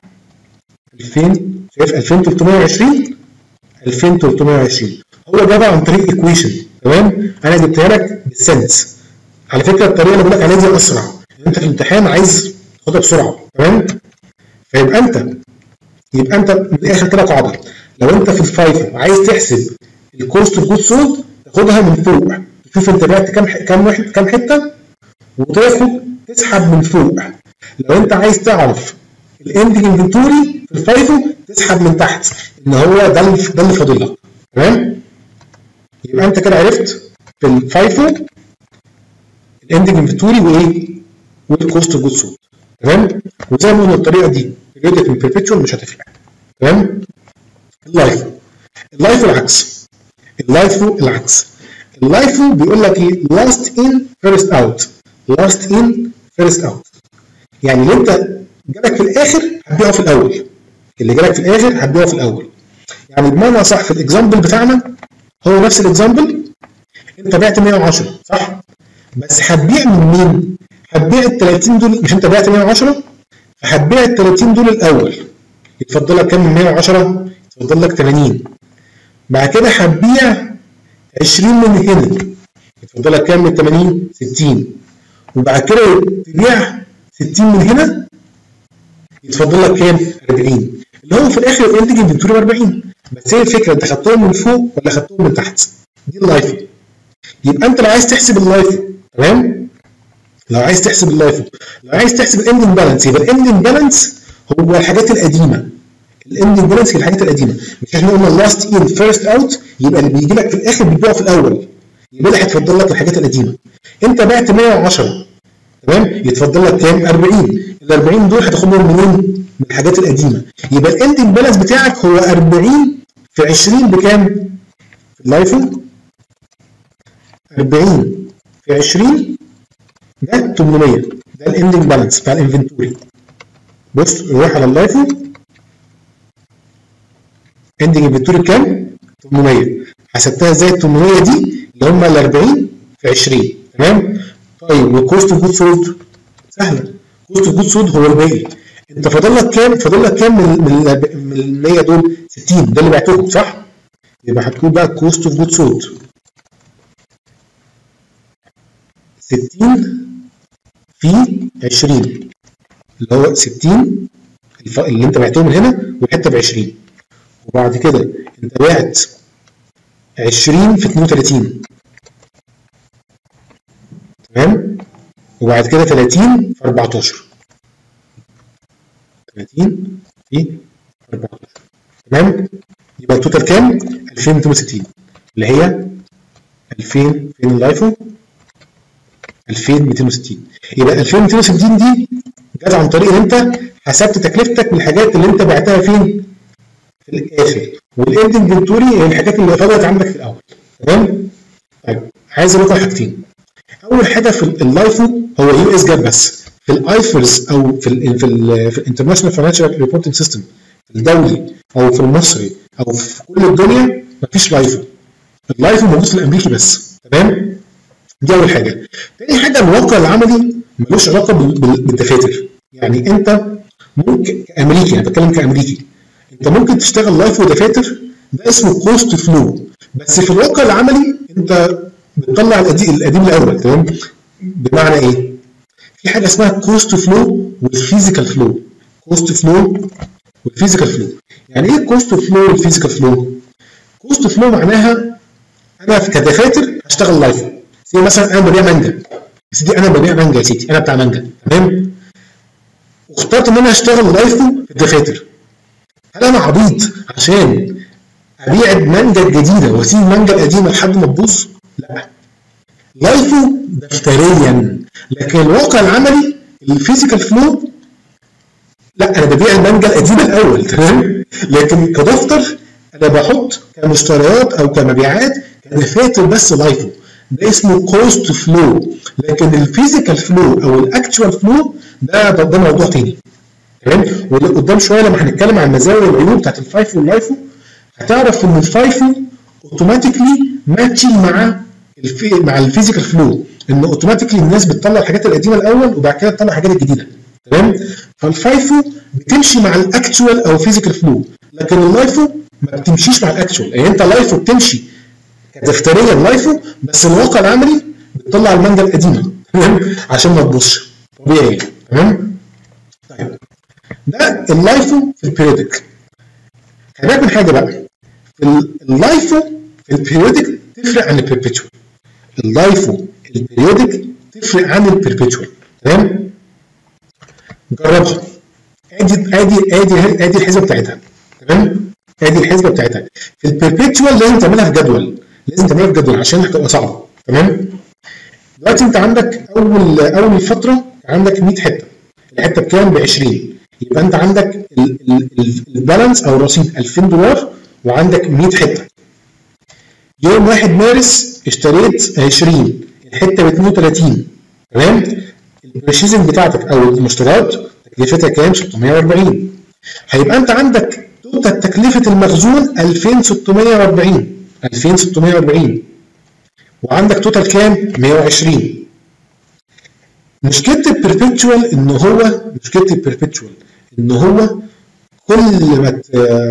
الفين، شايف الفين وتلتمية وعشرين الفين وتلتمية وعشرين. هو جابها عن طريق ايكويشن، تمام؟ انا جبتها لك بالسنس. على فكره الطريقه اللي بقول لك عليها دي اسرع، انت في الامتحان عايز تاخدها بسرعه، تمام؟ فيبقى انت يبقى انت من الاخر كده قاعده، لو انت في الفايفو عايز تحسب الكوست اوف جود سولد تاخدها من فوق، تشوف انت بعت كام كام واحد كام حته وتاخد تسحب من فوق. لو انت عايز تعرف الاندنج انفنتوري في الفايفو تسحب من تحت، ان هو ده اللي ده اللي فاضل لك، تمام؟ يبقى انت كده عرفت في الفايفو الاندنج انفنتوري وايه؟ والكوست اوف جود سولد، تمام؟ وزي ما قلنا الطريقه دي ريليتد من بيربيتشوال مش هتفرق، تمام؟ اللايفو اللايفو العكس اللايفو العكس اللايفو بيقول لك ايه؟ لاست ان فيرست اوت لاست ان فيرست اوت، يعني اللي انت جالك في الاخر هتبيعه في الاول، اللي جالك في الاخر هتبيعه في الاول. يعني بمعنى صح في الاكزامبل بتاعنا هو نفس الاكزامبل، انت بعت مية وعشرة صح؟ بس هتبيع من مين؟ هتبيع ال تلاتين دول، مش انت بعت مية وعشرة؟ فهتبيع ال تلاتين دول الاول، يتفضل لك كام من مية وعشرة؟ يتفضل لك تمانين. بعد كده هتبيع عشرين من هنا، يتفضل لك كام من تمانين؟ ستين. وبعد كده تبيع ستين من هنا، يتفضل لك كام؟ اربعين، اللي هو في الاخر الاندنج انفنتوري ب اربعين. بس هي الفكره انت خدتهم من فوق ولا خدتهم من تحت؟ دي اللايفو. يبقى انت لو عايز تحسب اللايفو، تمام؟ لو عايز تحسب اللايفو، لو عايز تحسب الاندنج بالانس، يبقى الاندنج بالانس هو الحاجات القديمه. الاندنج بالانس هي الحاجات القديمه، مش احنا قلنا لاست ان فيرست اوت، يبقى اللي بيجي لك في الاخر بتبيعه في الاول، يبقى اللي هيتفضل لك الحاجات القديمه. انت بعت مية وعشرة، تمام؟ يتفضل لك كام؟ اربعين. ال اربعين دول هتاخدهم منين؟ من الحاجات القديمه. يبقى الاندنج بالانس بتاعك هو اربعين في عشرين بكام؟ في اللايفو اربعين في عشرين ده تمنمية، ده الاندنج بالانس بتاع الانفنتوري. بص نروح على اللايفو، اندنج انفنتوري بكام؟ تمنمية. حسبتها ازاي ال تمنمية دي؟ اللي هم ال اربعين في عشرين، تمام؟ طيب والكوست اوف جود سولد سهله، كوست اوف جود سولد هو الباقي. انت فاضل لك كام؟ فاضل لك كام من من ال مية دول؟ ستين، ده اللي بعتهم صح؟ يبقى هتكون بقى كوست اوف جود سولد ستين في عشرين، اللي هو ستين اللي انت بعتهم من هنا والحته ب عشرين، وبعد كده انت بعت عشرين في اتنين وتلاتين، تمام؟ وبعد كده تلاتين في اربعتاشر، تلاتين في اربعتاشر، تمام؟ يبقى التوتال كام؟ الفين ومتين وستين، اللي هي الفين فين اللايفو؟ الفين ومتين وستين. يبقى الفين ومتين وستين دي جت عن طريق ان انت حسبت تكلفتك من الحاجات اللي انت بعتها فين؟ في الاخر. والاندنج انفنتوري هي الحاجات اللي فضلت عندك في الاول، تمام؟ طيب عايز اقول لك حاجتين. اول حاجه في اللايفو هو يو اس جاب بس، في الايفرز او في ال في ال في الانترناشونال فاينانشال ريبورتنج سيستم، في الدولي او في المصري او في كل الدنيا مفيش لايفو. اللايفو موجود في الامريكي بس، تمام؟ دي اول حاجه. تاني حاجه الواقع العملي ملوش علاقه بالدفاتر. يعني انت ممكن كامريكي، انا بتكلم كامريكي، انت ممكن تشتغل لايف ودفاتر، ده اسمه كوست فلو، بس في الواقع العملي انت بتطلع القديم القديم الاول، تمام؟ بمعنى ايه؟ في حاجه اسمها كوست فلو والفيزيكال فلو. كوست فلو والفيزيكال فلو. يعني ايه كوست فلو والفيزيكال فلو؟ كوست فلو معناها انا كدفاتر هشتغل لايف، زي مثلا انا ببيع مانجا، يا سيدي انا ببيع مانجا، يا سيدي انا بتاع مانجا، تمام؟ واخترت ان انا اشتغل لايفو في الدفاتر، هل انا عبيط عشان ابيع المانجا الجديده واسيب المانجا القديمه لحد ما تبوظ؟ لا، لايفو دفتريا، لكن الواقع العملي الفيزيكال فلو لا، انا ببيع المانجا القديمه الاول، تمام؟ لكن كدفتر انا بحط كمشتريات او كمبيعات كدفاتر بس لايفو، ده اسمه كوست فلو. لكن الفيزيكال فلو او الاكتشوال فلو ده ده موضوع تاني، تمام؟ وقدام شويه لما هنتكلم عن المزايا والعيوب بتاعت الفايفو واللايفو هتعرف ان الفايفو اوتوماتيكلي ماتشنج مع الفي مع الفيزيكال فلو، ان اوتوماتيكلي الناس بتطلع الحاجات القديمه الاول وبعد كده تطلع الحاجات الجديده، تمام؟ فالفايفو بتمشي مع الاكتشوال او فيزيكال فلو، لكن اللايفو ما بتمشيش مع الاكتشوال. يعني انت لايفو بتمشي كدفتريا لايفو، بس الواقع العملي بتطلع المانجا القديمه، تمام؟ عشان ما تبصش طبيعي، تمام؟ طيب ده اللايفو في البيريودك. خلي بالك من حاجه بقى، في اللايفو في البيريودك تفرق عن البيربيتشوال. اللايفو البيريودك تفرق عن البيربيتشوال، تمام؟ جربها. ادي ادي ادي ادي الحسبه بتاعتها، تمام؟ ادي الحسبه بتاعتها. في البيربيتشوال لازم تعملها في جدول، لازم تعملها في جدول عشان هتبقى صعبه، تمام؟ دلوقتي انت عندك اول اول فتره عندك مية حته، الحته بكام؟ ب عشرين، يبقى انت عندك البالانس او الرصيد ألفين دولار وعندك مية حته. يوم واحد مارس اشتريت عشرين، الحته ب اتنين وتلاتين، تمام؟ البرشيزنج بتاعتك او المشتريات تكلفتها كام؟ ستمية واربعين. هيبقى انت عندك توتال تكلفه المخزون ألفين وستمية واربعين، ألفين وستمية واربعين، وعندك توتال كام؟ مية وعشرين. مشكله البيربيتشوال ان هو مشكله البيربيتشوال ان هو كل ما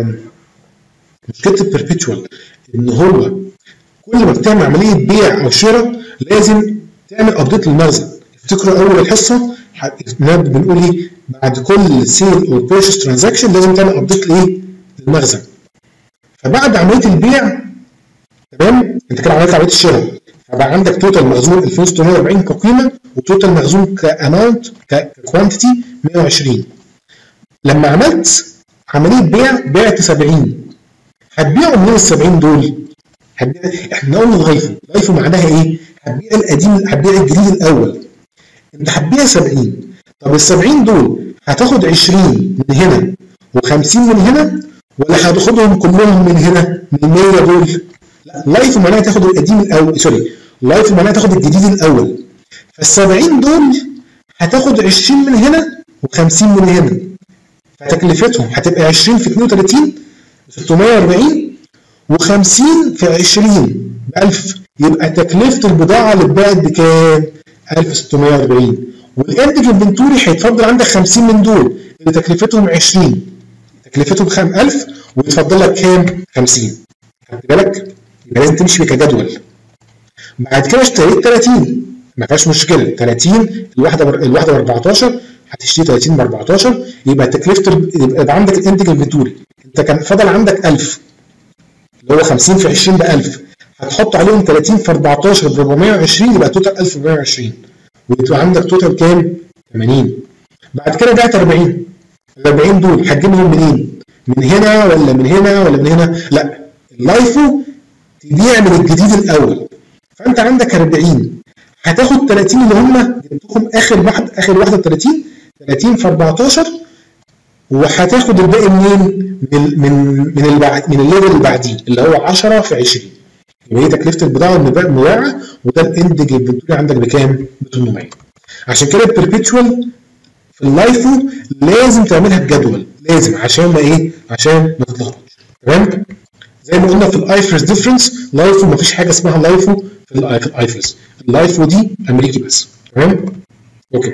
مشكله البيربيتشوال ان هو كل ما بتعمل عمليه بيع او شراء لازم تعمل ابديت للمخزن. افتكروا اول الحصه بنقول ايه؟ بعد كل سيل او بيرشيز ترانزاكشن لازم تعمل ابديت لايه؟ للمخزن. فبعد عمليه البيع، تمام؟ انت كده عملت عمليه الشراء، فبقى عندك توتال مخزون ألفين وستمية واربعين كقيمه، وتوتال مخزون كاماونت ككوانتيتي مية وعشرين. لما عملت عمليه بيع بعت سبعين، هتبيعوا منين ال سبعين دول؟ هتبيع، احنا قلنا لايفو، لايفو معناها ايه؟ هتبيع القديم، هتبيع الجديد الاول. انت هتبيع سبعين، طب ال سبعين دول هتاخد عشرين من هنا وخمسين من هنا، ولا هتاخدهم كلهم من هنا من ال مية دول؟ لا، لايفو معناها تاخد القديم الاول، سوري، لايفو معناها تاخد الجديد الاول. فال سبعين دول هتاخد عشرين من هنا وخمسين من هنا، فتكلفتهم هتبقى عشرين في اتنين وتلاتين ستمية واربعين، وخمسين في عشرين ب ألف، يبقى تكلفه البضاعه اللي اتباعت بكام؟ ألف وستمية واربعين. والاندج انفنتوري هيتفضل عندك خمسين من دول اللي تكلفتهم عشرين، تكلفتهم خام ألف، ويتفضل لك كام؟ خمسين. خدت بالك؟ يبقى لازم تمشي كجدول. بعد كده اشتريت تلاتين، ما فيهاش مشكله، تلاتين الواحده الواحده ب اربعتاشر، هتشتري تلاتين ب اربعتاشر، يبقى تكلفه يبقى عندك الاندج انفنتوري انت كان فضل عندك ألف اللي هو خمسين في عشرين ب ألف، هتحط عليهم تلاتين في اربعتاشر ب اربعمية وعشرين، يبقى توتال ألف واربعمية وعشرين، ويبقى عندك توتال كام؟ تمانين. بعد كده بعت اربعين، ال اربعين دول هتجيبهم منين؟ من هنا ولا من هنا ولا من هنا؟ لا، اللايفو تبيع من الجديد الاول. فانت عندك اربعين، هتاخد تلاتين اللي هم جبتهم اخر واحد اخر واحده تلاتين، تلاتين في اربعتاشر، وهتاخد الباقي منين؟ من من من البعد من الليفل اللي بعديه اللي هو عشرة في عشرين، يبقى هي تكلفه البضاعه المباعه، وده الاندج انفنتوري عندك بكام؟ ب تمنمية. عشان كده البربيتشوال في اللايفو لازم تعملها بجدول، لازم عشان ما ايه؟ عشان ما تتلخبطش، تمام؟ زي ما قلنا في الايفرس ديفرنس، لايفو ما فيش حاجه اسمها لايفو في الايفرس، اللايفو دي امريكي بس، تمام؟ اوكي.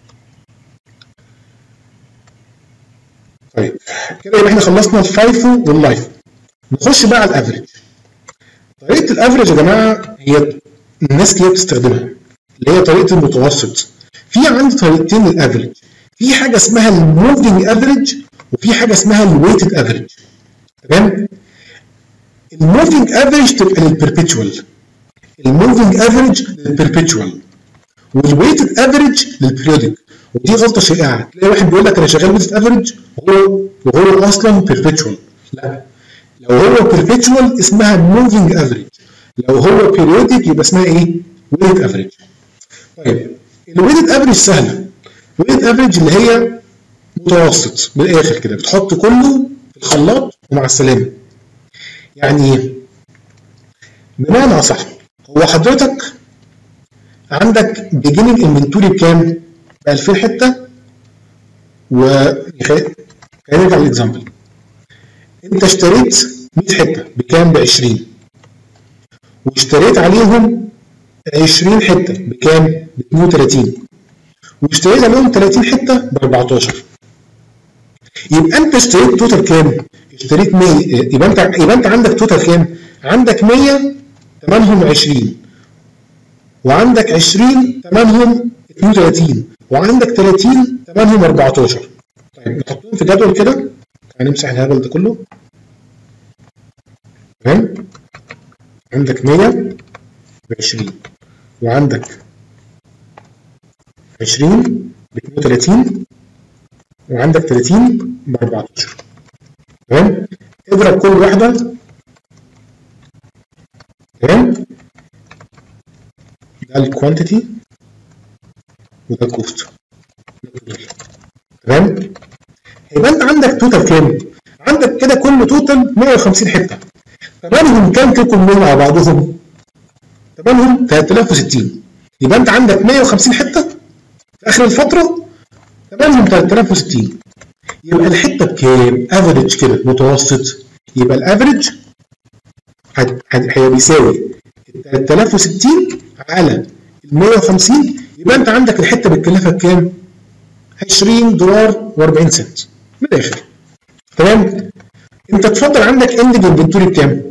طيب كده يبقى احنا خلصنا الفايفو واللايفو. نخش بقى على الافريج. طريقه الافريج يا جماعه هي الناس كتير بتستخدمها، اللي هي طريقه المتوسط. في عندي طريقتين للافريج، في حاجه اسمها الموفينج افريج وفي حاجه اسمها الويتد افريج، تمام؟ الموفينج افريج تبقى للبربيتشوال، الموفينج افريج للبربيتشوال، والويتد افريج للبريودك. ودي غلطه شائعه، تلاقي واحد بيقول لك انا شغال ويتد افريج وهو وهو اصلا بيربيتشوال. لا، لو هو بيربيتشوال اسمها موفينج افريج، لو هو بيريودك يبقى اسمها ايه؟ ويتد افريج. طيب الويتد افريج سهله، الويتد افريج اللي هي متوسط من الاخر كده، بتحط كله في الخلاط ومع السلامه. يعني ايه؟ بمعنى اصح، هو حضرتك عندك بيجيننج انفنتوري بكام؟ ب ألفين حته، و خلينا نرجع للاكزامبل. انت اشتريت مية حته بكام؟ ب عشرين، واشتريت عليهم عشرين حته بكام؟ ب اتنين وتلاتين، واشتريت عليهم تلاتين حته ب اربعتاشر. يبقى انت اشتريت توتال كام؟ اشتريت مية، يبقى انت يبقى انت عندك توتال كام؟ عندك مية ثمنهم عشرين، وعندك عشرين ثمنهم اتنين وتلاتين، وعندك تلاتين ثمنهم اربعتاشر. طيب نحطهم في جدول كده، هنمسح الهبل ده كله. تمام؟ عندك مية ب عشرين، وعندك عشرين ب اتنين وتلاتين، وعندك تلاتين ب اربعتاشر. تمام؟ اضرب كل واحدة. تمام؟ ده الكوانتيتي وده الكوست. تمام؟ يبقى انت عندك توتال كام؟ عندك كده كل توتال مية وخمسين حته. ثمنهم كام كل مية مع بعضهم؟ ثمنهم تلات آلاف وستين. يبقى انت عندك مية وخمسين حته في اخر الفتره ثمنهم تلات آلاف وستين. يبقى الحته بكام؟ افريج كده متوسط. يبقى الافريج هيبقى بيساوي تلات آلاف وستين على ال مية وخمسين. يبقى انت عندك الحته بتكلفك كام؟ عشرين دولار واربعين سنت من الاخر. تمام؟ انت تفضل عندك اندنج انفنتوري بكام؟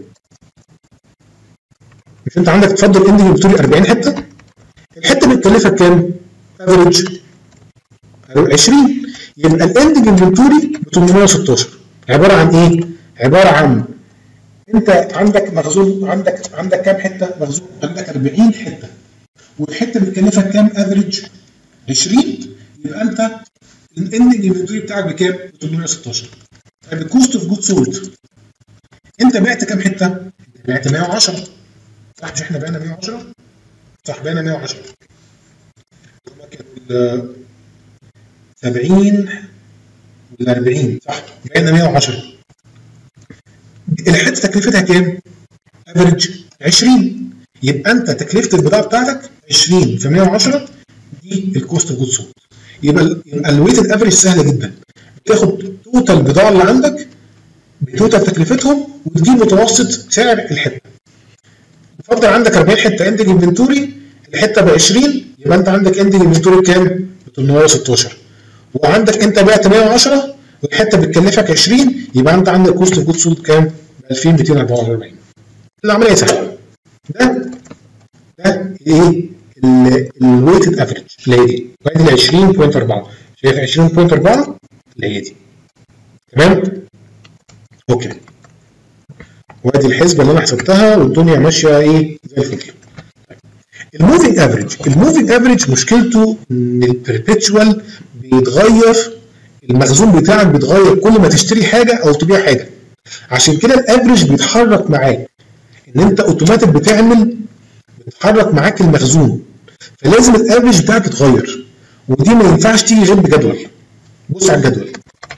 مش انت عندك تفضل اندنج انفنتوري اربعين حته؟ الحته بتكلفك كام؟ افريج عشرين. يبقى الاندنج انفنتوري ب تمنمية وستاشر. عباره عن ايه؟ عباره عن انت عندك مخزون، عندك عندك كام حته مخزون؟ عندك اربعين حته، والحته بتكلفك كام؟ افريج عشرين. يبقى انت الاندنج انفنتوري بتاعك بكام؟ ب تمنمية وستاشر. طيب الكوست اوف جود سولد، انت بعت كام حته؟ انت بعت مية وعشرة، صح؟ مش احنا بعنا مية وعشرة؟ صح، بعنا مية وعشرة. هما كانوا سبعين ولا اربعين، صح؟ بعنا مية وعشرة. الحته تكلفتها كام؟ افريج عشرين. يبقى انت تكلفه البضاعه بتاعتك عشرين في مية وعشرة، دي الكوست اوف جود سولد. يبقى يبقى الويتد افريج سهله جدا، بتاخد توتال البضاعه اللي عندك بتوتال تكلفتهم وتجيب متوسط سعر الحته. بفضل عندك اربعين حته اندنج انفنتوري، الحته ب عشرين، يبقى انت عندك اندنج انفنتوري بكام؟ ب تمنمية وستاشر. وعندك انت بعت مية وعشرة والحته بتكلفك عشرين، يبقى انت عندك كوست اوف جود سولد كام؟ ب الفين ومتين واربعة واربعين. العمليه سهله. ده ده ايه؟ الويتد افريج اللي هي دي، وادي ال عشرين فاصلة اربعة. شايف عشرين فاصلة اربعة اللي هي دي. تمام؟ اوكي. وادي الحسبه اللي انا حسبتها والدنيا ماشيه ايه؟ زي الفل. الموفينج افريج، الموفينج افريج مشكلته ان البربيتشوال بيتغير، المخزون بتاعك بيتغير كل ما تشتري حاجه او تبيع حاجه. عشان كده الافريج بيتحرك معاك، ان انت اوتوماتيك بتعمل بيتحرك معاك المخزون، فلازم الافريج بتاعك يتغير، ودي ما ينفعش تيجي غير بجدول. بص على الجدول.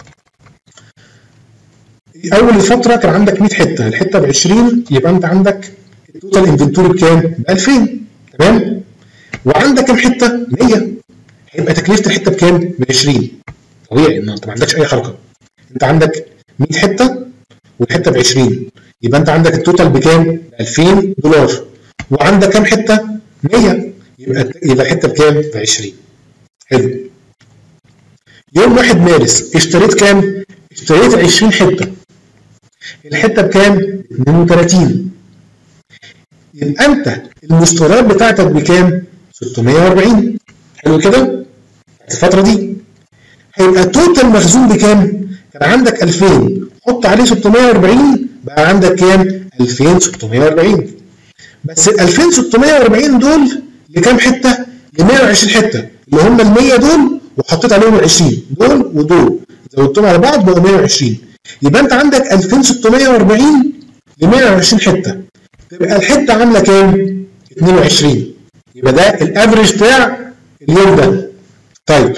اول الفتره كان عندك مية حته، الحته ب عشرين، يبقى انت عندك التوتال انفنتوري بكام؟ ب الفين. تمام؟ وعندك كام حته؟ مية، هيبقى تكلفه الحته بكام؟ ب عشرين. طبيعي ان انت ما عندكش اي حركه. انت عندك مية حته والحته ب عشرين، يبقى انت عندك التوتال بكام؟ ب الفين دولار. وعندك كام حته؟ مية، يبقى يبقى الحته بكام؟ ب عشرين. حلو. يوم واحد مارس اشتريت كام؟ اشتريت عشرين حته، الحته بكام؟ اتنين وتلاتين. يبقى انت المستوردات بتاعتك بكام؟ ستمية واربعين. حلو كده؟ الفتره دي هيبقى توتال مخزون بكام؟ كان عندك الفين، حط عليه ستمية واربعين، بقى عندك كام؟ الفين وستمية واربعين. بس ال الفين وستمية واربعين دول لكام حته؟ ل مية وعشرين حته، اللي هم ال مية دول وحطيت عليهم ال عشرين دول ودول زودتهم على بعض بقوا مية وعشرين، يبقى انت عندك ألفين وستمية وأربعين ل مية وعشرين حته، تبقى الحته عامله كام؟ اتنين وعشرين، يبقى ده الافريج بتاع اليوم ده. طيب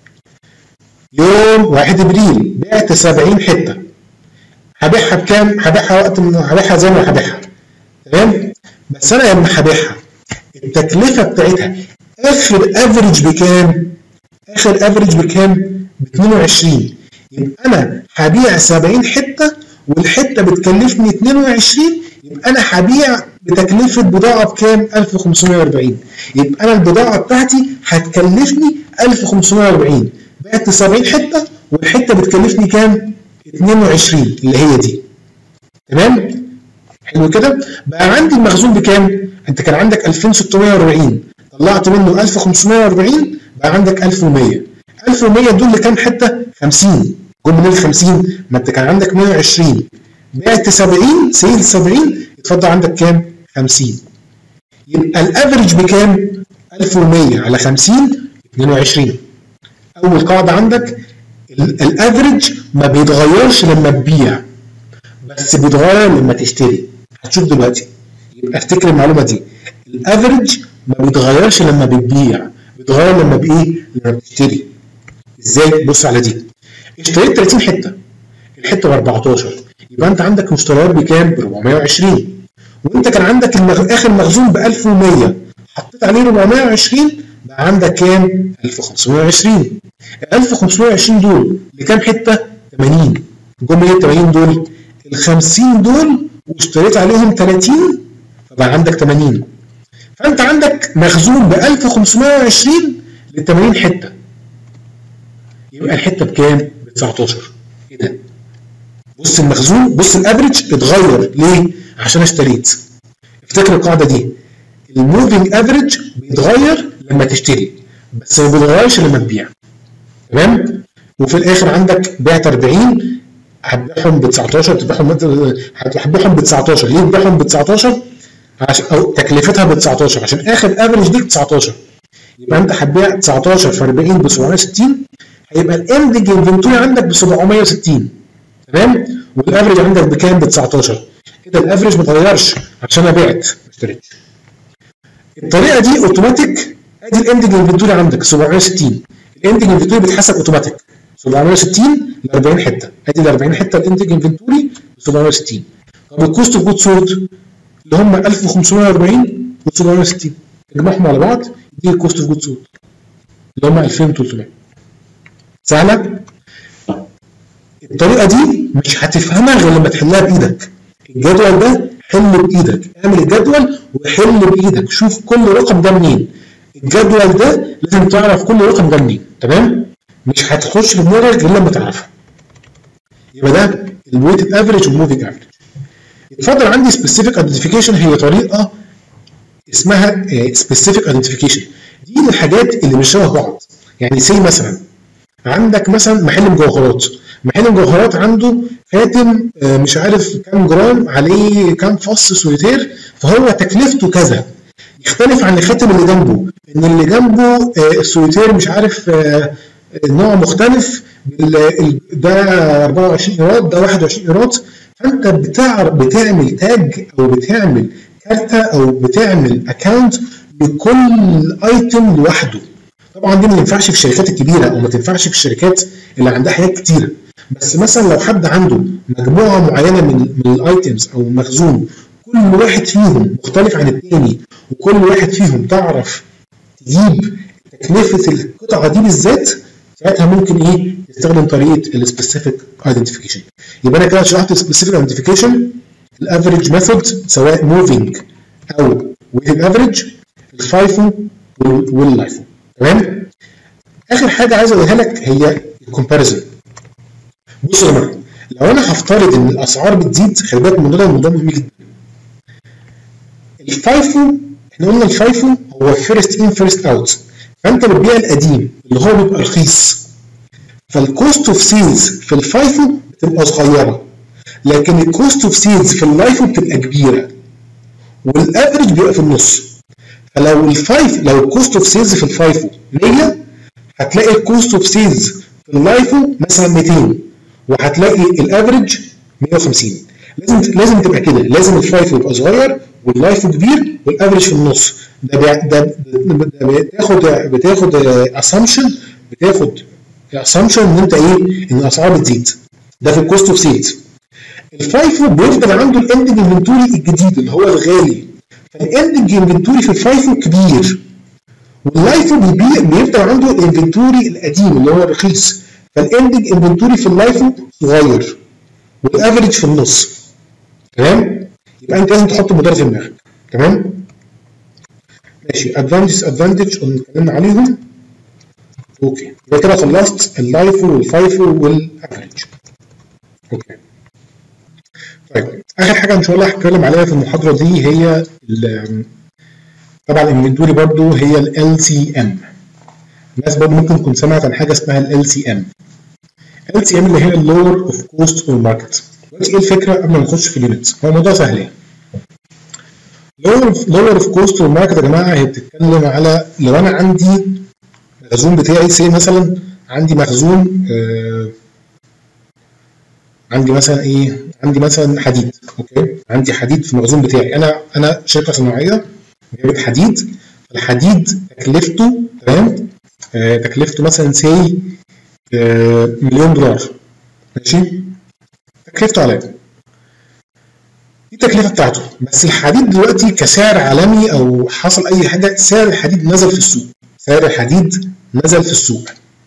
يوم واحد ابريل بعت سبعين حته، هبيعها بكام؟ هبيعها وقت هبيعها زي ما هبيعها، تمام؟ بس انا لما هبيعها التكلفه بتاعتها اخر افريج بكام؟ اخر افريج بكام؟ ب اتنين وعشرين، يبقى انا هبيع سبعين حته والحته بتكلفني اتنين وعشرين، يبقى انا هبيع بتكلفه بضاعه بكام؟ ألف وخمسمية وأربعين، يبقى انا البضاعه بتاعتي هتكلفني ألف وخمسمية وأربعين، بعت سبعين حته والحته بتكلفني كام؟ اتنين وعشرين اللي هي دي، تمام؟ حلو كده؟ بقى عندي المخزون بكام؟ انت كان عندك ألفين وستمية وأربعين، طلعت منه ألف وخمسمية وأربعين، بقى عندك ألف ومية، ألف ومية دول لكام حته؟ خمسين، جم من ال خمسين، ما انت كان عندك مية وعشرين، بعت سبعين، سيل سبعين، اتفضل عندك كام؟ خمسين، يبقى الافريج بكام؟ ألف ومية على خمسين اتنين وعشرين. اول قاعده عندك الافريج ما بيتغيرش لما تبيع، بس بيتغير لما تشتري، هتشوف دلوقتي. يبقى افتكر المعلومه دي، الافريج ما بيتغيرش لما بتبيع، بيتغير لما بايه؟ لما بتشتري. ازاي؟ بص على دي، اشتريت تلاتين حته، الحته ب أربعتاشر، يبقى انت عندك مشتريات بكام؟ ب أربعمية وعشرين، وانت كان عندك المغ... اخر مخزون ب ألف ومية، حطيت عليه أربعمية وعشرين، بقى عندك كام؟ ألف وخمسمية وعشرين. ال ألف وخمسمية وعشرين دول لكام حته؟ تمانين، جم ايه ال تمانين دول؟ ال خمسين دول واشتريت عليهم تلاتين، فبقى عندك تمانين، فانت عندك مخزون ب ألف وخمسمية وعشرين ل تمانين حته، يبقى الحته بكام؟ ب تسعتاشر. ايه ده؟ بص المخزون، بص الافريج اتغير ليه؟ عشان اشتريت. افتكر القاعده دي، الموفينج افريج بيتغير لما تشتري بس ما بيتغيرش لما تبيع، تمام؟ وفي الاخر عندك بعت أربعين، هتبيعهم ب تسعتاشر، تبيعهم هتبيعهم ب تسعتاشر، ليه تبيعهم ب تسعتاشر؟ عشان او تكلفتها ب تسعتاشر، عشان اخر افريج دي تسعتاشر، يبقى انت هتبيع تسعتاشر في أربعين ب سبعمية وستين، هيبقى الاندنج انفنتوري عندك ب سبعمية وستين، تمام؟ والافريج عندك بكام؟ ب تسعتاشر، كده الافريج ما اتغيرش عشان انا بعت ما اشتريتش. الطريقه دي اوتوماتيك، ادي الاندنج انفنتوري عندك سبعمية وستين، الاندنج انفنتوري بيتحسب اوتوماتيك سبعمية وستين ل أربعين حته، ادي ال أربعين حته الاندنج انفنتوري سبعمية وستين. طب الكوست اوف جود سولد اللي هم ألف وخمسمية وأربعين و سبعمية وستين، اجمعهم على بعض دي الكوست اوف جود سولد اللي هم ألفين وتلتمية. سهله؟ الطريقه دي مش هتفهمها غير لما تحلها بايدك. الجدول ده حل بايدك، اعمل الجدول وحل بايدك، شوف كل رقم ده منين. الجدول ده لازم تعرف كل رقم ده منين، تمام؟ مش هتخش في دماغك غير لما تعرفها. يبقى ده الويتد افريج والموفينج افريج. اتفضل عندي سبيسيفيك ايدنتيفيكيشن، هي طريقه اسمها سبيسيفيك ايدنتيفيكيشن، دي الحاجات اللي مش شبه بعض. يعني سي مثلا عندك مثلا محل مجوهرات، محل مجوهرات عنده خاتم مش عارف كام جرام عليه كام فص سوليتير، فهو تكلفته كذا، يختلف عن الخاتم اللي جنبه، ان اللي جنبه السوليتير مش عارف نوع مختلف، ده أربعة وعشرين ايراد، ده واحد وعشرين ايراد، فانت بتعرف بتعمل تاج او بتعمل كارتة او بتعمل اكونت لكل ايتم لوحده. طبعا دي ما ينفعش في الشركات الكبيره او ما تنفعش في الشركات اللي عندها حاجات كتيره، بس مثلا لو حد عنده مجموعه معينه من من الايتمز او مخزون كل واحد فيهم مختلف عن الثاني، وكل واحد فيهم تعرف تجيب تكلفه القطعه دي بالذات، ساعتها ممكن ايه تستخدم طريقه السبيسيفيك ايدنتيفيكيشن. يبقى انا كده شرحت السبيسيفيك ايدنتيفيكيشن، الافريج ميثود سواء موفينج او ويتد افريج، الفايفو واللايفو، تمام؟ اخر حاجه عايز اقولها لك هي الكومباريزون. بص يا جماعه، لو انا هفترض ان الاسعار بتزيد، خلي بالك من الموضوع ده، الموضوع مهم جدا. الفايفو احنا قلنا الفايفو هو فيرست ان فيرست اوت، فانت بتبيع القديم اللي هو بيبقى رخيص، فالكوست اوف سيلز في الفايفو بتبقى صغيره، لكن الكوست اوف سيلز في اللايفو بتبقى كبيره، والافريج بيبقى في النص. فلو الفايف لو الكوست اوف سيلز في الفايفو مية، هتلاقي الكوست اوف سيلز في اللايفو مثلا مئتين، وهتلاقي الافريج مئة وخمسين. لازم لازم تبقى كده، لازم الفايفو يبقى صغير واللايفو كبير والافريج في النص. ده ده, ده بتاخد بتاخد اسامبشن بتاخد اسامبشن ان انت ايه؟ ان الاسعار بتزيد. ده في الكوست اوف سيلز. الفايفو بيفضل عنده الاندنج انفنتوري الجديد اللي هو الغالي، فالاندنج انفنتوري في الفايفو كبير، واللايفو بيفضل عنده الانفنتوري القديم اللي هو الرخيص، فالاندنج انفنتوري في اللايفو صغير والافريج في النص. تمام؟ يبقى انت لازم تحط الموضوع في دماغك. تمام؟ ماشي. ادفانتج ادفانتج اتكلمنا عليهم. اوكي، يبقى كده خلصت اللايفو والفايفو والافريج. اوكي. طيب اخر حاجه ان شاء الله هتكلم عليها في المحاضره دي هي طبعا الانفنتوري برضو هي ال سي ام. الناس برضو ممكن تكون سمعت عن حاجه اسمها ال سي ام. ال سي ام اللي هي اللور اوف كوست اور ماركت. دلوقتي ايه الفكره قبل ما نخش في اليونتس؟ هو الموضوع سهل يعني. لور اوف كوست اور ماركت يا جماعه هي بتتكلم على لو انا عندي المخزون بتاعي سي مثلا عندي مخزون آه عندي مثلا ايه؟ عندي مثلا حديد. اوكي؟ عندي حديد في المخزون بتاعي. انا انا شركه صناعيه جابت حديد، الحديد تكلفته تمام؟ آه تكلفته مثلا سي آه مليون دولار. ماشي؟ تكلفته عليا. دي التكلفه بتاعته، بس الحديد دلوقتي كسعر عالمي او حصل اي حاجه سعر الحديد نزل في السوق. سعر الحديد نزل في السوق.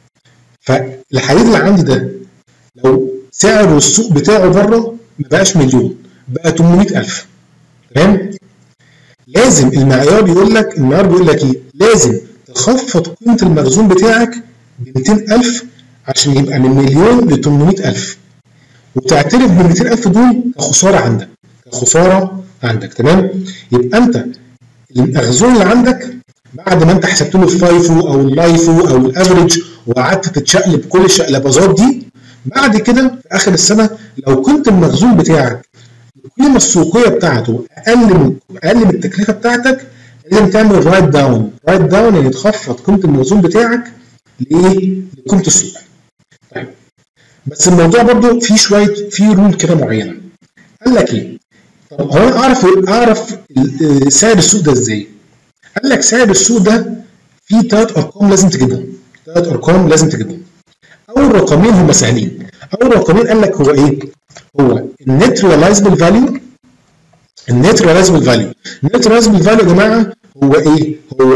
فالحديد اللي عندي ده لو سعر السوق بتاعه بره ما بقاش مليون، بقى ثمانمئة ألف. تمام؟ لازم المعيار يقول لك، المعيار بيقول لك ايه؟ لازم تخفض قيمه المخزون بتاعك ب مئتين ألف عشان يبقى من مليون ل ثمانمئة ألف، وتعترف بال مئتين ألف دول كخساره عندك، كخساره عندك. تمام؟ يبقى انت المخزون اللي عندك بعد ما انت حسبت له الفايفو او اللايفو او الافريج وقعدت تتشقلب كل الشقلباظات دي، بعد كده في اخر السنه لو كنت المخزون بتاعك القيمه السوقيه بتاعته اقل من اقل من التكلفه بتاعتك، لازم تعمل رايت داون. رايت داون يعني تخفض قيمه المخزون بتاعك لايه؟ لقيمه السوق. طيب بس الموضوع برضو فيه شويه فيه رول كده معينه. قال لك ايه؟ طب هو انا اعرف اعرف سعر السوق ده ازاي؟ قال لك سعر السوق ده فيه ثلاث ارقام لازم تجيبهم. ثلاث ارقام لازم تجيبهم. اول رقمين هم سهلين. اول رقمين قال لك هو ايه؟ هو النت ريلايزبل فاليو. النت ريلايزبل فاليو. النت ريلايزبل فاليو يا جماعه هو ايه؟ هو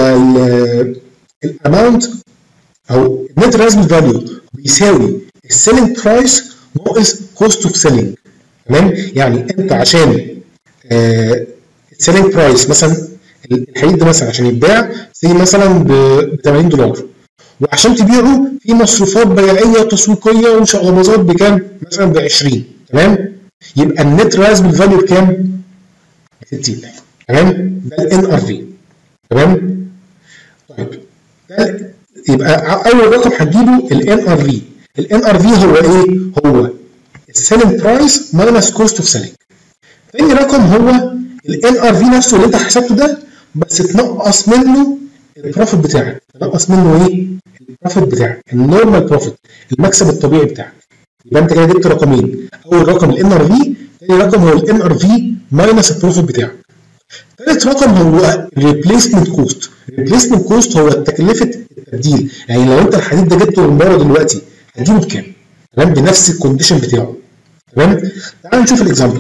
الاماونت او النت ريلايزبل فاليو بيساوي السيلينج برايس ناقص كوست اوف سيلينج. تمام؟ يعني انت عشان آه السيلينج برايس مثلا الحديد ده مثلا عشان يتباع زي مثلا ب ثمانين دولار، وعشان تبيعه في مصروفات بيعيه وتسويقيه وشقلباظات بكام؟ مثلا ب عشرين. تمام؟ يبقى النت ريلايزبل فاليو بكام؟ ستين. تمام؟ ده الان ار في. تمام؟ طيب ده يبقى اول رقم هتجيبه الان ار في. الان ار في هو ايه؟ هو السيلينج برايس ماينس كوست اوف سيلينج. تاني رقم هو الان ار في نفسه اللي انت حسبته ده، بس تنقص منه البروفيت بتاعك. تنقص منه ايه؟ البروفيت بتاعك، النورمال بروفيت، المكسب الطبيعي بتاعك. يبقى انت كده جبت رقمين، اول رقم الان ار في، ثاني رقم هو الان ار في ماينس البروفيت بتاعك. ثالث رقم هو الريبليسمنت كوست. الريبليسمنت كوست هو تكلفه التبديل، يعني لو انت الحديد ده جبته من بره دلوقتي هتجيبه بكام؟ تمام؟ بنفس الكونديشن بتاعه. تمام؟ تعال نشوف الاكزامبل.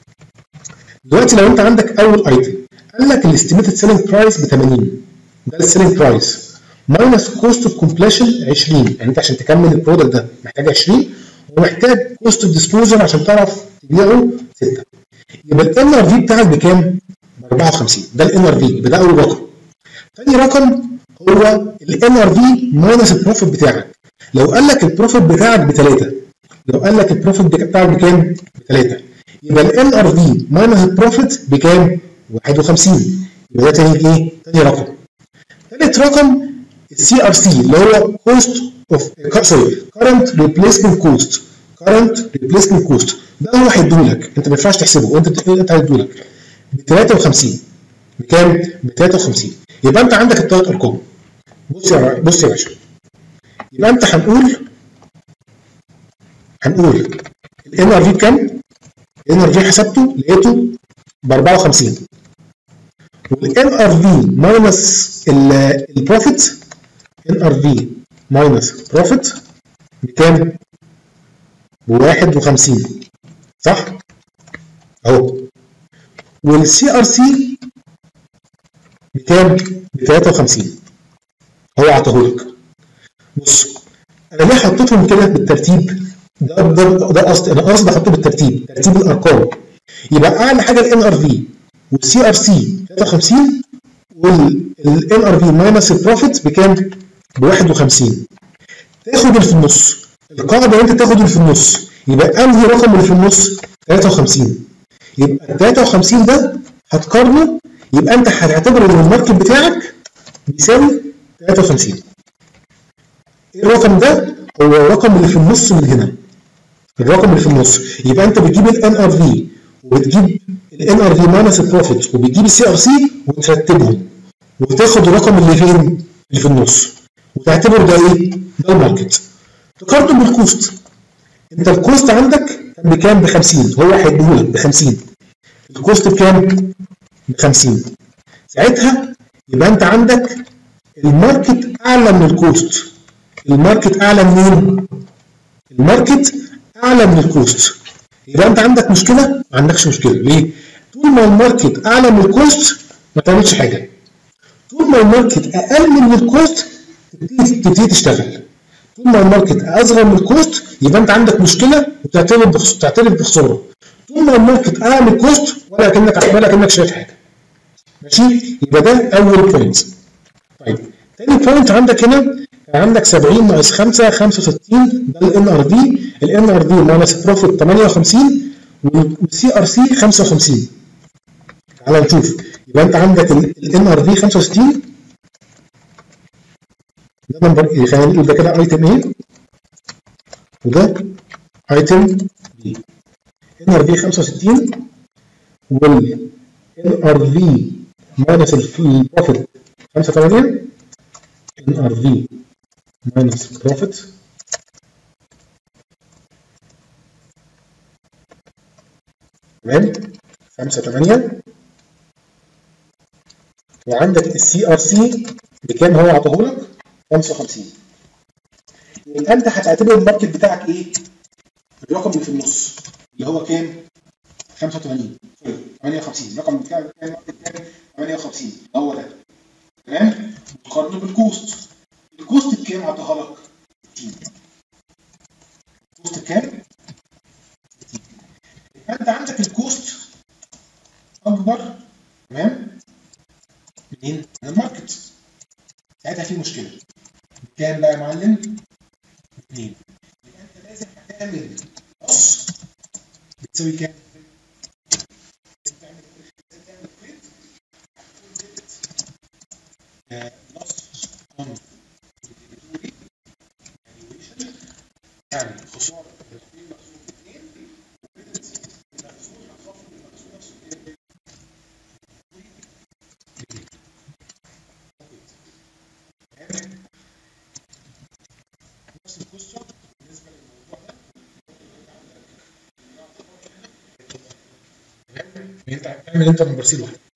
دلوقتي لو انت عندك اول ايتم قال لك الاستيميتد سيلينج برايس ب ثمانين، ده السيلينج برايس ماينس كوست اوف كومبليشن عشرين، يعني انت عشان تكمل البرودكت ده محتاج عشرين، ومحتاج كوست اوف ديسبوزل عشان تعرف تبيعه ستة. يبقى الان ار في بتاعك بكام؟ ب أربعة وخمسين. ده الان ار في، يبقى ده اول رقم. ثاني رقم هو الان ار في ماينس البروفيت بتاعك. لو قال لك البروفيت بتاعك بثلاثة، لو قال لك البروفيت بتاعك بكام؟ بثلاثة، يبقى الان ار في ماينس البروفيت بكام؟ واحد وخمسين. يبقى ده تاني ايه؟ تاني رقم. ثالث رقم السي ار سي اللي هو كوست اوف سوري كارنت ريبليسمنت كوست. كارنت ريبليسمنت كوست ده هو هيديهولك، انت ما ينفعش تحسبه وانت انت هيديهولك ب ثلاثة وخمسين. بكام؟ ب ثلاثة وخمسين. يبقى انت عندك الثلاث ارقام. بص يا بص يا باشا، يبقى انت هنقول هنقول الان ار في بكام؟ الان ار في حسبته لقيته ب أربعة وخمسين، والان ار في ماينس البروفيت، ان ار في ماينس بروفيت بكام؟ ب واحد وخمسين صح؟ اهو. والسي ار سي بكام؟ ب ثلاثة وخمسين. هو عطاهولك. بص انا ليه حطيتهم كده بالترتيب؟ ده ده ده قصدي، انا قصدي احطه بالترتيب، ترتيب الارقام. يبقى اعلى حاجه الان ار في والسي ار سي ثلاثة وخمسين، والان ار في ماينس البروفيت بكام؟ ب واحد وخمسين. تاخد اللي في النص، القاعده انت تاخد اللي في النص، يبقى انهي رقم اللي في النص؟ ثلاثة وخمسين. يبقى ال ثلاثة وخمسين ده هتقارنه، يبقى انت هتعتبر ان الماركت بتاعك بيساوي ثلاثة وخمسين. الرقم ده هو الرقم اللي في النص من هنا، الرقم اللي في النص. يبقى انت بتجيب الان ار في وبتجيب الان ار في ماينس البروفيت وبتجيب السي ار سي وترتبهم وتاخد الرقم اللي فين؟ اللي في النص، وتعتبر ده ايه؟ ده الماركت. تقارنه بالكوست. انت الكوست عندك كان بكام؟ ب خمسين، هو هيديهولك ب خمسين. الكوست بكام؟ ب خمسين. ساعتها يبقى انت عندك الماركت اعلى من الكوست. الماركت اعلى منين؟ الماركت اعلى من الكوست. يبقى انت عندك مشكله؟ ما عندكش مشكله. ليه؟ طول ما الماركت اعلى من الكوست ما تعملش حاجه. طول ما الماركت اقل من الكوست تبتدي تبتدي تشتغل. طول ما الماركت اصغر من الكوست يبقى انت عندك مشكله وتعترف تعترف بخساره. طول ما الماركت اعلى من الكوست ولا كانك ولا كانك شايف حاجه. ماشي؟ يبقى ده اول بوينت. طيب تاني بوينت عندك هنا عندك سبعين ناقص خمسة خمسة وستين، ده الان ار في. الان ار في ماينس بروفيت ثمانية وخمسين والسي ار سي خمسة وخمسين. تعال نشوف. يبقى انت عندك الان ار في خمسة وستين، ده نمبر ايه؟ خلينا نقول ده كده ايتم ايه وده ايتم بي. ان ار في خمسة وستين والان ار في ماينس البروفيت خمسة وثمانين، ان ار في minus profit تمام خمسة ثمانية. وعندك السي ار سي بكام هو عطاهولك؟ خمسة وخمسين. يبقى انت هتعتبر الماركت بتاعك ايه؟ الرقم اللي في النص اللي هو كام؟ خمسة وثمانين سوري ثمانية وخمسين. الرقم بتاعك كام؟ ثمانية وخمسين هو ده تمام؟ وتقارنه بالكوست. الكوست بكام عطاها لك؟ الكوست بكام؟ انت عندك الكوست اكبر تمام؟ منين؟ من الماركت. ساعتها في مشكله. بكام بقى يا معلم؟ اثنين. يبقى انت لازم تعمل نص بتساوي كام؟ لازم تعمل لازم تعمل كريت هتقول نص اون يعني خساره التقييم مقسوم باثنين المخزون هنخفض المخزون نفسه نفس القصه بالنسبه للموضوع ده تمام. انت هتعمل انت نمبر سي لوحدك.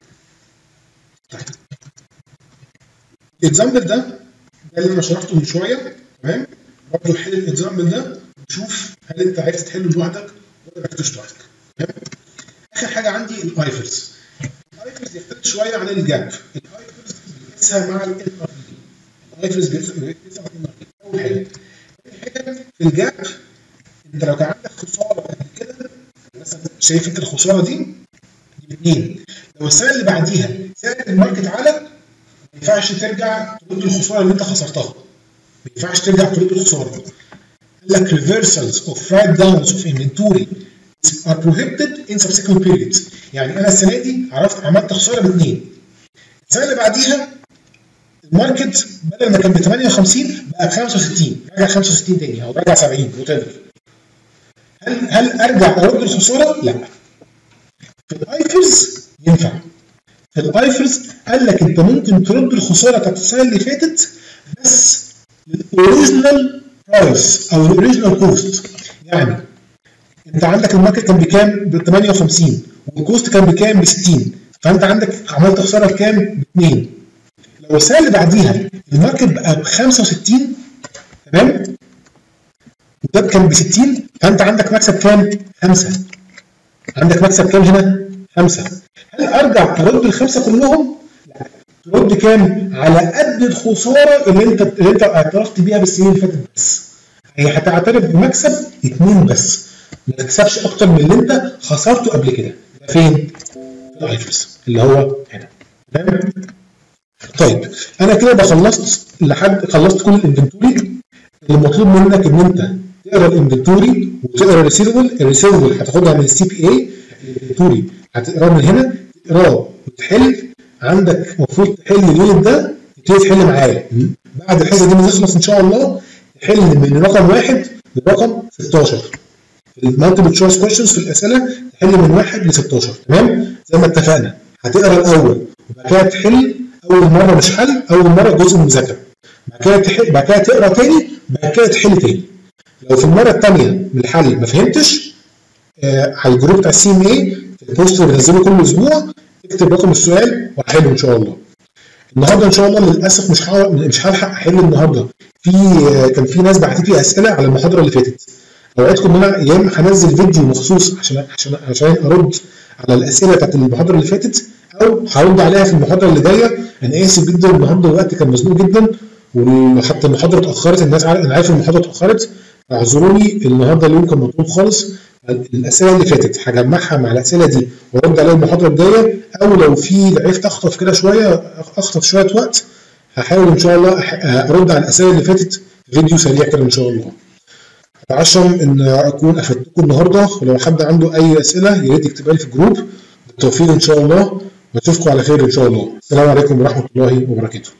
الاكزامبل ده ده اللي انا شرحته من شويه تمام. برضه حل الاكزامبل ده وشوف هل انت عرفت تحله لوحدك ولا ما عرفتش لوحدك تمام. اخر حاجه عندي الايفرز. الايفرز يختلف شويه عن الجاب. الايفرز بنقيسها مع الان ار في. الايفرز بنقيسها مع الان ار في. اول حاجه حاجه في الجاب انت لو كان عندك خساره قد كده مثلا شايف انت الخساره دي دي اثنين، لو السنه اللي بعديها سعر الماركت عالي ما ينفعش ترجع ترد الخساره اللي انت خسرتها. ما ينفعش ترجع ترد الخساره. قال لك reversals of write downs of inventory are prohibited in subsequent periods. يعني انا السنه دي عرفت عملت خساره باثنين. السنه اللي بعديها الماركت بدل ما كان ب ثمانية وخمسين بقى ب خمسة وستين، رجع خمسة وستين تاني او رجع سبعين وات. هل هل ارجع ارد الخساره؟ لا. في الايفرز ينفع. في الايفرز قال لك انت ممكن ترد الخساره بتاعت السنه اللي فاتت بس الاوريجينال برايس او الاوريجينال كوست. يعني انت عندك الماركت كان بكام؟ ب ثمانية وخمسين والكوست كان بكام؟ ب ستين، فانت عندك عملت خساره بكام؟ ب اتنين. لو السنه اللي بعديها الماركت بقى ب خمسة وستين تمام؟ وده كان ب ستين، فانت عندك مكسب كام؟ خمسة. عندك مكسب كام هنا؟ خمسة. هل ارجع ارد الخمسه كلهم؟ لا، ترد كام؟ على قد الخساره اللي انت اللي انت اعترفت بيها بالسنين اللي فاتت بس. يعني هتعترف بمكسب اتنين بس، ما تكسبش اكتر من اللي انت خسرته قبل كده. ده فين؟ في الايفرس اللي هو هنا. تمام؟ طيب انا كده بخلصت لحد خلصت كل الانفنتوري. المطلوب منك ان انت تقرا الانفنتوري وتقرا الريسيفبل. الريسيفبل هتاخدها من السي بي اي، الانفنتوري هتقراه من هنا، تقراه وتحل. عندك المفروض تحل اليونت ده، تبتدي تحل معايا. بعد الحصه دي ما تخلص ان شاء الله تحل من رقم واحد لرقم ستاشر. المالتيبل تشويس كويشنز في الاسئله تحل من واحد ل ستاشر. تمام؟ زي ما اتفقنا هتقرا الاول وبعد كده تحل. اول مره مش حل، اول مره جزء من المذاكره. بعد كده تحل، بعد كده تقرا تاني، بعد كده تحل تاني. لو في المره الثانيه من الحل ما فهمتش، آه على الجروب بتاع السي ام اي في البوست اللي بنزله كل اسبوع اكتب رقم السؤال وهحله ان شاء الله. النهارده ان شاء الله للاسف مش مش هلحق احل النهارده. في كان في ناس بعتت لي اسئله على المحاضره اللي فاتت. اوعدكم ان انا يا اما هنزل فيديو مخصوص عشان عشان عشان ارد على الاسئله بتاعت المحاضره اللي فاتت، او هرد عليها في المحاضره اللي جايه. انا اسف جدا النهارده الوقت كان مزنوق جدا، وحتى المحاضره اتاخرت. الناس عارف انا عارف المحاضره اتاخرت، اعذروني. النهارده اليوم كان مطلوب خالص. الاسئله اللي فاتت هجمعها مع الاسئله دي وارد عليها المحاضره الجايه، او لو في عرفت اخطف كده شويه اخطف شويه وقت هحاول ان شاء الله ارد على الاسئله اللي فاتت فيديو سريع كده ان شاء الله. اتعشم ان اكون افدتكم النهارده، ولو حد عنده اي اسئله يا ريت يكتبها لي في الجروب. بالتوفيق ان شاء الله، واشوفكم على خير ان شاء الله. السلام عليكم ورحمه الله وبركاته.